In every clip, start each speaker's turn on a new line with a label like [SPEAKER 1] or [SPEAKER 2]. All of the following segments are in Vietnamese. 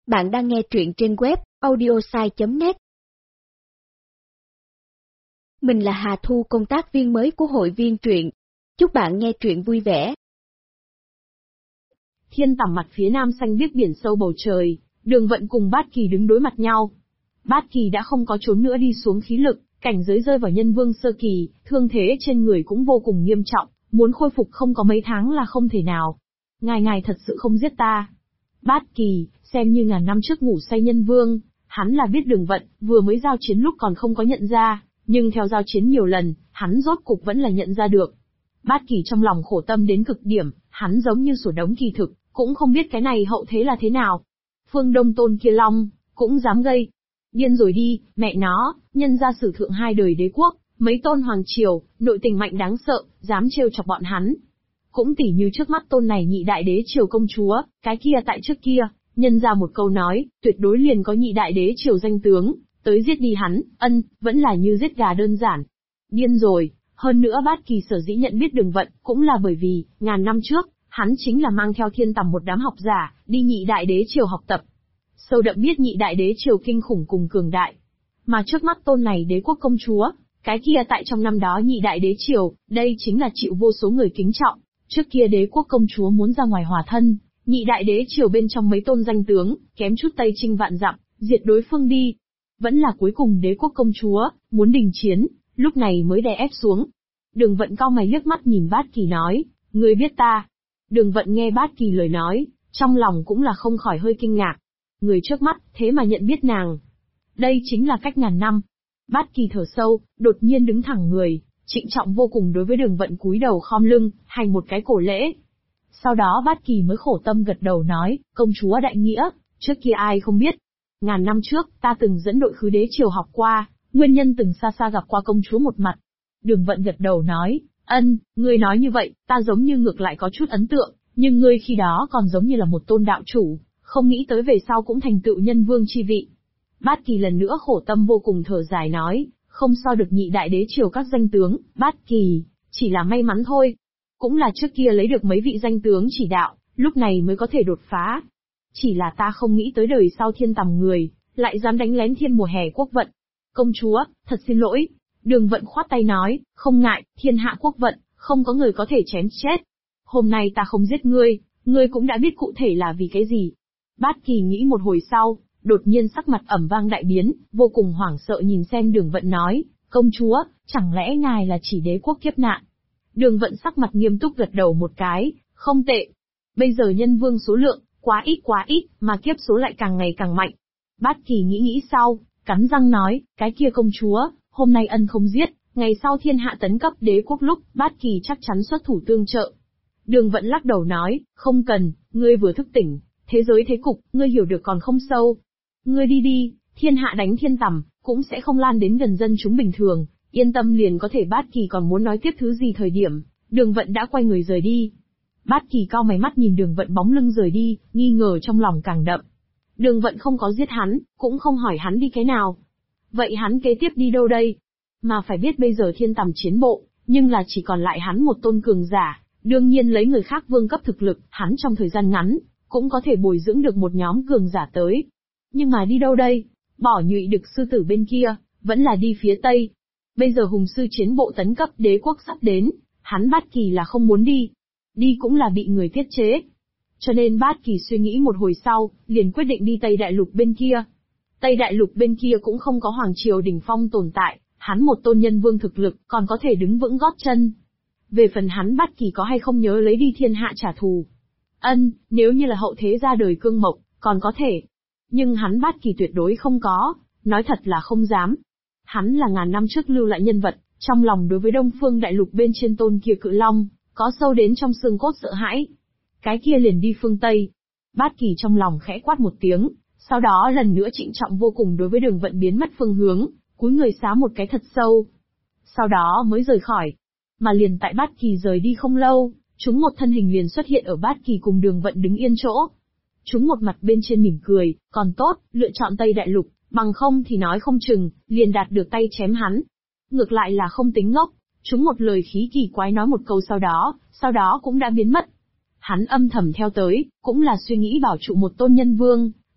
[SPEAKER 1] Bạn đang nghe truyện trên web audiosai.net. Mình là Hà Thu, công tác viên mới của hội viên truyện. Chúc bạn nghe truyện vui vẻ.
[SPEAKER 2] Thiên tầm mặt phía nam xanh biếc biển sâu bầu trời, Đường Vận cùng Bát Kỳ đứng đối mặt nhau. Bát Kỳ đã không có trốn nữa đi xuống khí lực, cảnh giới rơi vào nhân vương sơ kỳ, thương thế trên người cũng vô cùng nghiêm trọng, muốn khôi phục không có mấy tháng là không thể nào. Ngài thật sự không giết ta. Bát Kỳ, xem như ngàn năm trước ngủ say nhân vương, hắn là biết Đường Vận, vừa mới giao chiến lúc còn không có nhận ra, nhưng theo giao chiến nhiều lần, hắn rốt cục vẫn là nhận ra được. Bát Kỳ trong lòng khổ tâm đến cực điểm, hắn giống như sổ đống kỳ thực, cũng không biết cái này hậu thế là thế nào. Phương Đông Tôn kia long, cũng dám gây. Điên rồi đi, mẹ nó, nhân ra sử thượng 2 đời đế quốc, mấy tôn hoàng triều, nội tình mạnh đáng sợ, dám trêu chọc bọn hắn. Cũng tỉ như trước mắt tôn này nhị đại đế triều công chúa, cái kia tại trước kia, nhân ra một câu nói, tuyệt đối liền có nhị đại đế triều danh tướng, tới giết đi hắn, vẫn là như giết gà đơn giản. Điên rồi, hơn nữa Bát Kỳ sở dĩ nhận biết Đường Vận, cũng là bởi vì, ngàn năm trước, hắn chính là mang theo thiên tầm một đám học giả, đi nhị đại đế triều học tập. Sâu đậm biết nhị đại đế triều kinh khủng cùng cường đại. Mà trước mắt tôn này đế quốc công chúa, cái kia tại trong năm đó nhị đại đế triều, đây chính là chịu vô số người kính trọng. Trước kia đế quốc công chúa muốn ra ngoài hòa thân, nhị đại đế triều bên trong mấy tôn danh tướng, kém chút Tây Chinh vạn dặm, diệt đối phương đi. Vẫn là cuối cùng đế quốc công chúa, muốn đình chiến, lúc này mới đè ép xuống. Đường Vận cau mày liếc mắt nhìn Bát Kỳ nói, ngươi biết ta. Đường Vận nghe Bát Kỳ lời nói, trong lòng cũng là không khỏi hơi kinh ngạc. Người trước mắt, thế mà nhận biết nàng. Đây chính là cách ngàn năm. Bát Kỳ thở sâu, đột nhiên đứng thẳng người, trịnh trọng vô cùng đối với Đường Vận cúi đầu khom lưng, hành một cái cổ lễ. Sau đó Bát Kỳ mới khổ tâm gật đầu nói, công chúa đại nghĩa, trước kia ai không biết. Ngàn năm trước, ta từng dẫn đội khứ đế triều học qua, nguyên nhân từng xa xa gặp qua công chúa một mặt. Đường Vận gật đầu nói, ngươi nói như vậy, ta giống như ngược lại có chút ấn tượng, nhưng ngươi khi đó còn giống như là một tôn đạo chủ, không nghĩ tới về sau cũng thành tựu nhân vương chi vị. Bát Kỳ lần nữa khổ tâm vô cùng thở dài nói, không so được nhị đại đế triều các danh tướng, Bát Kỳ, chỉ là may mắn thôi. Cũng là trước kia lấy được mấy vị danh tướng chỉ đạo, lúc này mới có thể đột phá. Chỉ là ta không nghĩ tới đời sau thiên tầm người, lại dám đánh lén thiên mùa hè quốc vận. Công chúa, thật xin lỗi. Đường Vận khoát tay nói, không ngại, thiên hạ quốc vận, không có người có thể chém chết. Hôm nay ta không giết ngươi, ngươi cũng đã biết cụ thể là vì cái gì. Bát Kỳ nghĩ một hồi sau, đột nhiên sắc mặt ẩm vang đại biến, vô cùng hoảng sợ nhìn xem Đường Vận nói, công chúa, chẳng lẽ ngài là chỉ đế quốc kiếp nạn? Đường Vận sắc mặt nghiêm túc gật đầu một cái, không tệ. Bây giờ nhân vương số lượng, quá ít, mà kiếp số lại càng ngày càng mạnh. Bát Kỳ nghĩ sau, cắn răng nói, cái kia công chúa, hôm nay không giết, ngày sau thiên hạ tấn cấp đế quốc lúc, Bát Kỳ chắc chắn xuất thủ tương trợ. Đường Vận lắc đầu nói, không cần, ngươi vừa thức tỉnh, thế giới thế cục, ngươi hiểu được còn không sâu. Ngươi đi, thiên hạ đánh thiên tầm, cũng sẽ không lan đến gần dân chúng bình thường, yên tâm liền có thể. Bát Kỳ còn muốn nói tiếp thứ gì thời điểm, Đường Vận đã quay người rời đi. Bát Kỳ cau mày mắt nhìn Đường Vận bóng lưng rời đi, nghi ngờ trong lòng càng đậm. Đường Vận không có giết hắn, cũng không hỏi hắn đi cái nào. Vậy hắn kế tiếp đi đâu đây? Mà phải biết bây giờ thiên tầm chiến bộ, nhưng là chỉ còn lại hắn một tôn cường giả, đương nhiên lấy người khác vương cấp thực lực, hắn trong thời gian ngắn, cũng có thể bồi dưỡng được một nhóm cường giả tới. Nhưng mà đi đâu đây? Bỏ Nhụy Đực sư tử bên kia, vẫn là đi phía tây. Bây giờ hùng sư chiến bộ tấn cấp đế quốc sắp đến, hắn Bát Kỳ là không muốn đi. Đi cũng là bị người tiết chế. Cho nên Bát Kỳ suy nghĩ một hồi sau, liền quyết định đi Tây Đại Lục bên kia. Tây Đại Lục bên kia cũng không có hoàng triều đỉnh phong tồn tại, hắn một tôn nhân vương thực lực còn có thể đứng vững gót chân. Về phần hắn Bát Kỳ có hay không nhớ lấy đi thiên hạ trả thù. Nếu như là hậu thế ra đời cương mộc, còn có thể. Nhưng hắn Bát Kỳ tuyệt đối không có, nói thật là không dám. Hắn là ngàn năm trước lưu lại nhân vật, trong lòng đối với Đông Phương Đại Lục bên trên tôn kia cự long, có sâu đến trong xương cốt sợ hãi. Cái kia liền đi phương Tây. Bát Kỳ trong lòng khẽ quát một tiếng, sau đó lần nữa trịnh trọng vô cùng đối với Đường Vận biến mất phương hướng, cúi người xá một cái thật sâu. Sau đó mới rời khỏi. Mà liền tại Bát Kỳ rời đi không lâu, chúng một thân hình liền xuất hiện ở Bát Kỳ cùng Đường Vận đứng yên chỗ. Chúng một mặt bên trên mỉm cười, còn tốt, lựa chọn Tây Đại Lục, bằng không thì nói không chừng, liền đạt được tay chém hắn. Ngược lại là không tính ngốc, chúng một lời khí kỳ quái nói một câu sau đó cũng đã biến mất. Hắn âm thầm theo tới, cũng là suy nghĩ bảo trụ một tôn nhân vương,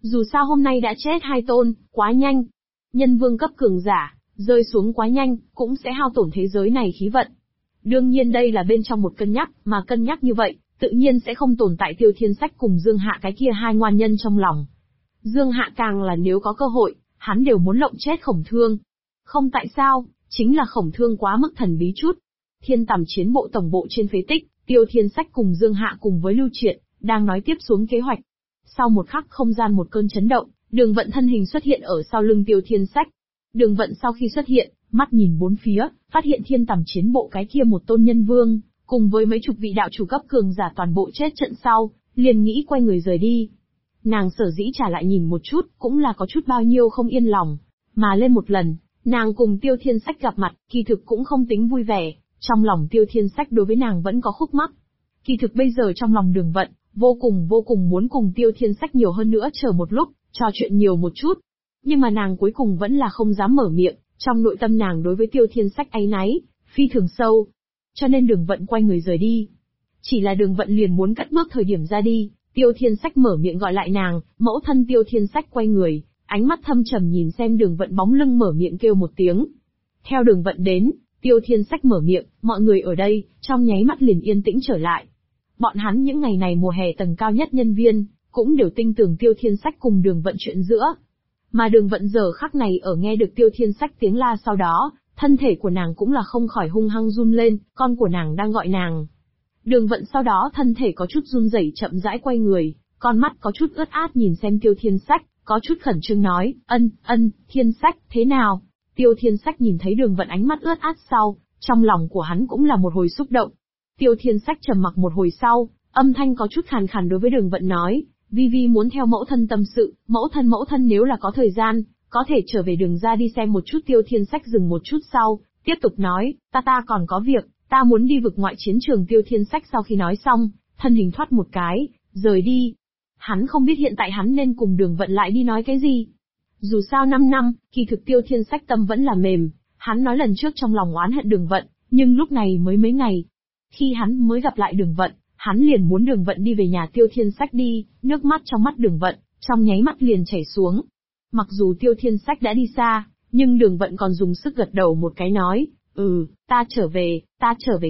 [SPEAKER 2] Dù sao hôm nay đã chết 2 tôn, quá nhanh. Nhân vương cấp cường giả, rơi xuống quá nhanh, cũng sẽ hao tổn thế giới này khí vận. Đương nhiên đây là bên trong một cân nhắc, mà cân nhắc như vậy, tự nhiên sẽ không tồn tại Tiêu Thiên Sách cùng Dương Hạ cái kia hai ngoan nhân trong lòng. Dương Hạ càng là nếu có cơ hội, hắn đều muốn lộng chết Khổng Thương. Không tại sao, chính là Khổng Thương quá mức thần bí chút. Thiên Tầm chiến bộ tổng bộ trên phế tích, Tiêu Thiên Sách cùng Dương Hạ cùng với Lưu Triệt, đang nói tiếp xuống kế hoạch. Sau một khắc không gian một cơn chấn động, Đường Vận thân hình xuất hiện ở sau lưng Tiêu Thiên Sách. Đường Vận sau khi xuất hiện, mắt nhìn bốn phía, phát hiện Thiên Tầm chiến bộ cái kia một tôn nhân vương, cùng với mấy chục vị đạo chủ cấp cường giả toàn bộ chết trận sau, liền nghĩ quay người rời đi. Nàng sở dĩ trả lại nhìn một chút, cũng là có chút bao nhiêu không yên lòng, mà lên một lần, nàng cùng Tiêu Thiên Sách gặp mặt, kỳ thực cũng không tính vui vẻ, trong lòng Tiêu Thiên Sách đối với nàng vẫn có khúc mắc. Kỳ thực bây giờ trong lòng Đường Vận, vô cùng muốn cùng Tiêu Thiên Sách nhiều hơn nữa chờ một lúc, trò chuyện nhiều một chút. Nhưng mà nàng cuối cùng vẫn là không dám mở miệng, trong nội tâm nàng đối với Tiêu Thiên Sách áy náy, phi thường sâu. Cho nên Đường Vận quay người rời đi. Chỉ là Đường Vận liền muốn cắt bước thời điểm ra đi, Tiêu Thiên Sách mở miệng gọi lại nàng, mẫu thân Tiêu Thiên Sách quay người, ánh mắt thâm trầm nhìn xem Đường Vận bóng lưng mở miệng kêu một tiếng. Theo Đường Vận đến, Tiêu Thiên Sách mở miệng, mọi người ở đây, trong nháy mắt liền yên tĩnh trở lại. Bọn hắn những ngày này mùa hè tầng cao nhất nhân viên, cũng đều tin tưởng Tiêu Thiên Sách cùng Đường Vận chuyện giữa. Mà Đường Vận giờ khắc này ở nghe được Tiêu Thiên Sách tiếng la sau đó, thân thể của nàng cũng là không khỏi hung hăng run lên, con của nàng đang gọi nàng. Đường Vận sau đó thân thể có chút run rẩy chậm rãi quay người, con mắt có chút ướt át nhìn xem Tiêu Thiên Sách, có chút khẩn trương nói, Thiên Sách, thế nào? Tiêu Thiên Sách nhìn thấy Đường Vận ánh mắt ướt át sau, trong lòng của hắn cũng là một hồi xúc động. Tiêu Thiên Sách trầm mặc một hồi sau, âm thanh có chút khàn khàn đối với Đường Vận nói, Vi muốn theo mẫu thân tâm sự, mẫu thân nếu là có thời gian, có thể trở về Đường ra đi xem một chút. Tiêu Thiên Sách dừng một chút sau, tiếp tục nói, ta còn có việc, ta muốn đi vực ngoại chiến trường. Tiêu Thiên Sách sau khi nói xong, thân hình thoát một cái, rời đi. Hắn không biết hiện tại hắn nên cùng Đường Vận lại đi nói cái gì. Dù sao 5 năm, kỳ thực Tiêu Thiên Sách tâm vẫn là mềm, hắn nói lần trước trong lòng oán hận Đường Vận, nhưng lúc này mới mấy ngày. Khi hắn mới gặp lại Đường Vận, hắn liền muốn Đường Vận đi về nhà Tiêu Thiên Sách đi, nước mắt trong mắt Đường Vận, trong nháy mắt liền chảy xuống. Mặc dù Tiêu Thiên Sách đã đi xa, nhưng Đường Vận còn dùng sức gật đầu một cái nói, ta trở về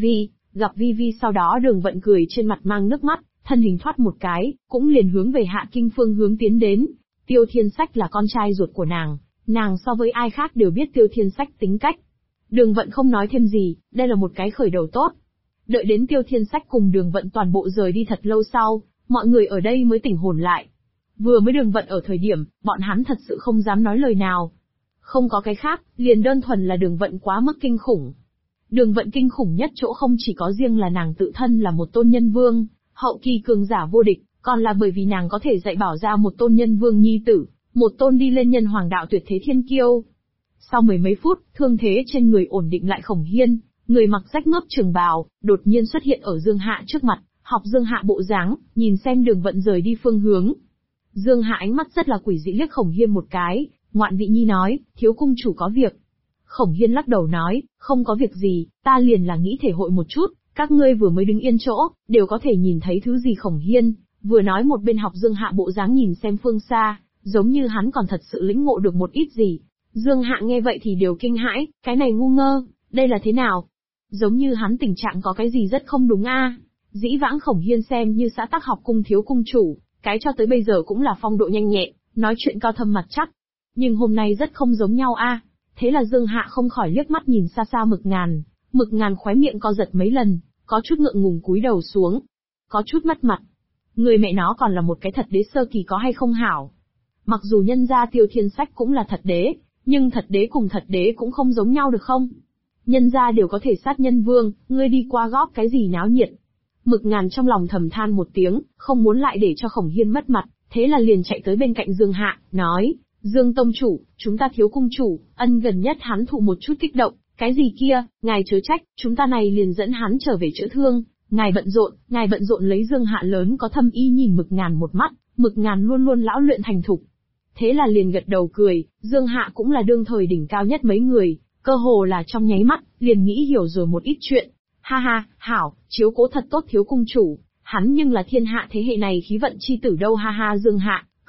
[SPEAKER 2] gặp Vi. Sau đó Đường Vận cười trên mặt mang nước mắt, thân hình thoát một cái, cũng liền hướng về Hạ Kinh phương hướng tiến đến. Tiêu Thiên Sách là con trai ruột của nàng so với ai khác đều biết Tiêu Thiên Sách tính cách. Đường Vận không nói thêm gì, đây là một cái khởi đầu tốt. Đợi đến Tiêu Thiên Sách cùng Đường Vận toàn bộ rời đi thật lâu sau, mọi người ở đây mới tỉnh hồn lại. Vừa mới Đường Vận ở thời điểm, bọn hắn thật sự không dám nói lời nào. Không có cái khác, liền đơn thuần là Đường Vận quá mức kinh khủng. Đường Vận kinh khủng nhất chỗ không chỉ có riêng là nàng tự thân là một tôn nhân vương, hậu kỳ cường giả vô địch, còn là bởi vì nàng có thể dạy bảo ra một tôn nhân vương nhi tử, một tôn đi lên nhân hoàng đạo tuyệt thế thiên kiêu. Sau mười mấy phút, thương thế trên người ổn định lại, Khổng Hiên, người mặc rách mướp trường bào, đột nhiên xuất hiện ở Dương Hạ trước mặt, học Dương Hạ bộ dáng, nhìn xem Đường Vận rời đi phương hướng. Dương Hạ ánh mắt rất là quỷ dị liếc Khổng Hiên một cái, ngoạn vị nhi nói, thiếu cung chủ có việc. Khổng Hiên lắc đầu nói, không có việc gì, ta liền là nghĩ thể hội một chút, các ngươi vừa mới đứng yên chỗ, đều có thể nhìn thấy thứ gì. Khổng Hiên vừa nói một bên học Dương Hạ bộ dáng nhìn xem phương xa, giống như hắn còn thật sự lĩnh ngộ được một ít gì. Dương Hạ nghe vậy thì đều kinh hãi, cái này ngu ngơ, đây là thế nào? Giống như hắn tình trạng có cái gì rất không đúng a. Dĩ vãng Khổng Hiên xem như xã tắc học cung thiếu cung chủ, cái cho tới bây giờ cũng là phong độ nhanh nhẹn, nói chuyện cao thâm mặt chắc. Nhưng hôm nay rất không giống nhau a. Thế là Dương Hạ không khỏi liếc mắt nhìn xa xa Mực Ngàn khóe miệng co giật mấy lần, có chút ngượng ngùng cúi đầu xuống, có chút mất mặt. Người mẹ nó còn là một cái thật đế sơ kỳ có hay không hảo. Mặc dù nhân gia Tiêu Thiên Sách cũng là thật đế, nhưng thật đế cùng thật đế cũng không giống nhau được không? Nhân gia đều có thể sát nhân vương, ngươi đi qua góp cái gì náo nhiệt. Mực Ngàn trong lòng thầm than một tiếng, không muốn lại để cho Khổng Hiên mất mặt, thế là liền chạy tới bên cạnh Dương Hạ, nói, Dương tông chủ, chúng ta thiếu cung chủ, gần nhất hắn thụ một chút kích động, cái gì kia, ngài chớ trách, chúng ta này liền dẫn hắn trở về chữa thương, ngài bận rộn. Lấy Dương Hạ lớn có thâm ý nhìn Mực Ngàn một mắt, Mực Ngàn luôn luôn lão luyện thành thục. Thế là liền gật đầu cười, Dương Hạ cũng là đương thời đỉnh cao nhất mấy người, cơ hồ là trong nháy mắt, liền nghĩ hiểu rồi một ít chuyện. Ha ha, hảo, chiếu cố thật tốt thiếu cung chủ, hắn nhưng là thiên hạ thế hệ này khí vận chi tử đâu. Ha ha. Dương Hạ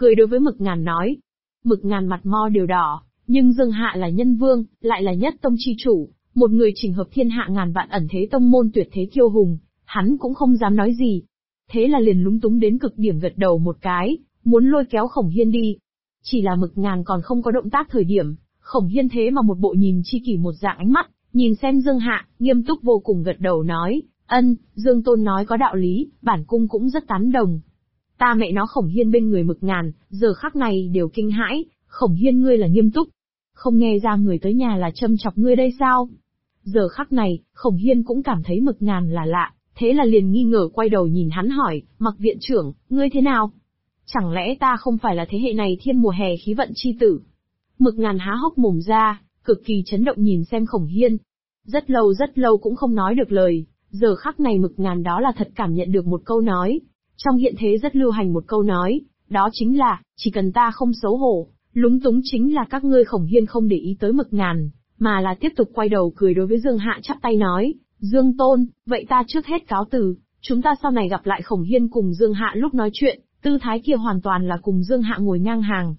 [SPEAKER 2] cười đối với Mực Ngàn nói. Mực Ngàn mặt mo đều đỏ, nhưng Dương Hạ là nhân vương, lại là nhất tông chi chủ, một người chỉnh hợp thiên hạ ngàn vạn ẩn thế tông môn tuyệt thế kiêu hùng, hắn cũng không dám nói gì. Thế là liền lúng túng đến cực điểm gật đầu một cái, muốn lôi kéo Khổng Hiên đi. Chỉ là Mực Ngàn còn không có động tác thời điểm, Khổng Hiên thế mà một bộ nhìn chi kỷ một dạng ánh mắt, nhìn xem Dương Hạ, nghiêm túc vô cùng gật đầu nói, Dương Tôn nói có đạo lý, bản cung cũng rất tán đồng. Ta mẹ nó Khổng Hiên bên người Mực Ngàn, giờ khắc này đều kinh hãi, Khổng Hiên ngươi là nghiêm túc. Không nghe ra người tới nhà là châm chọc ngươi đây sao? Giờ khắc này, Khổng Hiên cũng cảm thấy Mực Ngàn là lạ, thế là liền nghi ngờ quay đầu nhìn hắn hỏi, Mặc viện trưởng, ngươi thế nào? Chẳng lẽ ta không phải là thế hệ này thiên mùa hè khí vận chi tử? Mực Ngàn há hốc mồm ra, cực kỳ chấn động nhìn xem Khổng Hiên. Rất lâu cũng không nói được lời, giờ khắc này Mực Ngàn đó là thật cảm nhận được một câu nói. Trong hiện thế rất lưu hành một câu nói, đó chính là, chỉ cần ta không xấu hổ, lúng túng chính là các ngươi. Khổng Hiên không để ý tới Mực Ngàn, mà là tiếp tục quay đầu cười đối với Dương Hạ chắp tay nói, Dương Tôn, vậy ta trước hết cáo từ, chúng ta sau này gặp lại. Khổng Hiên cùng Dương Hạ lúc nói chuyện, tư thái kia hoàn toàn là cùng Dương Hạ ngồi ngang hàng.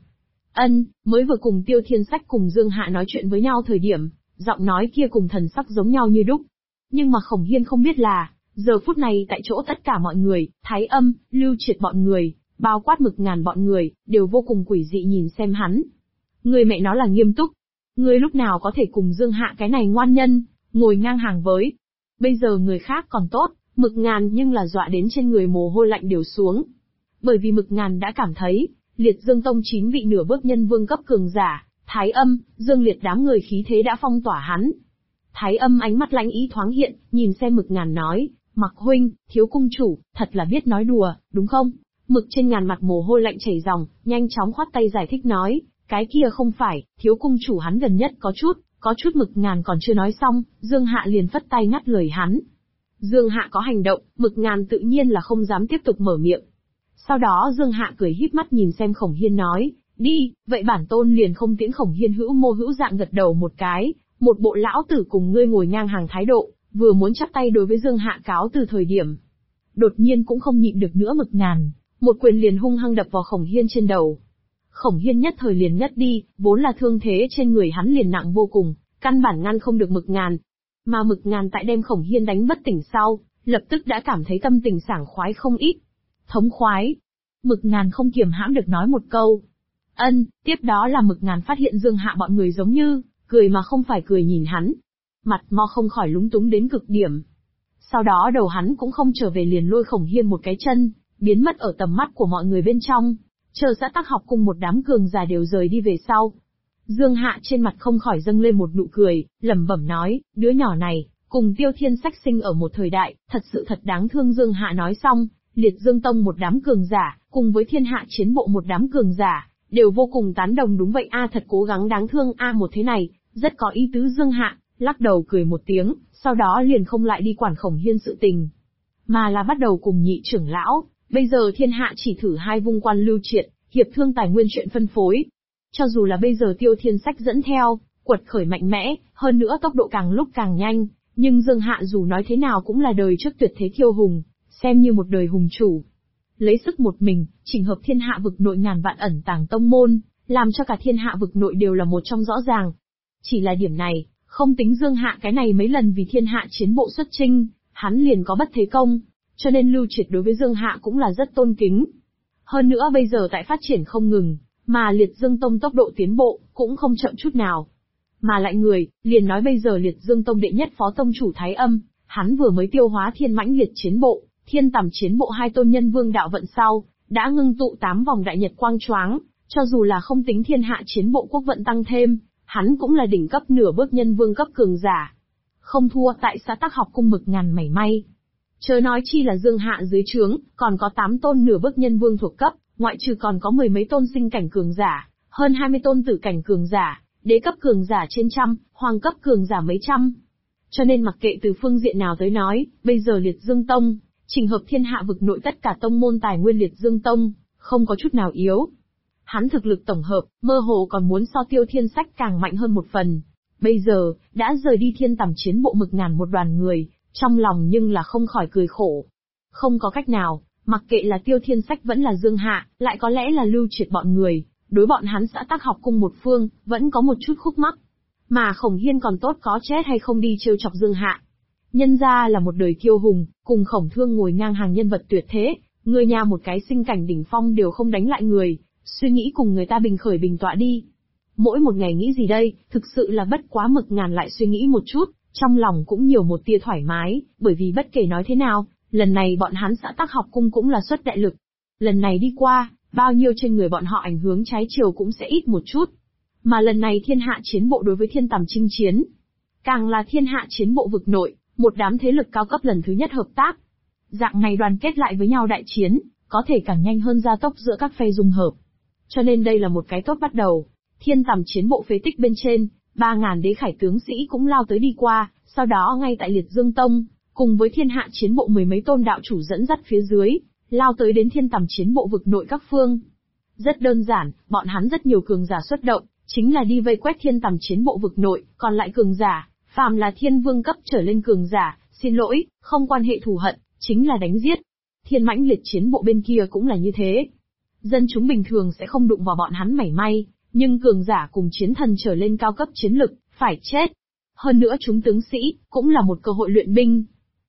[SPEAKER 2] Mới vừa cùng Tiêu Thiên Sách cùng Dương Hạ nói chuyện với nhau thời điểm, giọng nói kia cùng thần sắc giống nhau như đúc. Nhưng mà Khổng Hiên không biết là, giờ phút này tại chỗ tất cả mọi người, Thái Âm, Lưu Triệt bọn người, bao quát Mực Ngàn bọn người, đều vô cùng quỷ dị nhìn xem hắn. Người mẹ nó là nghiêm túc. Người lúc nào có thể cùng Dương Hạ cái này ngoan nhân, ngồi ngang hàng với. Bây giờ người khác còn tốt, Mực Ngàn nhưng là dọa đến trên người mồ hôi lạnh đều xuống. Bởi vì Mực Ngàn đã cảm thấy, Liệt Dương Tông 9 vị nửa bước nhân vương cấp cường giả, Thái Âm, Dương Liệt đám người khí thế đã phong tỏa hắn. Thái Âm ánh mắt lãnh ý thoáng hiện, nhìn xem Mực Ngàn nói, Mặc huynh, thiếu cung chủ, thật là biết nói đùa, đúng không? Mực trên Ngàn mặt mồ hôi lạnh chảy ròng, nhanh chóng khoát tay giải thích nói, cái kia không phải, thiếu cung chủ hắn gần nhất có chút. Mực Ngàn còn chưa nói xong, Dương Hạ liền phất tay ngắt lời hắn. Dương Hạ có hành động, Mực Ngàn tự nhiên là không dám tiếp tục mở miệng. Sau đó Dương Hạ cười híp mắt nhìn xem Khổng Hiên nói, đi, vậy bản tôn liền không tiễn. Khổng Hiên hữu mô hữu dạng gật đầu một cái, một bộ lão tử cùng ngươi ngồi ngang hàng thái độ, vừa muốn chắp tay đối với Dương Hạ cáo từ thời điểm. Đột nhiên cũng không nhịn được nữa Mực Ngàn, một quyền liền hung hăng đập vào Khổng Hiên trên đầu. Khổng Hiên nhất thời liền ngất đi, vốn là thương thế trên người hắn liền nặng vô cùng, căn bản ngăn không được Mực Ngàn. Mà Mực Ngàn tại đem Khổng Hiên đánh bất tỉnh sau, lập tức đã cảm thấy tâm tình sảng khoái không ít. Thống khoái. Mực Ngàn không kiềm hãm được nói một câu. Tiếp đó là Mực Ngàn phát hiện Dương Hạ bọn người giống như, cười mà không phải cười nhìn hắn. Mặt mo không khỏi lúng túng đến cực điểm. Sau đó đầu hắn cũng không trở về liền lôi Khổng Hiên một cái chân, biến mất ở tầm mắt của mọi người bên trong. Chờ Xã Tắc Học cùng một đám cường giả đều rời đi về sau. Dương Hạ trên mặt không khỏi dâng lên một nụ cười, lẩm bẩm nói, đứa nhỏ này, cùng Tiêu Thiên Sách sinh ở một thời đại, thật sự thật đáng thương. Dương Hạ nói xong, Liệt Dương Tông một đám cường giả, cùng với Thiên Hạ Chiến Bộ một đám cường giả, đều vô cùng tán đồng. Đúng vậy a, thật cố gắng đáng thương a, một thế này, rất có ý tứ. Dương Hạ lắc đầu cười một tiếng, sau đó liền không lại đi quản Khổng Hiên sự tình, mà là bắt đầu cùng nhị trưởng lão, bây giờ thiên hạ chỉ thử hai vung quan Lưu Triệt, hiệp thương tài nguyên chuyện phân phối. Cho dù là bây giờ Tiêu Thiên Sách dẫn theo, quật khởi mạnh mẽ, hơn nữa tốc độ càng lúc càng nhanh, nhưng Dương Hạ dù nói thế nào cũng là đời trước tuyệt thế kiêu hùng, xem như một đời hùng chủ. Lấy sức một mình, chỉnh hợp thiên hạ vực nội ngàn vạn ẩn tàng tông môn, làm cho cả thiên hạ vực nội đều là một trong rõ ràng. Chỉ là điểm này, không tính Dương Hạ cái này mấy lần vì Thiên Hạ Chiến Bộ xuất chinh, hắn liền có bất thế công, cho nên Lưu Triệt đối với Dương Hạ cũng là rất tôn kính. Hơn nữa bây giờ tại phát triển không ngừng, mà Liệt Dương Tông tốc độ tiến bộ cũng không chậm chút nào. Mà lại liền nói bây giờ Liệt Dương Tông đệ nhất phó tông chủ Thái Âm, hắn vừa mới tiêu hóa Thiên Mãnh Liệt Chiến Bộ, Thiên Tầm Chiến Bộ hai tôn nhân vương đạo vận sau, đã ngưng tụ 8 vòng đại nhật quang choáng, cho dù là không tính Thiên Hạ Chiến Bộ quốc vận tăng thêm, hắn cũng là đỉnh cấp nửa bước nhân vương cấp cường giả. Không thua tại Xã Tắc Học cung Mực Ngàn mảy may. Chớ nói chi là Dương Hạ dưới trướng, còn có 8 tôn nửa bước nhân vương thuộc cấp, ngoại trừ còn có 10 mấy tôn sinh cảnh cường giả, hơn 20 tôn tử cảnh cường giả, đế cấp cường giả trên trăm, hoàng cấp cường giả mấy trăm. Cho nên mặc kệ từ phương diện nào tới nói, bây giờ Liệt Dương Tông, chỉnh hợp thiên hạ vực nội tất cả tông môn tài nguyên Liệt Dương Tông, không có chút nào yếu. Hắn thực lực tổng hợp, mơ hồ còn muốn so Tiêu Thiên Sách càng mạnh hơn một phần. Bây giờ, đã rời đi Thiên Tầm Chiến Bộ Mực Ngàn một đoàn người, trong lòng nhưng là không khỏi cười khổ. Không có cách nào, Mặc kệ là Tiêu Thiên Sách vẫn là Dương Hạ, lại có lẽ là Lưu Triệt bọn người, đối bọn hắn xã tắc học cung một phương, vẫn có một chút khúc mắc. Mà Khổng Hiên còn tốt có chết hay không đi trêu chọc Dương Hạ. Nhân ra là một đời kiêu hùng, cùng Khổng Thương ngồi ngang hàng nhân vật tuyệt thế, người nhà một cái sinh cảnh đỉnh phong đều không đánh lại người, suy nghĩ cùng người ta bình khởi bình tọa đi. Mỗi một ngày nghĩ gì đây, thực sự là bất quá mực ngàn lại suy nghĩ một chút, trong lòng cũng nhiều một tia thoải mái, bởi vì bất kể nói thế nào, lần này bọn hắn xã tắc học cung cũng là xuất đại lực. Lần này đi qua, bao nhiêu trên người bọn họ ảnh hưởng trái chiều cũng sẽ ít một chút. Mà lần này thiên hạ chiến bộ đối với thiên tầm chinh chiến. Càng là thiên hạ chiến bộ vực nội, một đám thế lực cao cấp lần thứ nhất hợp tác. Dạng này đoàn kết lại với nhau đại chiến, có thể càng nhanh hơn gia tốc giữa các phe dung hợp. Cho nên đây là một cái tốt bắt đầu. Thiên tầm chiến bộ phế tích bên trên, 3.000 đế khải tướng sĩ cũng lao tới đi qua, sau đó ngay tại Liệt Dương Tông, cùng với thiên hạ chiến bộ mười mấy tôn đạo chủ dẫn dắt phía dưới, lao tới đến thiên tầm chiến bộ vực nội các phương. Rất đơn giản, bọn hắn rất nhiều cường giả xuất động, chính là đi vây quét thiên tầm chiến bộ vực nội, còn lại cường giả, phàm là thiên vương cấp trở lên cường giả, xin lỗi, không quan hệ thù hận, chính là đánh giết. Thiên mãnh liệt chiến bộ bên kia cũng là như thế. Dân chúng bình thường sẽ không đụng vào bọn hắn mảy may, nhưng cường giả cùng chiến thần trở lên cao cấp chiến lực, phải chết. Hơn nữa chúng tướng sĩ, cũng là một cơ hội luyện binh.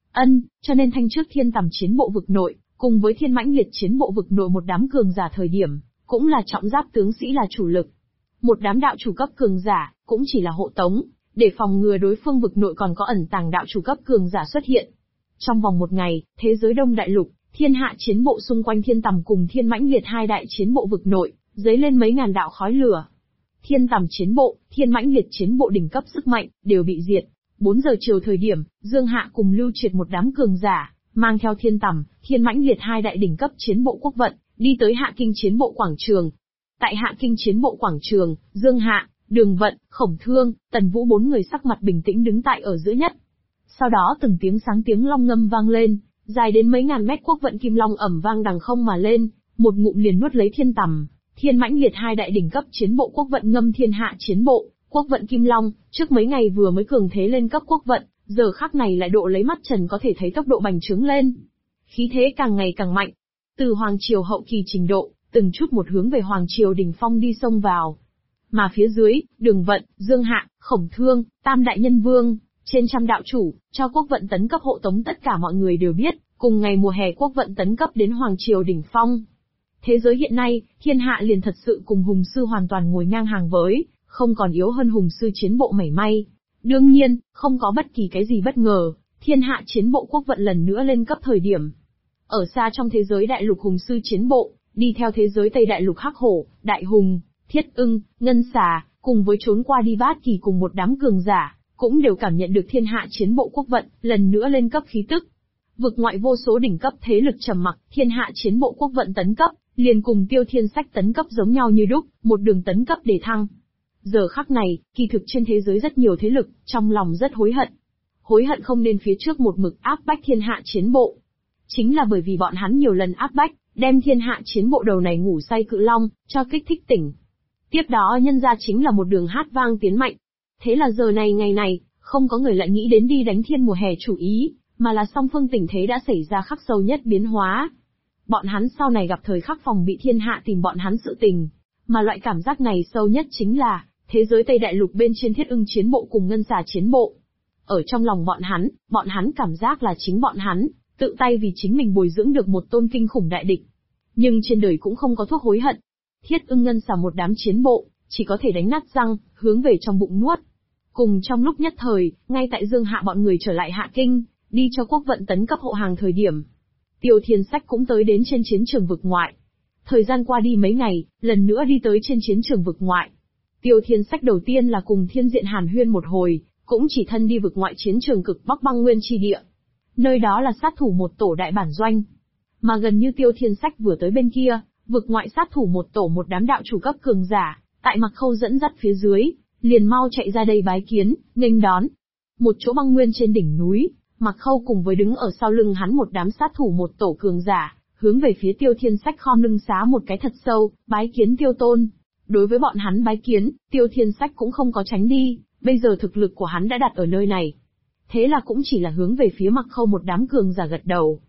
[SPEAKER 2] Cho nên thanh trước thiên tầm chiến bộ vực nội, cùng với thiên mãnh liệt chiến bộ vực nội một đám cường giả thời điểm, cũng là trọng giáp tướng sĩ là chủ lực. Một đám đạo chủ cấp cường giả, cũng chỉ là hộ tống, để phòng ngừa đối phương vực nội còn có ẩn tàng đạo chủ cấp cường giả xuất hiện. Trong vòng một ngày, thế giới Đông Đại Lục, thiên hạ chiến bộ xung quanh thiên tầm cùng thiên mãnh liệt hai đại chiến bộ vực nội, dấy lên mấy ngàn đạo khói lửa. Thiên tầm chiến bộ, thiên mãnh liệt chiến bộ đỉnh cấp sức mạnh, đều bị diệt. 4 giờ chiều thời điểm, Dương Hạ cùng Lưu Triệt một đám cường giả, mang theo thiên tầm, thiên mãnh liệt hai đại đỉnh cấp chiến bộ quốc vận, đi tới Hạ Kinh chiến bộ quảng trường. Tại Hạ Kinh chiến bộ quảng trường, Dương Hạ, Đường Vận, Khổng Thương, Tần Vũ 4 người sắc mặt bình tĩnh đứng tại ở giữa nhất. Sau đó từng tiếng sáng tiếng long ngâm vang lên, dài đến mấy ngàn mét quốc vận kim long ẩm vang đằng không mà lên, một ngụm liền nuốt lấy thiên tầm, thiên mãnh liệt hai đại đỉnh cấp chiến bộ quốc vận ngâm thiên hạ chiến bộ, quốc vận kim long, trước mấy ngày vừa mới cường thế lên cấp quốc vận, giờ khắc này lại độ lấy mắt trần có thể thấy tốc độ bành trướng lên. Khí thế càng ngày càng mạnh. Từ hoàng triều hậu kỳ trình độ, từng chút một hướng về hoàng triều đỉnh phong đi xông vào. Mà phía dưới, Đường Vận, Dương Hạ, Khổng Thương, Tam đại nhân vương, trên trăm đạo chủ, cho quốc vận tấn cấp hộ tống tất cả mọi người đều biết, cùng ngày mùa hè quốc vận tấn cấp đến hoàng triều đỉnh phong. Thế giới hiện nay, thiên hạ liền thật sự cùng hùng sư hoàn toàn ngồi ngang hàng với, không còn yếu hơn hùng sư chiến bộ mảy may. Đương nhiên, không có bất kỳ cái gì bất ngờ, thiên hạ chiến bộ quốc vận lần nữa lên cấp thời điểm. Ở xa trong thế giới đại lục hùng sư chiến bộ, đi theo thế giới Tây đại lục hắc hổ, đại hùng, thiết ưng, ngân xà, cùng với trốn qua đi Bát Kỳ cùng một đám cường giả, cũng đều cảm nhận được thiên hạ chiến bộ quốc vận, lần nữa lên cấp khí tức. Vực ngoại vô số đỉnh cấp thế lực trầm mặc, thiên hạ chiến bộ quốc vận tấn cấp, liền cùng Tiêu Thiên Sách tấn cấp giống nhau như đúc, một đường tấn cấp để thăng. Giờ khắc này, kỳ thực trên thế giới rất nhiều thế lực, trong lòng rất hối hận. Hối hận không nên phía trước một mực áp bách thiên hạ chiến bộ. Chính là bởi vì bọn hắn nhiều lần áp bách, đem thiên hạ chiến bộ đầu này ngủ say cự long, cho kích thích tỉnh. Tiếp đó nhân ra chính là một đường hát vang tiến mạnh. Thế là giờ này ngày này, không có người lại nghĩ đến đi đánh thiên mùa hè chủ ý, mà là song phương tình thế đã xảy ra khắc sâu nhất biến hóa. Bọn hắn sau này gặp thời khắc phòng bị thiên hạ tìm bọn hắn sự tình. Mà loại cảm giác này sâu nhất chính là, thế giới Tây Đại Lục bên trên thiết ưng chiến bộ cùng ngân xà chiến bộ. Ở trong lòng bọn hắn cảm giác là chính bọn hắn, tự tay vì chính mình bồi dưỡng được một tôn kinh khủng đại địch. Nhưng trên đời cũng không có thuốc hối hận. Thiết ưng ngân xà một đám chiến bộ, chỉ có thể đánh nát răng, hướng về trong bụng nuốt. Cùng trong lúc nhất thời, ngay tại Dương Hạ bọn người trở lại Hạ Kinh, đi cho quốc vận tấn cấp hộ hàng thời điểm. Tiêu Thiên Sách cũng tới đến trên chiến trường vực ngoại. Thời gian qua đi mấy ngày, lần nữa đi tới trên chiến trường vực ngoại. Tiêu Thiên Sách đầu tiên là cùng Thiên Diện hàn huyên một hồi, cũng chỉ thân đi vực ngoại chiến trường cực Bắc băng nguyên chi địa. Nơi đó là sát thủ một tổ đại bản doanh. Mà gần như Tiêu Thiên Sách vừa tới bên kia, vực ngoại sát thủ một tổ một đám đạo chủ cấp cường giả, tại Mặc Khâu dẫn dắt phía dưới, liền mau chạy ra đây bái kiến, nghênh đón. Một chỗ băng nguyên trên đỉnh núi, Mặc Khâu cùng với đứng ở sau lưng hắn một đám sát thủ một tổ cường giả, hướng về phía Tiêu Thiên Sách khom lưng xá một cái thật sâu, bái kiến Tiêu Tôn. Đối với bọn hắn bái kiến, Tiêu Thiên Sách cũng không có tránh đi, bây giờ thực lực của hắn đã đặt ở nơi này. Thế là cũng chỉ là hướng về phía Mặc Khâu một đám cường giả gật đầu.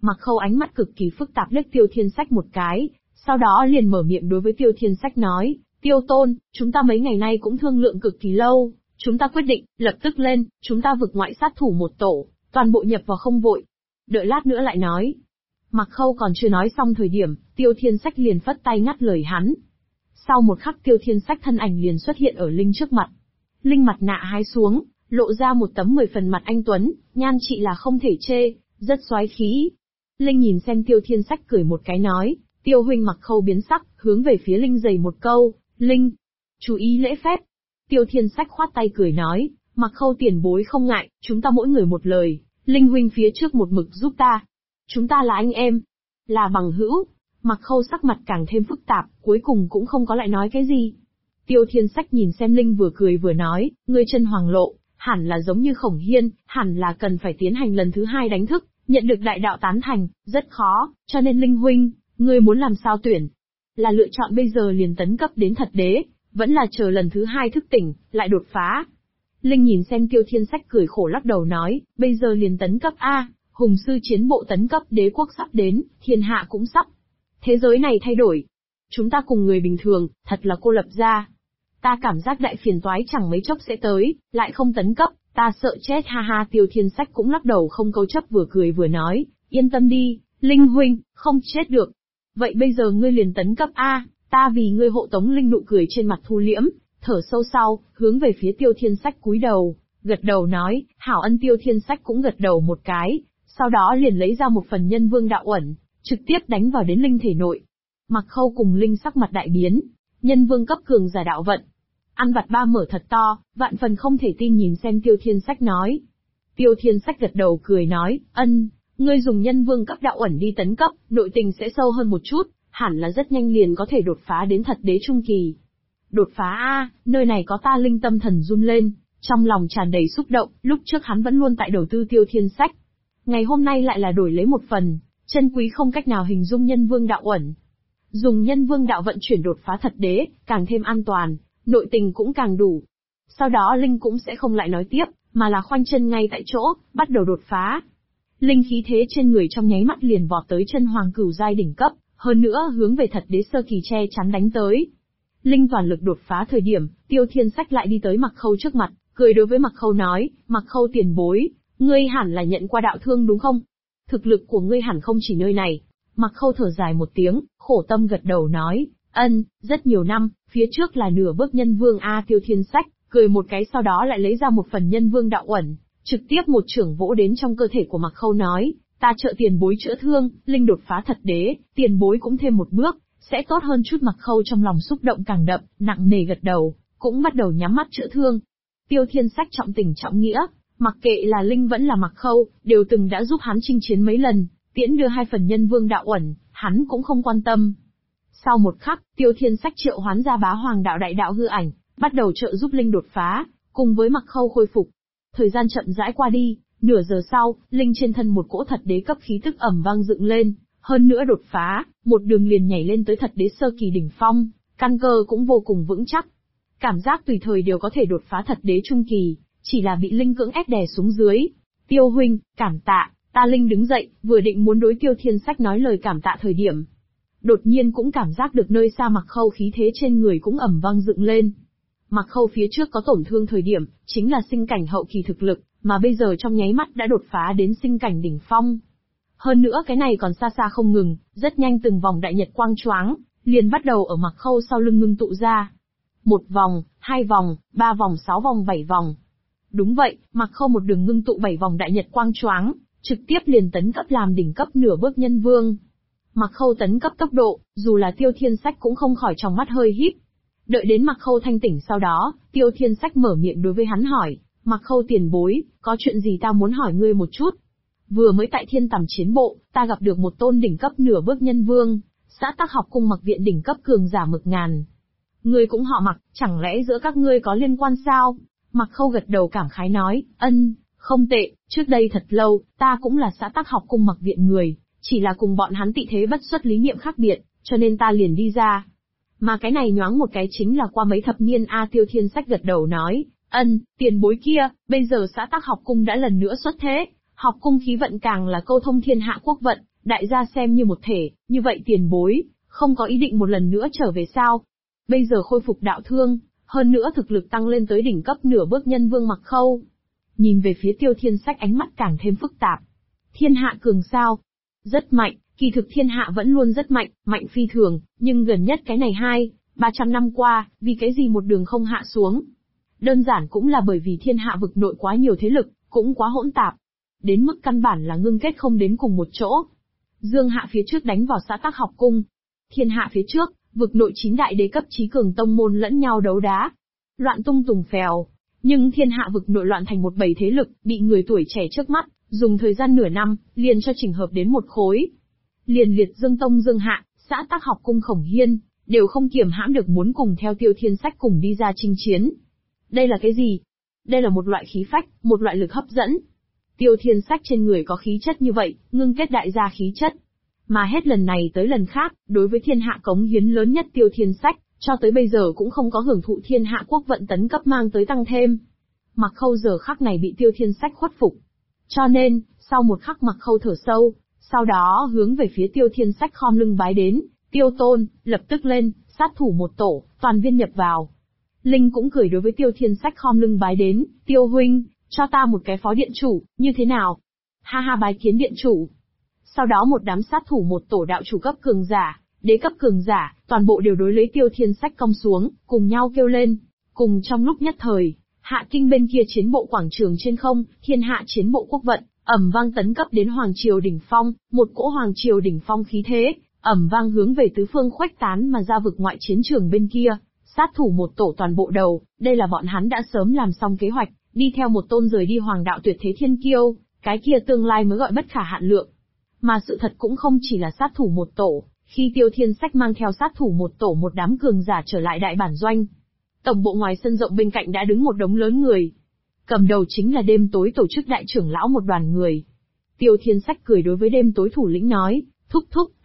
[SPEAKER 2] Mặc Khâu ánh mắt cực kỳ phức tạp liếc Tiêu Thiên Sách một cái, sau đó liền mở miệng đối với Tiêu Thiên Sách nói, Tiêu Tôn, chúng ta mấy ngày nay cũng thương lượng cực kỳ lâu, chúng ta quyết định, lập tức lên, chúng ta vực ngoại sát thủ một tổ, toàn bộ nhập vào không vội. Đợi lát nữa lại nói. Mặc Khâu còn chưa nói xong thời điểm, Tiêu Thiên Sách liền phất tay ngắt lời hắn. Sau một khắc Tiêu Thiên Sách thân ảnh liền xuất hiện ở Linh trước mặt. Linh mặt nạ hái xuống, lộ ra một tấm 10 phần mặt anh tuấn, nhan trị là không thể chê, rất xoái khí. Linh nhìn xem Tiêu Thiên Sách cười một cái nói, Tiêu huynh. Mặc Khâu biến sắc, hướng về phía Linh giày một câu, Linh, chú ý lễ phép. Tiêu Thiên Sách khoát tay cười nói, Mặc Khâu tiền bối không ngại, chúng ta mỗi người một lời, Linh huynh phía trước một mực giúp ta. Chúng ta là anh em, là bằng hữu. Mặc Khâu sắc mặt càng thêm phức tạp, cuối cùng cũng không có lại nói cái gì. Tiêu Thiên Sách nhìn xem Linh vừa cười vừa nói, ngươi chân hoàng lộ, hẳn là giống như Khổng Hiên, hẳn là cần phải tiến hành lần thứ 2 đánh thức, nhận được đại đạo tán thành, rất khó, cho nên Linh huynh, ngươi muốn làm sao tuyển? Là lựa chọn bây giờ liền tấn cấp đến thật đế, vẫn là chờ lần thứ 2 thức tỉnh, lại đột phá? Linh nhìn xem Tiêu Thiên Sách cười khổ lắc đầu nói, bây giờ liền tấn cấp A, hùng sư chiến bộ tấn cấp đế quốc sắp đến, thiên hạ cũng sắp. Thế giới này thay đổi. Chúng ta cùng người bình thường, thật là cô lập ra. Ta cảm giác đại phiền toái chẳng mấy chốc sẽ tới, lại không tấn cấp, ta sợ chết ha ha. Tiêu Thiên Sách cũng lắc đầu không câu chấp vừa cười vừa nói, yên tâm đi, Linh huynh, không chết được. Vậy bây giờ ngươi liền tấn cấp A, ta vì ngươi hộ tống. Linh nụ cười trên mặt thu liễm, thở sâu sau, hướng về phía Tiêu Thiên Sách cúi đầu, gật đầu nói, hảo ân. Tiêu Thiên Sách cũng gật đầu một cái, sau đó liền lấy ra một phần nhân vương đạo uẩn, trực tiếp đánh vào đến Linh thể nội. Mặc Khâu cùng Linh sắc mặt đại biến, nhân vương cấp cường giả đạo vận. Ăn vặt ba mở thật to, vạn phần không thể tin nhìn xem Tiêu Thiên Sách nói. Tiêu Thiên Sách gật đầu cười nói, ân, ngươi dùng nhân vương cấp đạo uẩn đi tấn cấp, nội tình sẽ sâu hơn một chút, hẳn là rất nhanh liền có thể đột phá đến thật đế trung kỳ. Đột phá A, nơi này có ta. Linh tâm thần run lên, trong lòng tràn đầy xúc động, lúc trước hắn vẫn luôn tại đầu tư Tiêu Thiên Sách. Ngày hôm nay lại là đổi lấy một phần, chân quý không cách nào hình dung nhân vương đạo uẩn. Dùng nhân vương đạo vận chuyển đột phá thật đế, càng thêm an toàn, nội tình cũng càng đủ. Sau đó Linh cũng sẽ không lại nói tiếp, mà là khoanh chân ngay tại chỗ, bắt đầu đột phá. Linh khí thế trên người trong nháy mắt liền vọt tới chân hoàng cửu giai đỉnh cấp, hơn nữa hướng về thật đế sơ kỳ che chắn đánh tới. Linh toàn lực đột phá thời điểm, Tiêu Thiên Sách lại đi tới Mặc Khâu trước mặt, cười đối với Mặc Khâu nói, Mặc Khâu tiền bối, ngươi hẳn là nhận qua đạo thương đúng không? Thực lực của ngươi hẳn không chỉ nơi này. Mặc Khâu thở dài một tiếng, khổ tâm gật đầu nói, ân, rất nhiều năm, phía trước là nửa bước nhân vương A. Tiêu Thiên Sách, cười một cái sau đó lại lấy ra một phần nhân vương đạo uẩn, trực tiếp một chưởng vỗ đến trong cơ thể của Mặc Khâu nói, ta trợ tiền bối chữa thương, Linh đột phá thật đế, tiền bối cũng thêm một bước, sẽ tốt hơn chút. Mặc Khâu trong lòng xúc động càng đậm, nặng nề gật đầu, cũng bắt đầu nhắm mắt chữa thương. Tiêu Thiên Sách trọng tình trọng nghĩa, mặc kệ là Linh vẫn là Mặc Khâu, đều từng đã giúp hắn chinh chiến mấy lần, tiễn đưa 2 phần nhân vương đạo uẩn, hắn cũng không quan tâm. Sau một khắc, Tiêu Thiên Sách triệu hoán ra Bá Hoàng đạo đại đạo hư ảnh, bắt đầu trợ giúp Linh đột phá, cùng với Mặc Khâu khôi phục. Thời gian chậm rãi qua đi, nửa giờ sau, Linh trên thân một cỗ thật đế cấp khí tức ầm vang dựng lên, hơn nữa đột phá, một đường liền nhảy lên tới thật đế sơ kỳ đỉnh phong, căn cơ cũng vô cùng vững chắc. Cảm giác tùy thời đều có thể đột phá thật đế trung kỳ, chỉ là bị Linh cưỡng ép đè xuống dưới. Tiêu huynh, cảm tạ. Ta. Linh đứng dậy, vừa định muốn đối Tiêu Thiên Sách nói lời cảm tạ thời điểm. Đột nhiên cũng cảm giác được nơi xa Mặc Khâu khí thế trên người cũng ầm vang dựng lên. Mặc Khâu phía trước có tổn thương thời điểm, chính là sinh cảnh hậu kỳ thực lực, mà bây giờ trong nháy mắt đã đột phá đến sinh cảnh đỉnh phong. Hơn nữa cái này còn xa xa không ngừng, rất nhanh từng vòng đại nhật quang choáng, liền bắt đầu ở Mặc Khâu sau lưng ngưng tụ ra. 1 vòng, 2 vòng, 3 vòng, 6 vòng, 7 vòng. Đúng vậy, Mặc Khâu một đường ngưng tụ 7 vòng đại nhật quang choáng, trực tiếp liền tấn cấp làm đỉnh cấp nửa bước nhân vương. Mặc Khâu tấn cấp tốc độ, dù là Tiêu Thiên Sách cũng không khỏi trong mắt hơi híp. Đợi đến Mặc Khâu thanh tỉnh sau đó, Tiêu Thiên Sách mở miệng đối với hắn hỏi, Mặc Khâu tiền bối, có chuyện gì ta muốn hỏi ngươi một chút. Vừa mới tại Thiên Tầm chiến bộ, ta gặp được một tôn đỉnh cấp nửa bước nhân vương, xã Tắc Học cung Mặc viện đỉnh cấp cường giả Mực Ngàn. Ngươi cũng họ Mặc, chẳng lẽ giữa các ngươi có liên quan sao? Mặc Khâu gật đầu cảm khái nói, ân, không tệ, trước đây thật lâu, ta cũng là xã Tắc Học cung Mặc viện người, chỉ là cùng bọn hắn tị thế bất xuất lý niệm khác biệt, cho nên ta liền đi ra. Mà cái này nhoáng một cái chính là qua mấy thập niên A. Tiêu Thiên Sách gật đầu nói, ân, tiền bối kia, bây giờ xã Tắc Học cung đã lần nữa xuất thế, học cung khí vận càng là câu thông thiên hạ quốc vận, Đại gia xem như một thể, như vậy tiền bối, không có ý định một lần nữa trở về sao? Bây giờ khôi phục đạo thương, hơn nữa thực lực tăng lên tới đỉnh cấp nửa bước Nhân Vương Mặc Khâu. Nhìn về phía Tiêu Thiên Sách ánh mắt càng thêm phức tạp. Thiên hạ cường sao? Rất mạnh, kỳ thực thiên hạ vẫn luôn rất mạnh, mạnh phi thường, nhưng gần nhất cái này 300 năm qua, vì cái gì một đường không hạ xuống? Đơn giản cũng là bởi vì thiên hạ vực nội quá nhiều thế lực, cũng quá hỗn tạp. Đến mức căn bản là ngưng kết không đến cùng một chỗ. Dương hạ phía trước đánh vào xã Tắc Học Cung. Thiên hạ phía trước, vực nội 9 đại đế cấp chí cường tông môn lẫn nhau đấu đá. Loạn tung tùng phèo. Nhưng thiên hạ vực nội loạn thành một bầy thế lực, bị người tuổi trẻ trước mắt, dùng thời gian nửa năm, liền cho chỉnh hợp đến một khối. Liền Liệt Dương Tông Dương Hạ, xã Tắc Học Cung Khổng Hiên, đều không kiềm hãm được muốn cùng theo Tiêu Thiên Sách cùng đi ra chinh chiến. Đây là cái gì? Đây là một loại khí phách, một loại lực hấp dẫn. Tiêu Thiên Sách trên người có khí chất như vậy, ngưng kết đại gia khí chất. Mà hết lần này tới lần khác, đối với thiên hạ cống hiến lớn nhất Tiêu Thiên Sách, cho tới bây giờ cũng không có hưởng thụ thiên hạ quốc vận tấn cấp mang tới tăng thêm. Mặc Khâu giờ khắc này bị Tiêu Thiên Sách khuất phục. Cho nên, sau một khắc Mặc Khâu thở sâu, sau đó hướng về phía Tiêu Thiên Sách khom lưng bái đến, Tiêu Tôn, lập tức lên, sát thủ một tổ, toàn viên nhập vào. Linh cũng cười đối với Tiêu Thiên Sách khom lưng bái đến, Tiêu huynh, cho ta một cái phó điện chủ, như thế nào? Ha ha bái kiến điện chủ. Sau đó một đám sát thủ một tổ đạo chủ cấp cường giả, đế cấp cường giả, toàn bộ đều đối lấy Tiêu Thiên Sách cong xuống, cùng nhau kêu lên. Cùng trong lúc nhất thời, Hạ Kinh bên kia chiến bộ quảng trường trên không, thiên hạ chiến bộ quốc vận, ầm vang tấn cấp đến Hoàng Triều đỉnh phong, một cỗ Hoàng Triều đỉnh phong khí thế, ầm vang hướng về tứ phương khuếch tán mà ra vực ngoại chiến trường bên kia, sát thủ một tổ toàn bộ đầu, đây là bọn hắn đã sớm làm xong kế hoạch, đi theo một tôn rời đi hoàng đạo tuyệt thế thiên kiêu, cái kia tương lai mới gọi bất khả hạn lượng. Mà sự thật cũng không chỉ là sát thủ một tổ, khi Tiêu Thiên Sách mang theo sát thủ một tổ một đám cường giả trở lại đại bản doanh. Tổng bộ ngoài sân rộng bên cạnh đã đứng một đống lớn người. Cầm đầu chính là đêm tối tổ chức đại trưởng lão một đoàn người. Tiêu Thiên Sách cười đối với đêm tối thủ lĩnh nói, thúc,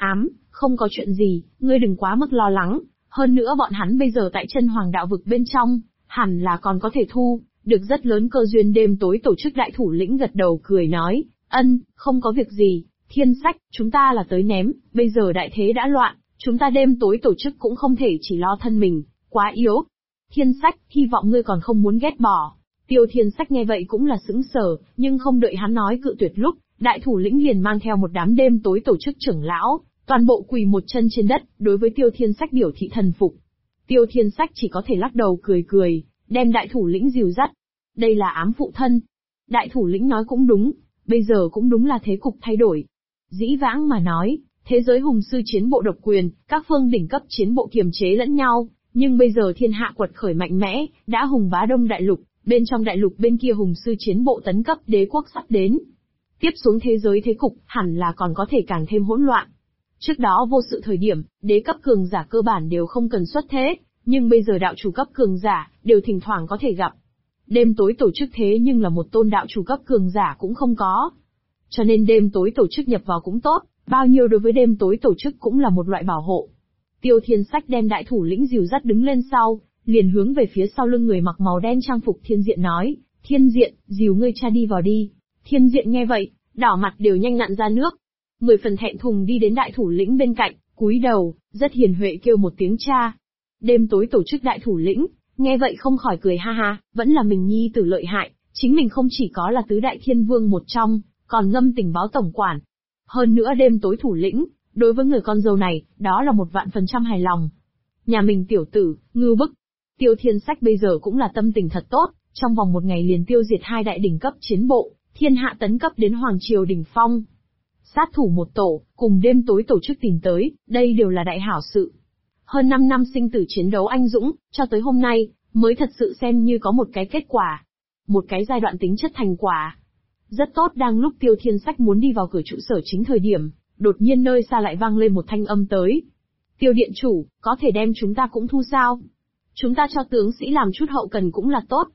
[SPEAKER 2] không có chuyện gì, ngươi đừng quá mức lo lắng, hơn nữa bọn hắn bây giờ tại chân hoàng đạo vực bên trong, hẳn là còn có thể thu được rất lớn cơ duyên. Đêm tối tổ chức đại thủ lĩnh gật đầu cười nói, không có việc gì, Thiên Sách, chúng ta là tới ném, bây giờ đại thế đã loạn, chúng ta đêm tối tổ chức cũng không thể chỉ lo thân mình, quá yếu. Thiên Sách, hy vọng ngươi còn không muốn ghét bỏ. Tiêu Thiên Sách nghe vậy cũng là sững sờ, nhưng không đợi hắn nói cự tuyệt lúc, đại thủ lĩnh liền mang theo một đám đêm tối tổ chức trưởng lão, toàn bộ quỳ một chân trên đất, đối với Tiêu Thiên Sách biểu thị thần phục. Tiêu Thiên Sách chỉ có thể lắc đầu cười, đem đại thủ lĩnh dìu dắt. Đây là ám phụ thân. Đại thủ lĩnh nói cũng đúng, bây giờ cũng đúng là thế cục thay đổi. Dĩ vãng mà nói, thế giới hùng sư chiến bộ độc quyền, các phương đỉnh cấp chiến bộ kiềm chế lẫn nhau, nhưng bây giờ thiên hạ quật khởi mạnh mẽ, đã hùng bá Đông đại lục, bên trong đại lục bên kia hùng sư chiến bộ tấn cấp đế quốc sắp đến. Tiếp xuống thế giới thế cục, hẳn là còn có thể càng thêm hỗn loạn. Trước đó vô sự thời điểm, đế cấp cường giả cơ bản đều không cần xuất thế, nhưng bây giờ đạo chủ cấp cường giả, đều thỉnh thoảng có thể gặp. Đêm tối tổ chức thế nhưng là một tôn đạo chủ cấp cường giả cũng không có. Cho nên đêm tối tổ chức nhập vào cũng tốt, bao nhiêu đối với đêm tối tổ chức cũng là một loại bảo hộ. Tiêu Thiên Sách đem đại thủ lĩnh dìu dắt đứng lên sau, liền hướng về phía sau lưng người mặc màu đen trang phục Thiên Diện nói, Thiên Diện, dìu ngươi cha đi vào đi. Thiên Diện nghe vậy, đỏ mặt đều nhanh nặn ra nước. 10 phần thẹn thùng đi đến đại thủ lĩnh bên cạnh, cúi đầu, rất hiền huệ kêu một tiếng cha. Đêm tối tổ chức đại thủ lĩnh, nghe vậy không khỏi cười ha ha, vẫn là mình nhi tử lợi hại, chính mình không chỉ có là tứ đại thiên vương một trong, còn ngâm tình báo tổng quản. Hơn nữa đêm tối thủ lĩnh, đối với người con dâu này, đó là 100% hài lòng. Nhà mình tiểu tử, ngưu bức. Tiêu Thiên Sách bây giờ cũng là tâm tình thật tốt, trong vòng một ngày liền tiêu diệt 2 đại đỉnh cấp chiến bộ, thiên hạ tấn cấp đến Hoàng Triều đỉnh phong. Sát thủ một tổ, cùng đêm tối tổ chức tìm tới, đây đều là đại hảo sự. Hơn 5 năm sinh tử chiến đấu anh dũng, cho tới hôm nay, mới thật sự xem như có một cái kết quả. Một cái giai đoạn tính chất thành quả. Rất tốt. Đang lúc Tiêu Thiên Sách muốn đi vào cửa trụ sở chính thời điểm, đột nhiên nơi xa lại vang lên một thanh âm tới. Tiêu điện chủ, có thể đem chúng ta cũng thu sao? Chúng ta cho tướng sĩ làm chút hậu cần cũng là tốt.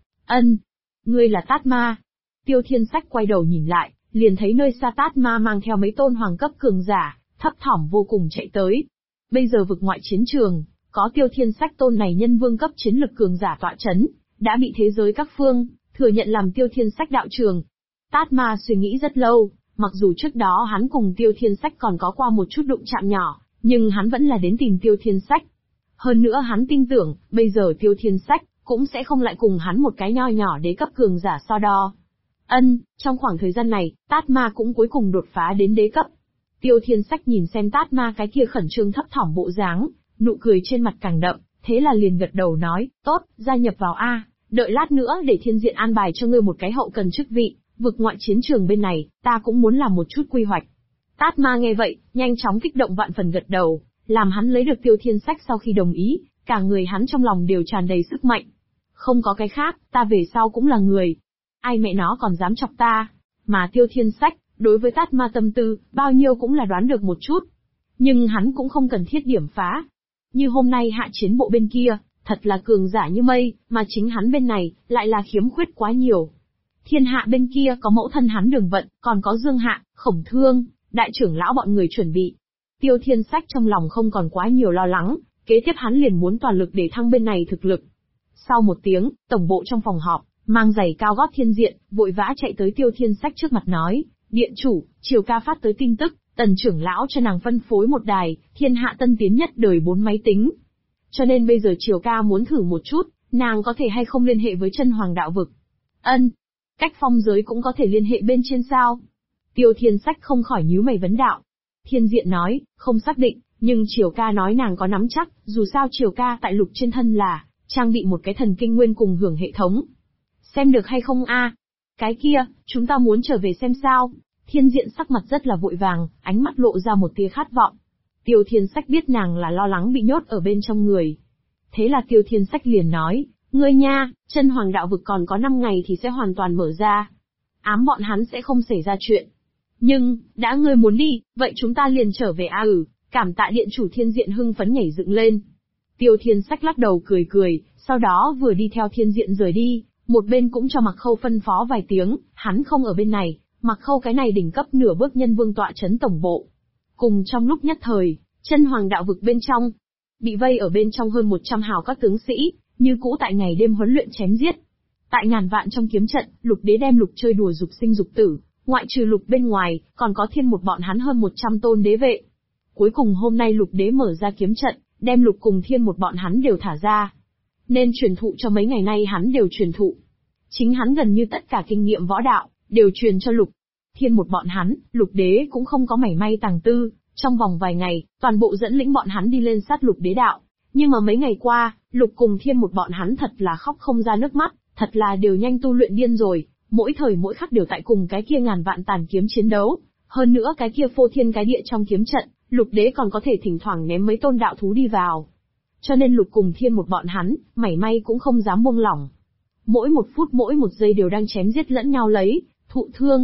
[SPEAKER 2] Ngươi là Tát Ma. Tiêu Thiên Sách quay đầu nhìn lại, liền thấy nơi xa Tát Ma mang theo mấy tôn hoàng cấp cường giả, thấp thỏm vô cùng chạy tới. Bây giờ vực ngoại chiến trường, có Tiêu Thiên Sách tôn này nhân vương cấp chiến lực cường giả tọa chấn, đã bị thế giới các phương thừa nhận làm Tiêu Thiên Sách đạo trường. Tát Ma suy nghĩ rất lâu, Mặc dù trước đó hắn cùng Tiêu Thiên Sách còn có qua một chút đụng chạm nhỏ, nhưng hắn vẫn là đến tìm Tiêu Thiên Sách. Hơn nữa hắn tin tưởng, bây giờ Tiêu Thiên Sách cũng sẽ không lại cùng hắn một cái nho nhỏ đế cấp cường giả so đo. Trong khoảng thời gian này, Tát Ma cũng cuối cùng đột phá đến đế cấp. Tiêu Thiên Sách nhìn xem Tát Ma cái kia khẩn trương thấp thỏm bộ dáng, nụ cười trên mặt càng đậm, thế là liền gật đầu nói, tốt, gia nhập vào a, đợi lát nữa để thiên diện an bài cho ngươi một cái hậu cần chức vị, vực ngoại chiến trường bên này, ta cũng muốn làm một chút quy hoạch. Tát Ma nghe vậy, nhanh chóng kích động vạn phần gật đầu, làm hắn lấy được Tiêu Thiên Sách sau khi đồng ý, cả người hắn trong lòng đều tràn đầy sức mạnh. Không có cái khác, ta về sau cũng là người. Ai mẹ nó còn dám chọc ta? Mà Tiêu Thiên Sách, đối với Tát Ma tâm tư, bao nhiêu cũng là đoán được một chút. Nhưng hắn cũng không cần thiết điểm phá. Như hôm nay hạ chiến bộ bên kia, thật là cường giả như mây, mà chính hắn bên này, lại là khiếm khuyết quá nhiều. Thiên hạ bên kia có mẫu thân hắn Đường Vận, còn có Dương Hạ, Khổng Thương, đại trưởng lão bọn người chuẩn bị. Tiêu Thiên Sách trong lòng không còn quá nhiều lo lắng, kế tiếp hắn liền muốn toàn lực để thăng bên này thực lực. Sau một tiếng, tổng bộ trong phòng họp, mang giày cao gót Thiên Diện, vội vã chạy tới Tiêu Thiên Sách trước mặt nói, điện chủ, Triều ca phát tới tin tức, Tần trưởng lão cho nàng phân phối một đài, thiên hạ tân tiến nhất đời 4 máy tính. Cho nên bây giờ Triều ca muốn thử một chút, nàng có thể hay không liên hệ với chân hoàng đạo vực. Cách phong giới cũng có thể liên hệ bên trên sao? Tiêu Thiên Sách không khỏi nhíu mày vấn đạo. Thiên Diện nói, không xác định, nhưng Triều ca nói nàng có nắm chắc, dù sao Triều ca tại lục trên thân là trang bị một cái thần kinh nguyên cùng hưởng hệ thống. Xem được hay không a? Cái kia, chúng ta muốn trở về xem sao? Thiên Diện sắc mặt rất là vội vàng, ánh mắt lộ ra một tia khát vọng. Tiêu Thiên Sách biết nàng là lo lắng bị nhốt ở bên trong người. Thế là Tiêu Thiên Sách liền nói, ngươi nha, chân hoàng đạo vực còn có 5 ngày thì sẽ hoàn toàn mở ra. Ám bọn hắn sẽ không xảy ra chuyện. Nhưng, đã ngươi muốn đi, vậy chúng ta liền trở về a. Cảm tạ điện chủ. Thiên Diện hưng phấn nhảy dựng lên. Tiêu Thiên Sách lắc đầu cười cười, sau đó vừa đi theo Thiên Diện rời đi, một bên cũng cho Mặc Khâu phân phó vài tiếng, hắn không ở bên này, Mặc Khâu cái này đỉnh cấp nửa bước nhân vương tọa trấn tổng bộ. Cùng trong lúc nhất thời, chân hoàng đạo vực bên trong, bị vây ở bên trong hơn 100 hào các tướng sĩ, như cũ tại ngày đêm huấn luyện chém giết. Tại ngàn vạn trong kiếm trận, Lục Đế đem Lục chơi đùa dục sinh dục tử, ngoại trừ Lục bên ngoài, còn có thêm một bọn hắn hơn 100 tôn đế vệ. Cuối cùng hôm nay Lục Đế mở ra kiếm trận, đem Lục cùng Thiên một bọn hắn đều thả ra. Nên truyền thụ cho mấy ngày nay hắn đều truyền thụ. Chính hắn gần như tất cả kinh nghiệm võ đạo, đều truyền cho Lục. Thiên một bọn hắn, Lục Đế cũng không có mảy may tàng tư, trong vòng vài ngày, toàn bộ dẫn lĩnh bọn hắn đi lên sát Lục Đế đạo. Nhưng mà mấy ngày qua, Lục cùng Thiên một bọn hắn thật là khóc không ra nước mắt, thật là đều nhanh tu luyện điên rồi, mỗi thời mỗi khắc đều tại cùng cái kia ngàn vạn tàn kiếm chiến đấu. Hơn nữa cái kia phô thiên cái địa trong kiếm trận, Lục Đế còn có thể thỉnh thoảng ném mấy tôn đạo thú đi vào. Cho nên Lục cùng Thiên một bọn hắn, mảy may cũng không dám buông lỏng. Mỗi một phút mỗi một giây đều đang chém giết lẫn nhau lấy, thụ thương.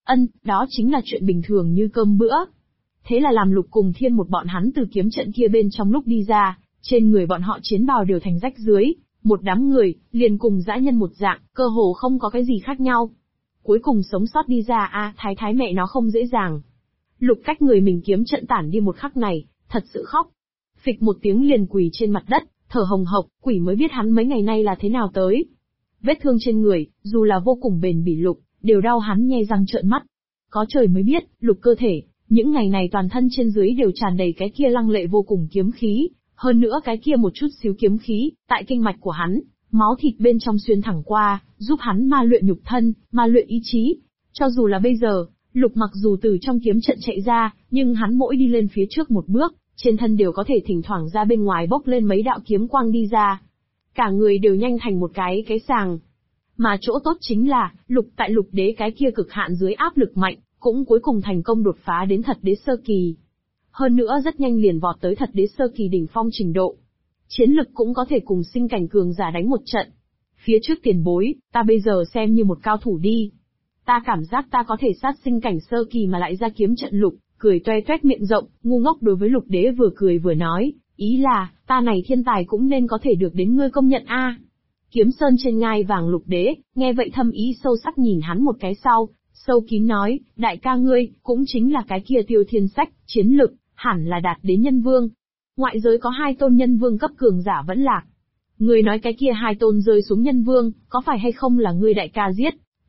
[SPEAKER 2] Đó chính là chuyện bình thường như cơm bữa. Thế là làm Lục cùng Thiên một bọn hắn từ kiếm trận kia bên trong lúc đi ra, trên người bọn họ chiến bào đều thành rách dưới, một đám người, liền cùng dã nhân một dạng, cơ hồ không có cái gì khác nhau. Cuối cùng sống sót đi ra thái mẹ nó không dễ dàng. Lục cách người mình kiếm trận tản đi một khắc này, thật sự khóc. Phịch một tiếng liền quỳ trên mặt đất, thở hồng hộc, quỷ mới biết hắn mấy ngày nay là thế nào tới. Vết thương trên người, dù là vô cùng bền bỉ Lục, đều đau hắn nhe răng trợn mắt. Có trời mới biết, Lục cơ thể, những ngày này toàn thân trên dưới đều tràn đầy cái kia lăng lệ vô cùng kiếm khí, hơn nữa cái kia một chút xíu kiếm khí, tại kinh mạch của hắn, máu thịt bên trong xuyên thẳng qua, giúp hắn ma luyện nhục thân, ma luyện ý chí. Cho dù là bây giờ, Lục mặc dù từ trong kiếm trận chạy ra, nhưng hắn mỗi đi lên phía trước một bước, trên thân đều có thể thỉnh thoảng ra bên ngoài bốc lên mấy đạo kiếm quang đi ra. Cả người đều nhanh thành một cái sàng. Mà chỗ tốt chính là, Lục tại Lục Đế cái kia cực hạn dưới áp lực mạnh, cũng cuối cùng thành công đột phá đến thật đế sơ kỳ. Hơn nữa rất nhanh liền vọt tới thật đế sơ kỳ đỉnh phong trình độ. Chiến lực cũng có thể cùng sinh cảnh cường giả đánh một trận. Phía trước tiền bối, ta bây giờ xem như một cao thủ đi. Ta cảm giác ta có thể sát sinh cảnh sơ kỳ mà lại ra kiếm trận. Lục, cười toe toét miệng rộng, ngu ngốc đối với Lục Đế vừa cười vừa nói, ý là, ta này thiên tài cũng nên có thể được đến ngươi công nhận a. Kiếm Sơn trên ngai vàng Lục Đế, nghe vậy thâm ý sâu sắc nhìn hắn một cái sau, sâu kín nói, đại ca ngươi, cũng chính là cái kia Tiêu Thiên Sách, chiến lực, hẳn là đạt đến nhân vương. Ngoại giới có 2 tôn nhân vương cấp cường giả vẫn lạc. Ngươi nói cái kia 2 tôn rơi xuống nhân vương, có phải hay không là ngươi đại ca giết?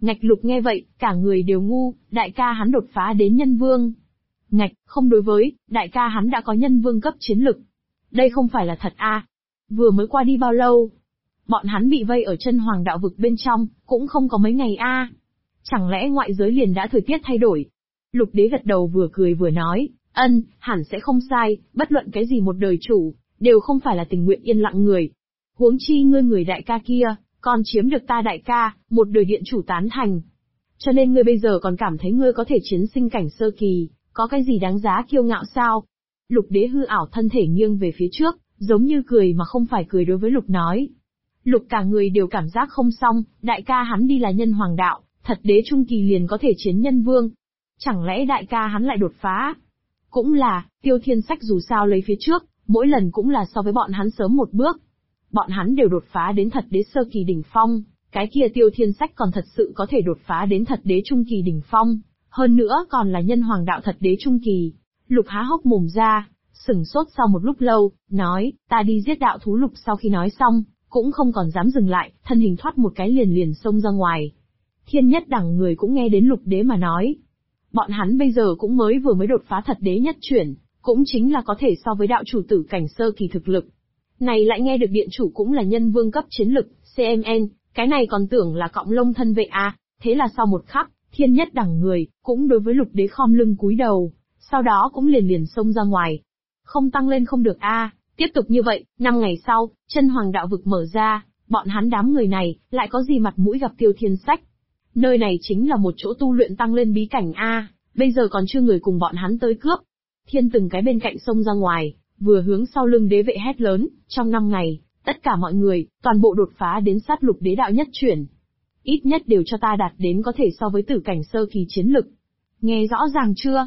[SPEAKER 2] Ngạch Lục nghe vậy, cả người đều ngu, đại ca hắn đột phá đến nhân vương. Ngạch, không đối với, đại ca hắn đã có nhân vương cấp chiến lực. Đây không phải là thật a? Vừa mới qua đi bao lâu? Bọn hắn bị vây ở chân hoàng đạo vực bên trong, cũng không có mấy ngày a. Chẳng lẽ ngoại giới liền đã thời tiết thay đổi? Lục đế gật đầu vừa cười vừa nói, hẳn sẽ không sai, bất luận cái gì một đời chủ, đều không phải là tình nguyện yên lặng người. Huống chi ngươi người đại ca kia, còn chiếm được ta đại ca, một đời điện chủ tán thành. Cho nên ngươi bây giờ còn cảm thấy ngươi có thể chiến sinh cảnh sơ kỳ, có cái gì đáng giá kiêu ngạo sao? Lục đế hư ảo thân thể nghiêng về phía trước, giống như cười mà không phải cười đối với Lục nói. Lục cả người đều cảm giác không xong, đại ca hắn đi là nhân hoàng đạo, thật đế trung kỳ liền có thể chiến nhân vương. Chẳng lẽ đại ca hắn lại đột phá? Cũng là, Tiêu Thiên Sách dù sao lấy phía trước, mỗi lần cũng là so với bọn hắn sớm một bước. Bọn hắn đều đột phá đến thật đế sơ kỳ đỉnh phong, cái kia Tiêu Thiên Sách còn thật sự có thể đột phá đến thật đế trung kỳ đỉnh phong, hơn nữa còn là nhân hoàng đạo thật đế trung kỳ. Lục há hốc mồm ra, sửng sốt sau một lúc lâu, nói, ta đi giết đạo thú. Lục sau khi nói xong, cũng không còn dám dừng lại, thân hình thoát một cái liền xông ra ngoài. Thiên nhất đẳng người cũng nghe đến Lục đế mà nói. Bọn hắn bây giờ cũng vừa mới đột phá thật đế nhất chuyển, cũng chính là có thể so với đạo chủ tử cảnh sơ kỳ thực lực. Này lại nghe được điện chủ cũng là nhân vương cấp chiến lực, CMN, cái này còn tưởng là cọng lông thân vệ à, thế là sau một khắc, thiên nhất đẳng người, cũng đối với Lục đế khom lưng cúi đầu, sau đó cũng liền xông ra ngoài. Không tăng lên không được a, tiếp tục như vậy, 5 ngày sau, chân hoàng đạo vực mở ra, bọn hắn đám người này, lại có gì mặt mũi gặp Tiêu Thiên Sách. Nơi này chính là một chỗ tu luyện tăng lên bí cảnh a, bây giờ còn chưa người cùng bọn hắn tới cướp. Thiên từng cái bên cạnh xông ra ngoài, vừa hướng sau lưng đế vệ hét lớn, trong 5 ngày, tất cả mọi người, toàn bộ đột phá đến sát lục đế đạo nhất chuyển. Ít nhất đều cho ta đạt đến có thể so với tử cảnh sơ kỳ chiến lực. Nghe rõ ràng chưa?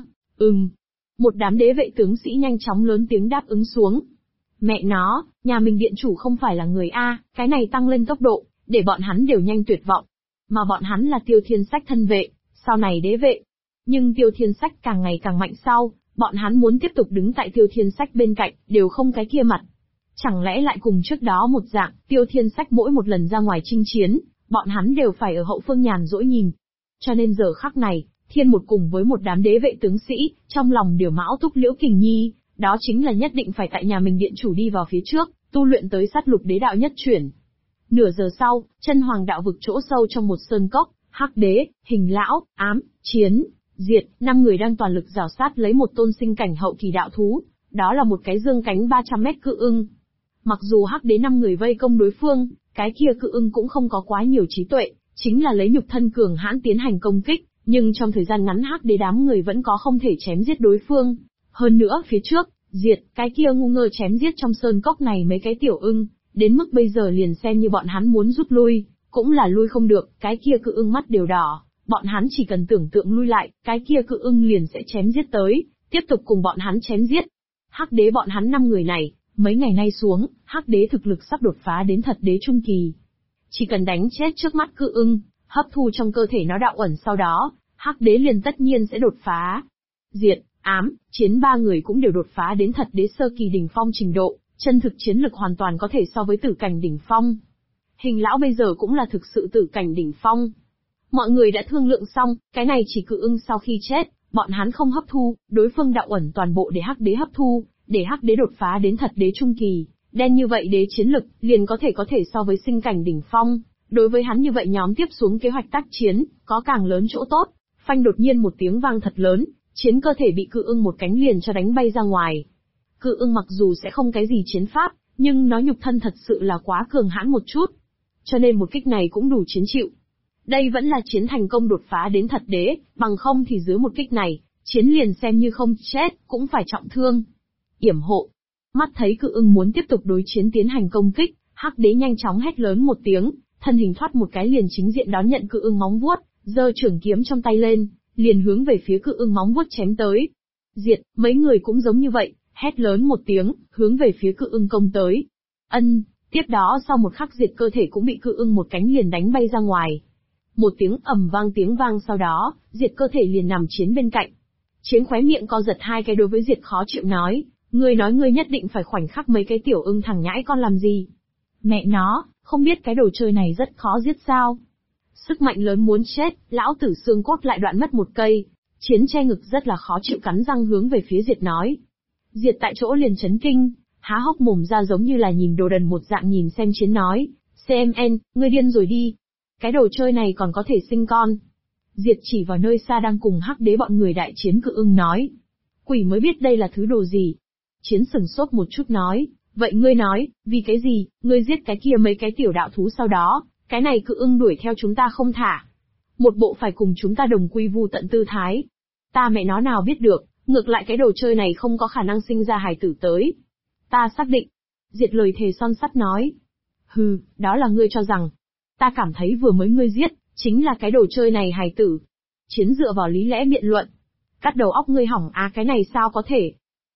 [SPEAKER 2] Một đám đế vệ tướng sĩ nhanh chóng lớn tiếng đáp ứng xuống. Mẹ nó, nhà mình điện chủ không phải là người A, cái này tăng lên tốc độ, để bọn hắn đều nhanh tuyệt vọng. Mà bọn hắn là Tiêu Thiên Sách thân vệ, sau này đế vệ. Nhưng Tiêu Thiên Sách càng ngày càng mạnh sau, bọn hắn muốn tiếp tục đứng tại Tiêu Thiên Sách bên cạnh, đều không cái kia mặt. Chẳng lẽ lại cùng trước đó một dạng, Tiêu Thiên Sách mỗi một lần ra ngoài chinh chiến, bọn hắn đều phải ở hậu phương nhàn rỗi nhìn. Cho nên giờ khắc này, Thiên một cùng với một đám đế vệ tướng sĩ, trong lòng đều mão túc Liễu Kình Nhi, đó chính là nhất định phải tại nhà mình điện chủ đi vào phía trước, tu luyện tới sát lục đế đạo nhất chuyển. Nửa giờ sau, chân hoàng đạo vực chỗ sâu trong một sơn cốc, Hắc Đế, Hình Lão, Ám, Chiến, Diệt, 5 người đang toàn lực rào sát lấy một tôn sinh cảnh hậu kỳ đạo thú, đó là một cái dương cánh 300 mét cự ưng. Mặc dù Hắc Đế 5 người vây công đối phương, cái kia cự ưng cũng không có quá nhiều trí tuệ, chính là lấy nhục thân cường hãn tiến hành công kích, nhưng trong thời gian ngắn Hắc Đế đám người vẫn có không thể chém giết đối phương. Hơn nữa phía trước, Diệt, cái kia ngu ngơ chém giết trong sơn cốc này mấy cái tiểu ưng, đến mức bây giờ liền xem như bọn hắn muốn rút lui, cũng là lui không được, cái kia cự ưng mắt đều đỏ, bọn hắn chỉ cần tưởng tượng lui lại, cái kia cự ưng liền sẽ chém giết tới, tiếp tục cùng bọn hắn chém giết. Hắc Đế bọn hắn 5 người này, mấy ngày nay xuống, Hắc Đế thực lực sắp đột phá đến thật đế trung kỳ. Chỉ cần đánh chết trước mắt cự ưng, hấp thu trong cơ thể nó đạo ẩn sau đó, Hắc Đế liền tất nhiên sẽ đột phá. Diệt, Ám, Chiến 3 người cũng đều đột phá đến thật đế sơ kỳ đỉnh phong trình độ, chân thực chiến lực hoàn toàn có thể so với tử cảnh đỉnh phong. Hình Lão bây giờ cũng là thực sự tử cảnh đỉnh phong. Mọi người đã thương lượng xong, cái này chỉ cự ưng sau khi chết, bọn hắn không hấp thu, đối phương đạo ẩn toàn bộ để Hắc Đế hấp thu, để Hắc Đế đột phá đến thật đế trung kỳ, đen như vậy đế chiến lực, liền có thể so với sinh cảnh đỉnh phong. Đối với hắn như vậy nhóm tiếp xuống kế hoạch tác chiến, có càng lớn chỗ tốt. Phanh đột nhiên một tiếng vang thật lớn, Chiến cơ thể bị cự ưng một cánh liền cho đánh bay ra ngoài. Cự ưng mặc dù sẽ không cái gì chiến pháp, nhưng nó nhục thân thật sự là quá cường hãn một chút. Cho nên một kích này cũng đủ Chiến chịu. Đây vẫn là Chiến thành công đột phá đến thật đế, bằng không thì dưới một kích này, Chiến liền xem như không chết, cũng phải trọng thương. Yểm hộ. Mắt thấy cự ưng muốn tiếp tục đối Chiến tiến hành công kích, Hắc Đế nhanh chóng hét lớn một tiếng, thân hình thoát một cái liền chính diện đón nhận cự ưng móng vuốt, giơ trường kiếm trong tay lên, liền hướng về phía cự ưng móng vuốt chém tới. Diệt, mấy người cũng giống như vậy, hét lớn một tiếng, hướng về phía cự ưng công tới. Tiếp đó sau một khắc Diệt cơ thể cũng bị cự ưng một cánh liền đánh bay ra ngoài. Một tiếng ầm vang tiếng vang sau đó, Diệt cơ thể liền nằm Chiến bên cạnh. Chiến khóe miệng co giật hai cái đối với Diệt khó chịu nói, ngươi nói ngươi nhất định phải khoảnh khắc mấy cái tiểu ưng thằng nhãi con làm gì? Mẹ nó, không biết cái đồ chơi này rất khó giết sao? Sức mạnh lớn muốn chết, lão tử xương cốt lại đoạn mất một cây. Chiến che ngực rất là khó chịu cắn răng hướng về phía Diệt nói. Diệt tại chỗ liền chấn kinh, há hốc mồm ra giống như là nhìn đồ đần một dạng nhìn xem Chiến nói. CMN, ngươi điên rồi đi. Cái đồ chơi này còn có thể sinh con. Diệt chỉ vào nơi xa đang cùng Hắc Đế bọn người đại chiến Cự Ưng nói. Quỷ mới biết đây là thứ đồ gì. Chiến sừng sốt một chút nói, vậy ngươi nói, vì cái gì, ngươi giết cái kia mấy cái tiểu đạo thú sau đó, cái này Cự Ưng đuổi theo chúng ta không thả. Một bộ phải cùng chúng ta đồng quy vu tận tư thái. Ta mẹ nó nào biết được, ngược lại cái đồ chơi này không có khả năng sinh ra hài tử tới. Ta xác định. Diệt lời thề son sắt nói. Hừ, đó là ngươi cho rằng. Ta cảm thấy vừa mới ngươi giết, chính là cái đồ chơi này hài tử. Chiến dựa vào lý lẽ biện luận. Cắt đầu óc ngươi hỏng cái này sao có thể.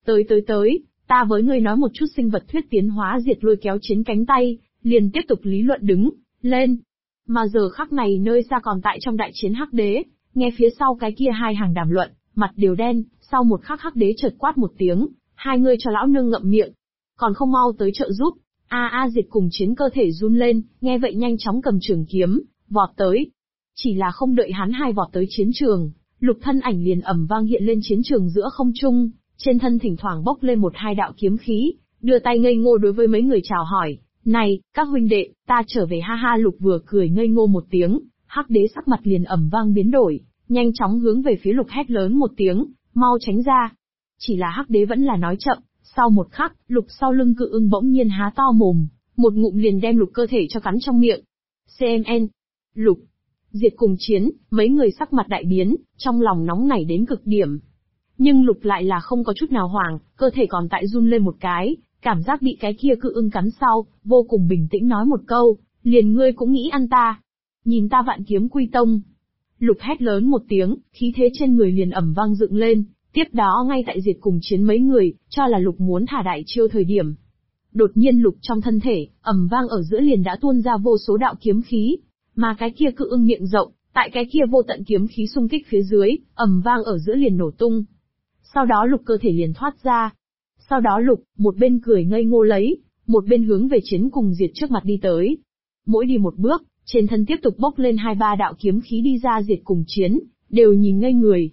[SPEAKER 2] Tới, ta với ngươi nói một chút sinh vật thuyết tiến hóa. Diệt lôi kéo Chiến cánh tay, liền tiếp tục lý luận đứng lên. Mà giờ khắc này nơi xa còn tại trong đại chiến Hắc Đế, nghe phía sau cái kia hai hàng đàm luận, mặt đều đen, sau một khắc Hắc Đế chợt quát một tiếng, hai ngươi cho lão nương ngậm miệng, còn không mau tới trợ giúp. Diệt cùng Chiến cơ thể run lên, nghe vậy nhanh chóng cầm trường kiếm, vọt tới. Chỉ là không đợi hắn hai vọt tới chiến trường, Lục thân ảnh liền ầm vang hiện lên chiến trường giữa không trung, trên thân thỉnh thoảng bốc lên một hai đạo kiếm khí, đưa tay ngây ngô đối với mấy người chào hỏi. Này, các huynh đệ, ta trở về ha ha. Lục vừa cười ngây ngô một tiếng, Hắc Đế sắc mặt liền ầm vang biến đổi, nhanh chóng hướng về phía Lục hét lớn một tiếng, mau tránh ra. Chỉ là Hắc Đế vẫn là nói chậm, sau một khắc, Lục sau lưng Cự Ưng bỗng nhiên há to mồm, một ngụm liền đem Lục cơ thể cho cắn trong miệng. CMN. Lục. Diệt cùng Chiến, mấy người sắc mặt đại biến, trong lòng nóng nảy đến cực điểm. Nhưng Lục lại là không có chút nào hoảng, cơ thể còn tại run lên một cái, cảm giác bị cái kia Cự Ưng cắn sau, vô cùng bình tĩnh nói một câu, liền ngươi cũng nghĩ ăn ta. Nhìn ta Vạn Kiếm Quy Tông. Lục hét lớn một tiếng, khí thế trên người liền ầm vang dựng lên, tiếp đó ngay tại Diệt cùng Chiến mấy người, cho là Lục muốn thả đại chiêu thời điểm. Đột nhiên Lục trong thân thể, ầm vang ở giữa liền đã tuôn ra vô số đạo kiếm khí, mà cái kia Cự Ưng miệng rộng, tại cái kia vô tận kiếm khí xung kích phía dưới, ầm vang ở giữa liền nổ tung. Sau đó Lục cơ thể liền thoát ra. Sau đó Lục, một bên cười ngây ngô lấy, một bên hướng về Chiến cùng Diệt trước mặt đi tới. Mỗi đi một bước, trên thân tiếp tục bốc lên hai ba đạo kiếm khí đi ra. Diệt cùng Chiến, đều nhìn ngây người.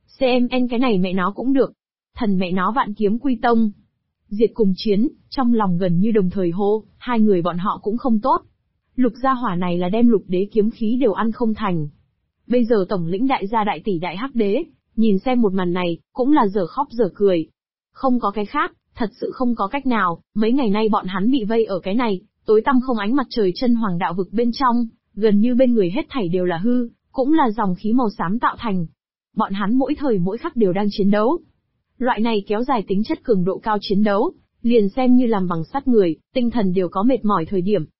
[SPEAKER 2] CMN cái này mẹ nó cũng được. Thần mẹ nó Vạn Kiếm Quy Tông. Diệt cùng Chiến, trong lòng gần như đồng thời hô, hai người bọn họ cũng không tốt. Lục gia hỏa này là đem Lục đế kiếm khí đều ăn không thành. Bây giờ tổng lĩnh đại gia đại tỷ đại Hắc Đế, nhìn xem một màn này, cũng là dở khóc dở cười. Không có cái khác, thật sự không có cách nào, mấy ngày nay bọn hắn bị vây ở cái này, tối tăm không ánh mặt trời chân hoàng đạo vực bên trong, gần như bên người hết thảy đều là hư, cũng là dòng khí màu xám tạo thành. Bọn hắn mỗi thời mỗi khắc đều đang chiến đấu. Loại này kéo dài tính chất cường độ cao chiến đấu, liền xem như làm bằng sắt người, tinh thần đều có mệt mỏi thời điểm.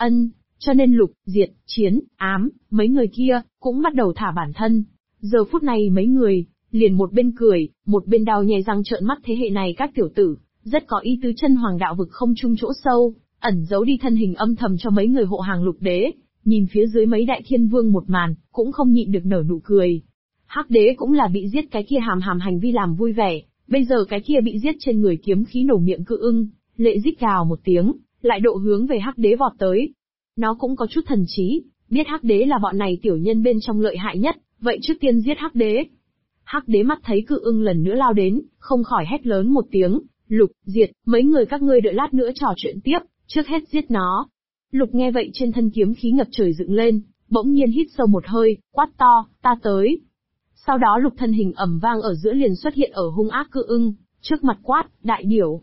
[SPEAKER 2] Cho nên Lục, Diệt, Chiến, Ám, mấy người kia, cũng bắt đầu thả bản thân. Giờ phút này mấy người, liền một bên cười, một bên đau nhè răng trợn mắt thế hệ này các tiểu tử, rất có ý tứ chân hoàng đạo vực không chung chỗ sâu, ẩn giấu đi thân hình âm thầm cho mấy người hộ hàng Lục đế, nhìn phía dưới mấy đại thiên vương một màn, cũng không nhịn được nở nụ cười. Hắc Đế cũng là bị giết cái kia hàm hành vi làm vui vẻ, bây giờ cái kia bị giết trên người kiếm khí nổ miệng Cự Ưng, lệ rít gào một tiếng, lại độ hướng về Hắc Đế vọt tới. Nó cũng có chút thần trí, biết Hắc Đế là bọn này tiểu nhân bên trong lợi hại nhất, vậy trước tiên giết Hắc Đế. Hắc Đế mắt thấy Cự Ưng lần nữa lao đến, không khỏi hét lớn một tiếng, Lục, Diệt, mấy người các ngươi đợi lát nữa trò chuyện tiếp, trước hết giết nó. Lục nghe vậy trên thân kiếm khí ngập trời dựng lên, bỗng nhiên hít sâu một hơi, quát to, ta tới. Sau đó Lục thân hình ầm vang ở giữa liền xuất hiện ở hung ác Cự Ưng, trước mặt quát, đại điểu.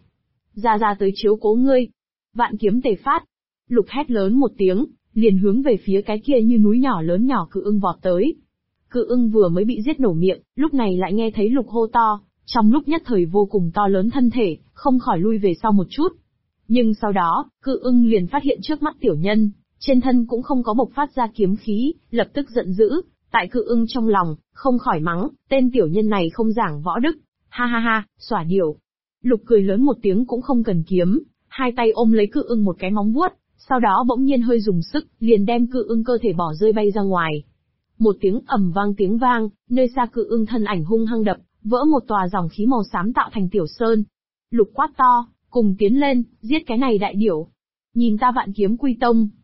[SPEAKER 2] Ra tới chiếu cố ngươi. Vạn kiếm tề phát. Lục hét lớn một tiếng, liền hướng về phía cái kia như núi nhỏ lớn nhỏ Cự Ưng vọt tới. Cự Ưng vừa mới bị giết nổ miệng, lúc này lại nghe thấy Lục hô to, trong lúc nhất thời vô cùng to lớn thân thể, không khỏi lui về sau một chút. Nhưng sau đó, Cự Ưng liền phát hiện trước mắt tiểu nhân, trên thân cũng không có bộc phát ra kiếm khí, lập tức giận dữ, tại Cự Ưng trong lòng, không khỏi mắng, tên tiểu nhân này không giảng võ đức, ha ha ha, xỏa điểu. Lục cười lớn một tiếng cũng không cần kiếm, hai tay ôm lấy Cự Ưng một cái móng vuốt, sau đó bỗng nhiên hơi dùng sức, liền đem Cự Ưng cơ thể bỏ rơi bay ra ngoài. Một tiếng ầm vang tiếng vang, nơi xa Cự Ưng thân ảnh hung hăng đập, vỡ một tòa dòng khí màu xám tạo thành tiểu sơn. Lục quát to, cùng tiến lên, giết cái này đại điểu. Nhìn ta Vạn Kiếm Quy Tông.